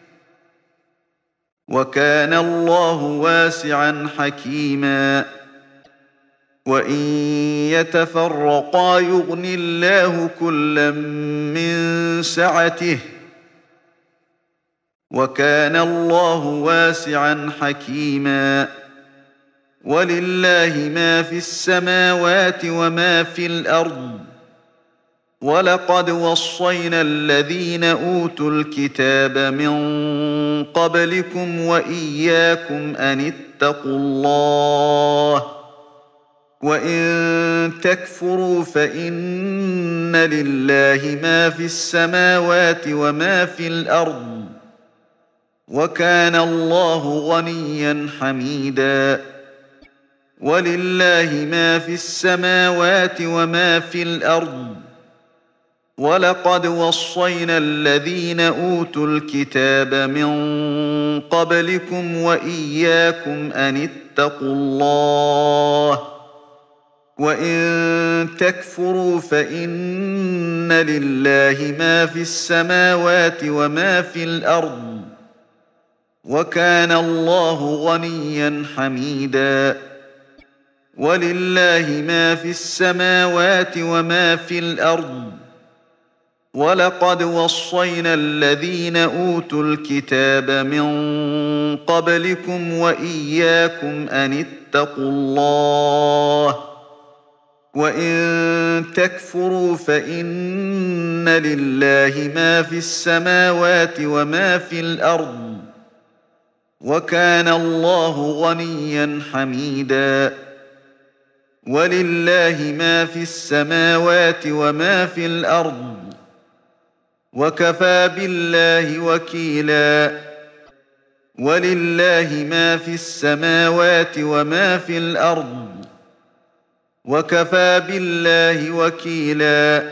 وكان الله واسعا حكيما وإن يتفرقا يغن الله كلا من سعته وكان الله واسعا حكيما ولله ما في السماوات وما في الأرض ولقد وصينا الذين أوتوا الكتاب من قبلكم وإياكم أن اتقوا الله وإن تكفروا فإن لله ما في السماوات وما في الأرض وكان الله غنيا حميدا ولله ما في السماوات وما في الأرض ولقد وصينا الذين أوتوا الكتاب من قبلكم وإياكم أن اتقوا الله وإن تكفروا فإن لله ما في السماوات وما في الأرض وكان الله غنيا حميدا ولله ما في السماوات وما في الأرض ولقد وصينا الذين أوتوا الكتاب من قبلكم وإياكم أن اتقوا الله وإن تكفروا فإن لله ما في السماوات وما في الأرض وكان الله غنيا حميدا ولله ما في السماوات وما في الأرض وكفى بالله وكيلا ولله ما في السماوات وما في الأرض وكفى بالله وكيلا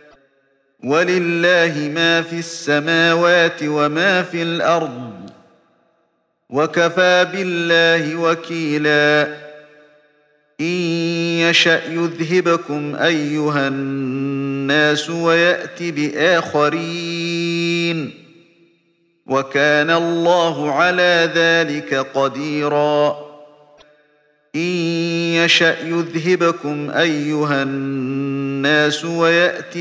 ولله ما في السماوات وما في الأرض وكفى بالله وكيلا إن يشأ يذهبكم أيها الناس ويأت بآخرين وكان الله على ذلك قديرا إن يشأ يذهبكم أيها الناس ويأت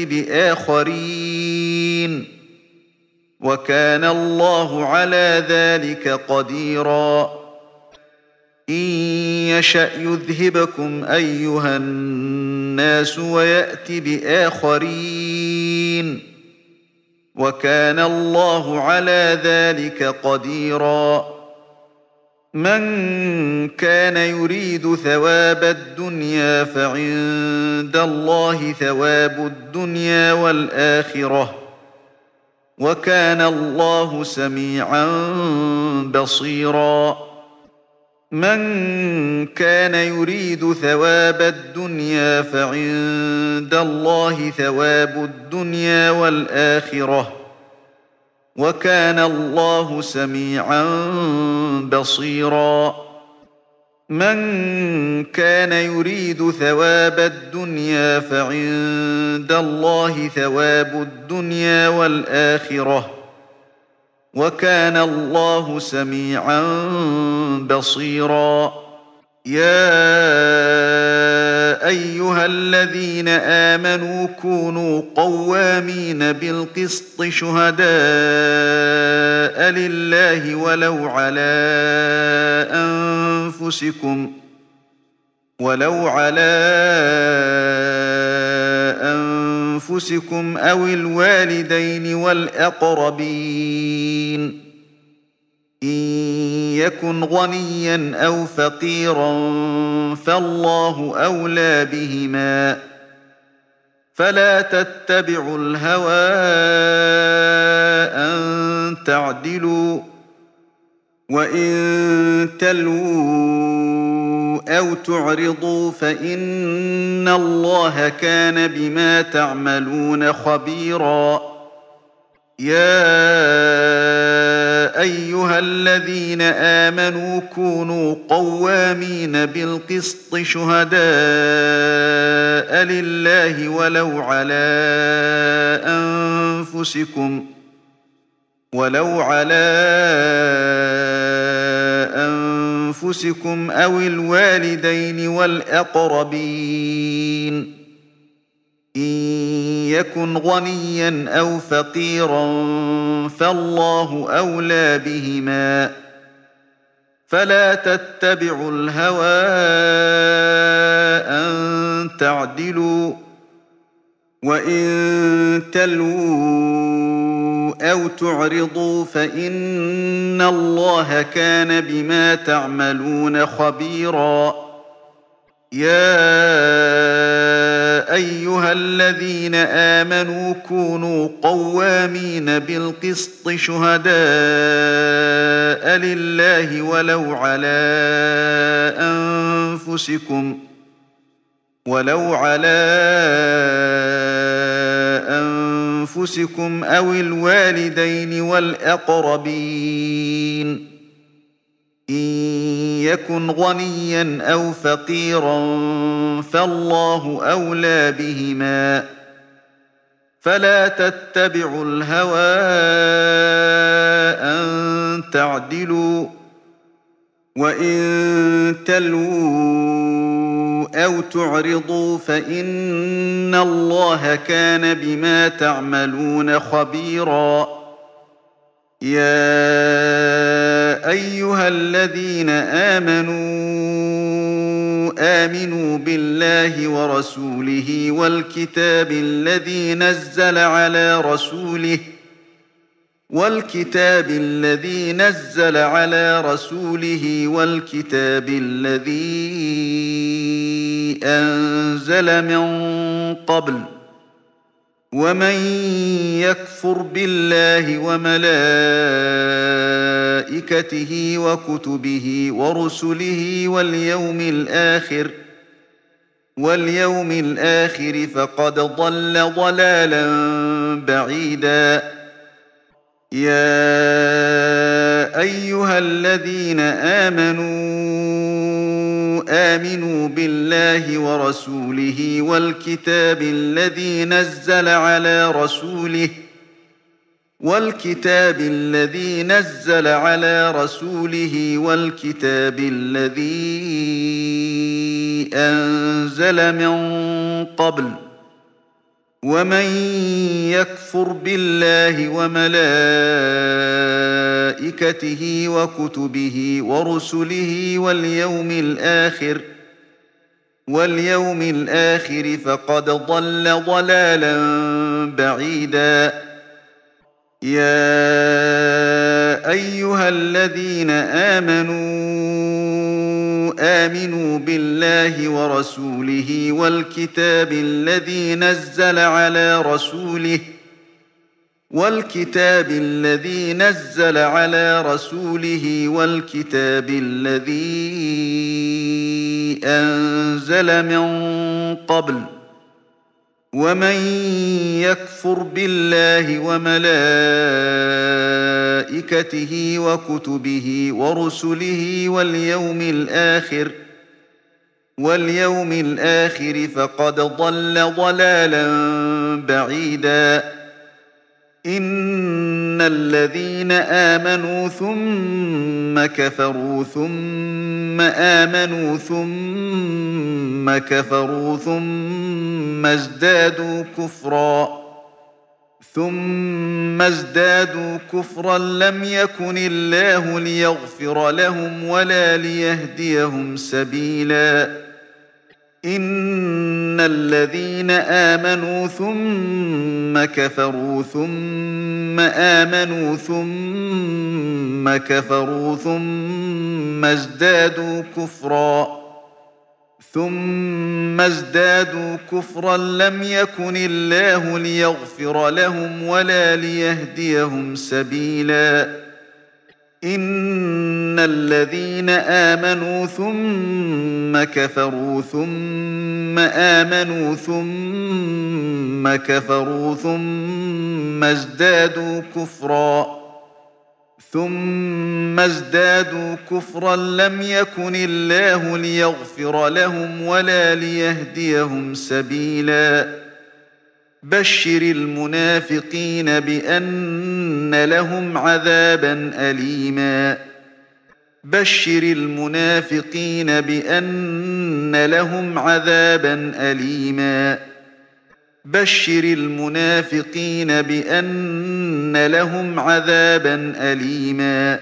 بآخرين وكان الله على ذلك قديرا إن يشأ يذهبكم أيها الناس ويأت بآخرين مبين وكان الله على ذلك قديرا من كان يريد ثواب الدنيا فعند الله ثواب الدنيا والآخرة وكان الله سميعا بصيرا من كان يريد ثواب الدنيا فعند الله ثواب الدنيا والآخرة وكان الله سميعا بصيرا من كان يريد ثواب الدنيا فعند الله ثواب الدنيا والآخرة وكان الله سميعا بصيرا يا أيها الذين آمنوا كونوا قوامين بالقسط شهداء لله ولو على أنفسكم ولو على أنفسكم أو الوالدين والأقربين إن يكن غنيا أو فقيرا فالله أولى بهما فلا تتبعوا الهوى أن تعدلوا وإن تلووا أو تعرضوا فإن الله كان بما تعملون خبيرا يا أيها الذين آمنوا كونوا قوامين بالقسط شهداء لله ولو على أنفسكم ولو على أنفسكم أو الوالدين والأقربين إن يكن غنيا أو فقيرا فالله أولى بهما فلا تتبعوا الهوى أن تعدلوا وإن تلووا أو تعرضوا فإن الله كان بما تعملون خبيرا يا أيها الذين آمنوا كونوا قوامين بالقسط شهداء لله ولو على أنفسكم ولو على أنفسكم أو الوالدين والأقربين إن يكن غنيا أو فقيرا فالله أولى بهما فلا تتبعوا الهوى أن تعدلوا وإن تلووا أو تعرضوا فإن الله كان بما تعملون خبيرا يا أيها الذين آمنوا آمنوا بالله ورسوله والكتاب الذي نزل على رسوله والكتاب الذي نزل على رسوله والكتاب الذي أنزل من قبل ومن يكفر بالله وملائكته وكتبه ورسله واليوم الآخر واليوم الآخر فقد ضل ضلالا بعيدا يا أيها الذين آمنوا آمنوا بالله ورسوله والكتاب الذي نزل على رسوله والكتاب الذي نزل على رسوله والكتاب الذي أنزل من قبل ومن يكفر بالله وملائكته وكتبه ورسله واليوم الآخر واليوم الآخر فقد ضل ضلالا بعيدا يا أيها الذين آمنوا آمنوا بالله ورسوله والكتاب الذي نزل على رسوله والكتاب الذي نزل على رسوله والكتاب الذي أنزل من قبل ومن يكفر بالله وملائكته وكتبه ورسله واليوم الآخر واليوم الآخر فقد ضل ضلالا بعيدا إن الذين آمنوا ثم كفروا ثم آمنوا ثم كفروا ثم ازدادوا كفرا ثم ازدادوا كفرا لم يكن الله ليغفر لهم ولا ليهديهم سبيلا إن الذين آمنوا ثم كفروا ثم آمنوا ثم كفروا ثم ازدادوا كفرا ثم ازدادوا كفرا لم يكن الله ليغفر لهم ولا ليهديهم سبيلا إن الذين آمنوا ثم كفروا ثم آمنوا ثم كفروا ثم ازدادوا كفرا ثم ازدادوا كفرا لم يكن الله ليغفر لهم ولا ليهديهم سبيلا بشر المنافقين بأن لهم عذابا أليما بشر المنافقين بأن لهم عذابا أليما بشر المنافقين بأن لهم عذابا أليما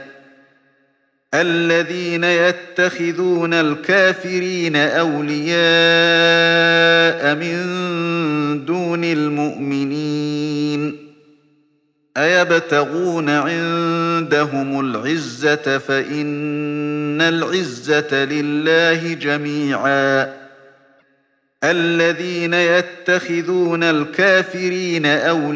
الذين يتخذون الكافرين أولياء من دون المؤمنين أيبتغون عندهم العزة فإن العزة لله جميعا الذين يتخذون الكافرين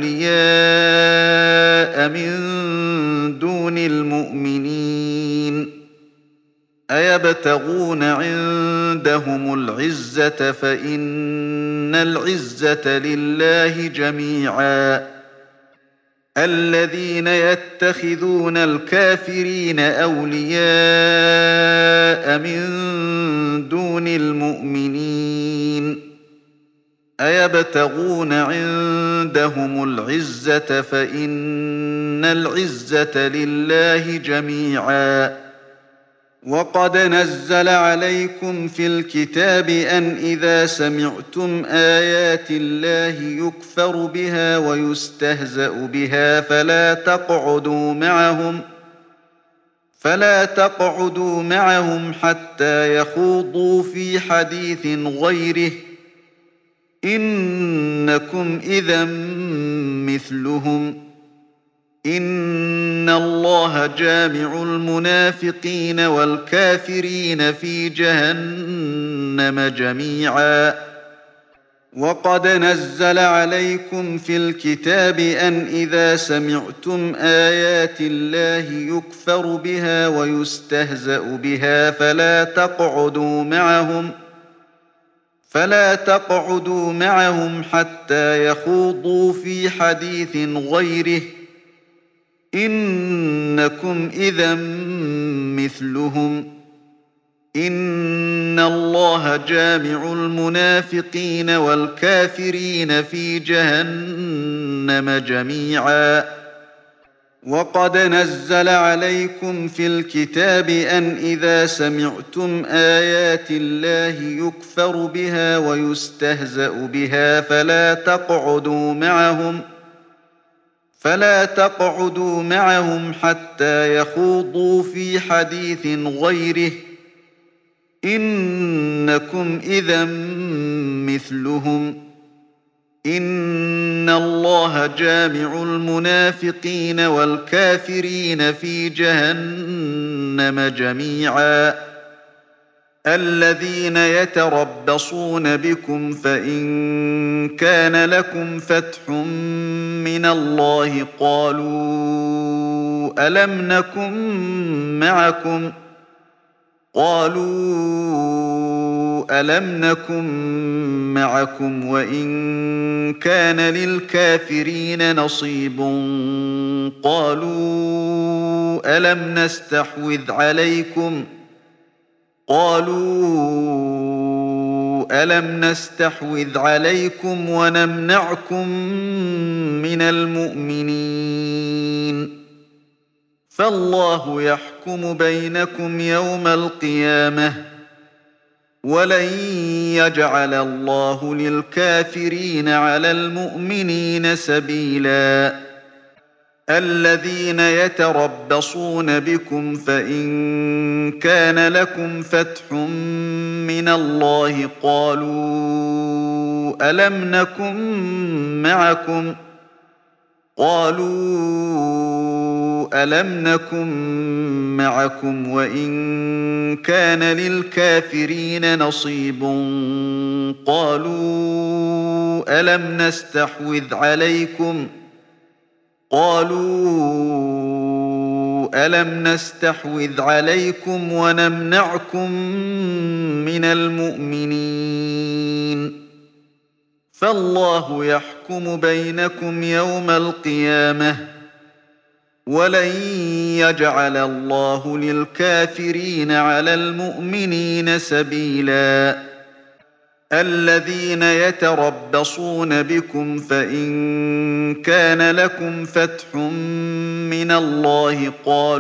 أولياء من دون المؤمنين أيبتغون عندهم العزة فإن العزة لله جميعا الذين يتخذون الكافرين أولياء من دون المؤمنين أيبتغون عندهم العزة فإن العزة لله جميعا وقد نزل عليكم في الكتاب أن إذا سمعتم آيات الله يكفر بها ويستهزأ بها فلا تقعدوا معهم فلا تقعدوا معهم حتى يخوضوا في حديث غيره إنكم إذا مثلهم إن الله جامع المنافقين والكافرين في جهنم جميعا وقد نزل عليكم في الكتاب أن إذا سمعتم آيات الله يكفر بها ويستهزأ بها فلا تقعدوا معهم فلا تقعدوا معهم حتى يخوضوا في حديث غيره إنكم إذا مثلهم إن الله جامع المنافقين والكافرين في جهنم جميعا وقد نزل عليكم في الكتاب أن إذا سمعتم آيات الله يكفر بها ويستهزأ بها فلا تقعدوا معهم فلا تقعدوا معهم حتى يخوضوا في حديث غيره إنكم إذا مثلهم إن الله جامع المنافقين والكافرين في جهنم جميعا الذين يتربصون بكم فإن كان لكم فتح من الله قالوا ألم نكن معكم قالوا ألم نكن معكم وإن كان للكافرين نصيب قالوا ألم نستحوذ عليكم قالوا ألم نستحوذ عليكم ونمنعكم من المؤمنين فالله يحكم بينكم يوم القيامة ولن يجعل الله للكافرين على المؤمنين سبيلا الذين يتربصون بكم فإن كان لكم فتح من الله قالوا ألم نكن معكم قالوا ألم نكن معكم وإن كان للكافرين نصيب قالوا ألم نستحوذ عليكم قالوا ألم نستحوذ عليكم ونمنعكم من المؤمنين فالله يحكم بينكم يوم القيامة ولن يجعل الله للكافرين على المؤمنين سبيلا الذين يتربصون بكم فإن كان لكم فتح من الله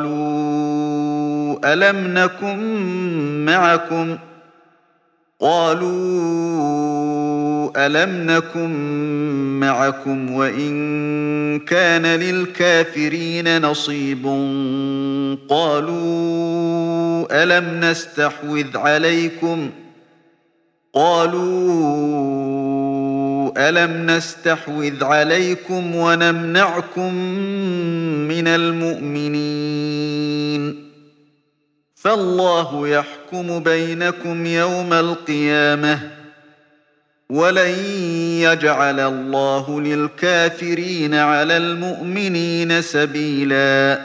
قالوا ألم نكن معكم قالوا ألم نكن معكم وإن كان للكافرين نصيب قالوا ألم نستحوذ عليكم قالوا ألم نستحوذ عليكم ونمنعكم من المؤمنين فالله يحكم بينكم يوم القيامة ولن يجعل الله للكافرين على المؤمنين سبيلا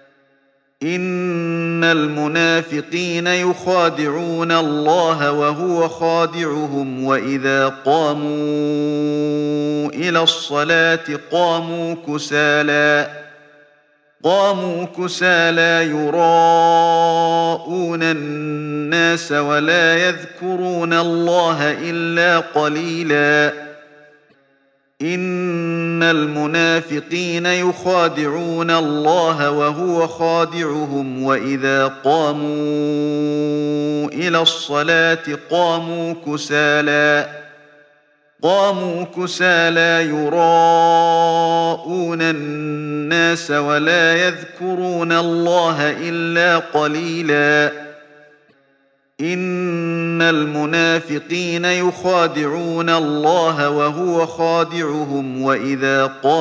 إن المنافقين يخادعون الله وهو خادعهم وإذا قاموا إلى الصلاة قاموا كسالى قاموا كسالى يراءون الناس ولا يذكرون الله إلا قليلا إن المنافقين يخادعون الله وهو خادعهم وإذا قاموا إلى الصلاة قاموا كسالى قاموا كسالى يراءون الناس ولا يذكرون الله إلا قليلا إن المنافقين يخادعون الله وهو خادعهم وإذا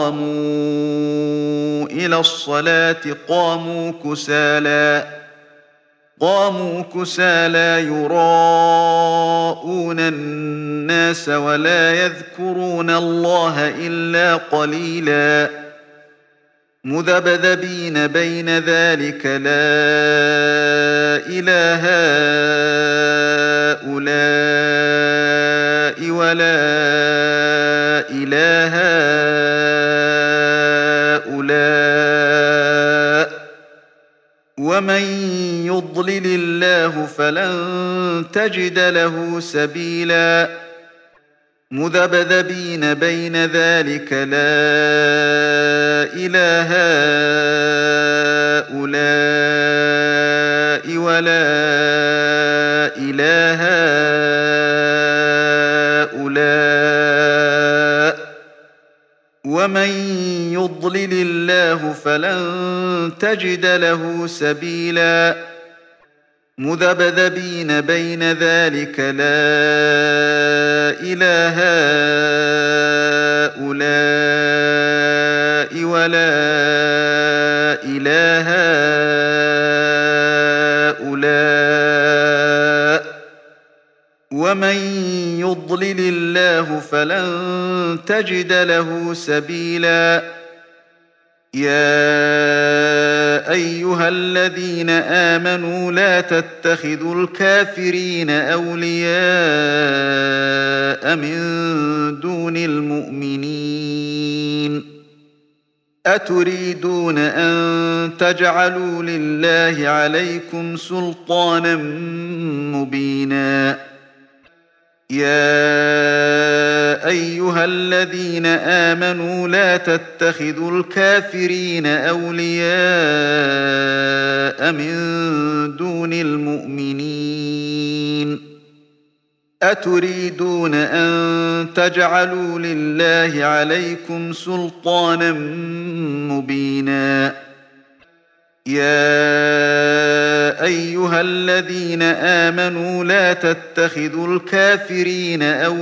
قاموا إلى الصلاة قاموا كسالى قاموا كسالى يراءون الناس ولا يذكرون الله إلا قليلا مذبذبين بين ذلك لا إله هؤلاء ولا إله هؤلاء ومن يضلل الله فلن تجد له سبيلا مذبذبين بين ذلك لا إله هؤلاء ولا إله هؤلاء ومن يضلل الله فلن تجد له سبيلا مذبذبين بين ذلك لا إله هؤلاء ولا إله هؤلاء ومن يضلل الله فلن تجد له سبيلا يا أيها الذين آمنوا لا تتخذوا الكافرين أولياء من دون المؤمنين أتريدون أن تجعلوا لله عليكم سلطانا مبينا يا أيها الذين آمنوا لا تتخذوا الكافرين أولياء من دون المؤمنين أتريدون أن تجعلوا لله عليكم سلطانا مبينا يا أيها الذين آمنوا لا تتخذوا الكافرين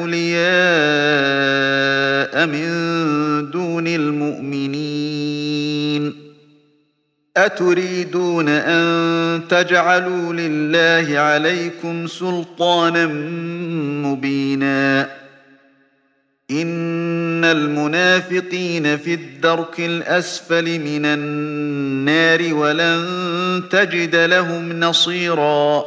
أولياء من دون المؤمنين أتريدون أن تجعلوا لله عليكم سلطانا مبينا إن المنافقين في الدرك الأسفل من النار ولن تجد لهم نصيرا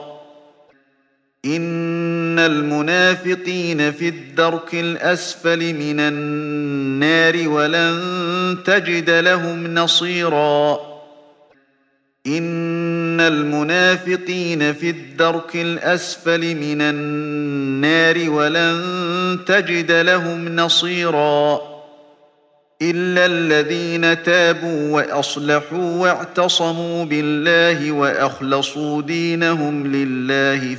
إن المنافقين في الدرك الأسفل من النار ولن تجد لهم نصيرا إن المنافقين في الدرك الأسفل من النار ولن تجد لهم نصيرا إلا الذين تابوا وأصلحوا واعتصموا بالله وأخلصوا دينهم لله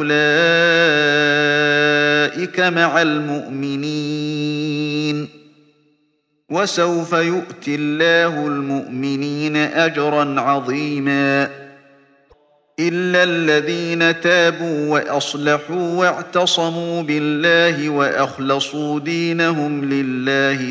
فأولئك مع المؤمنين وسوف يؤتي الله المؤمنين أجرا عظيما إلا الذين تابوا وأصلحوا واعتصموا بالله وأخلصوا دينهم لله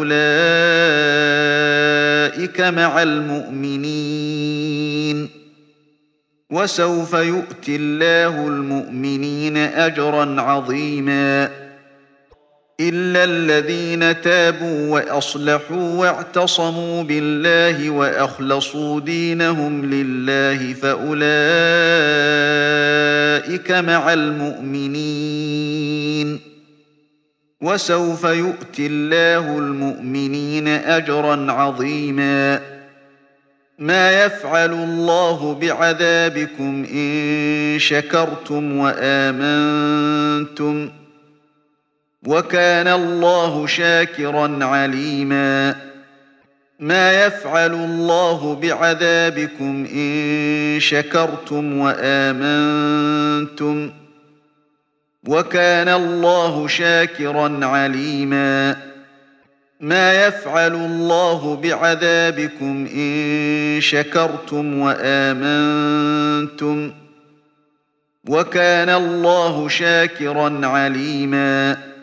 فأولئك مع المؤمنين وسوف يؤتي الله المؤمنين أجرا عظيما إلا الذين تابوا وأصلحوا واعتصموا بالله وأخلصوا دينهم لله فأولئك مع المؤمنين وسوف يؤتي الله المؤمنين أجرا عظيما ما يفعل الله بعذابكم إن شكرتم وآمنتم وكان الله شاكرا عليما ما يفعل الله بعذابكم إن شكرتم وآمنتم وكان الله شاكرا عليما ما يفعل الله بعذابكم إن شكرتم وآمنتم وكان الله شاكرا عليما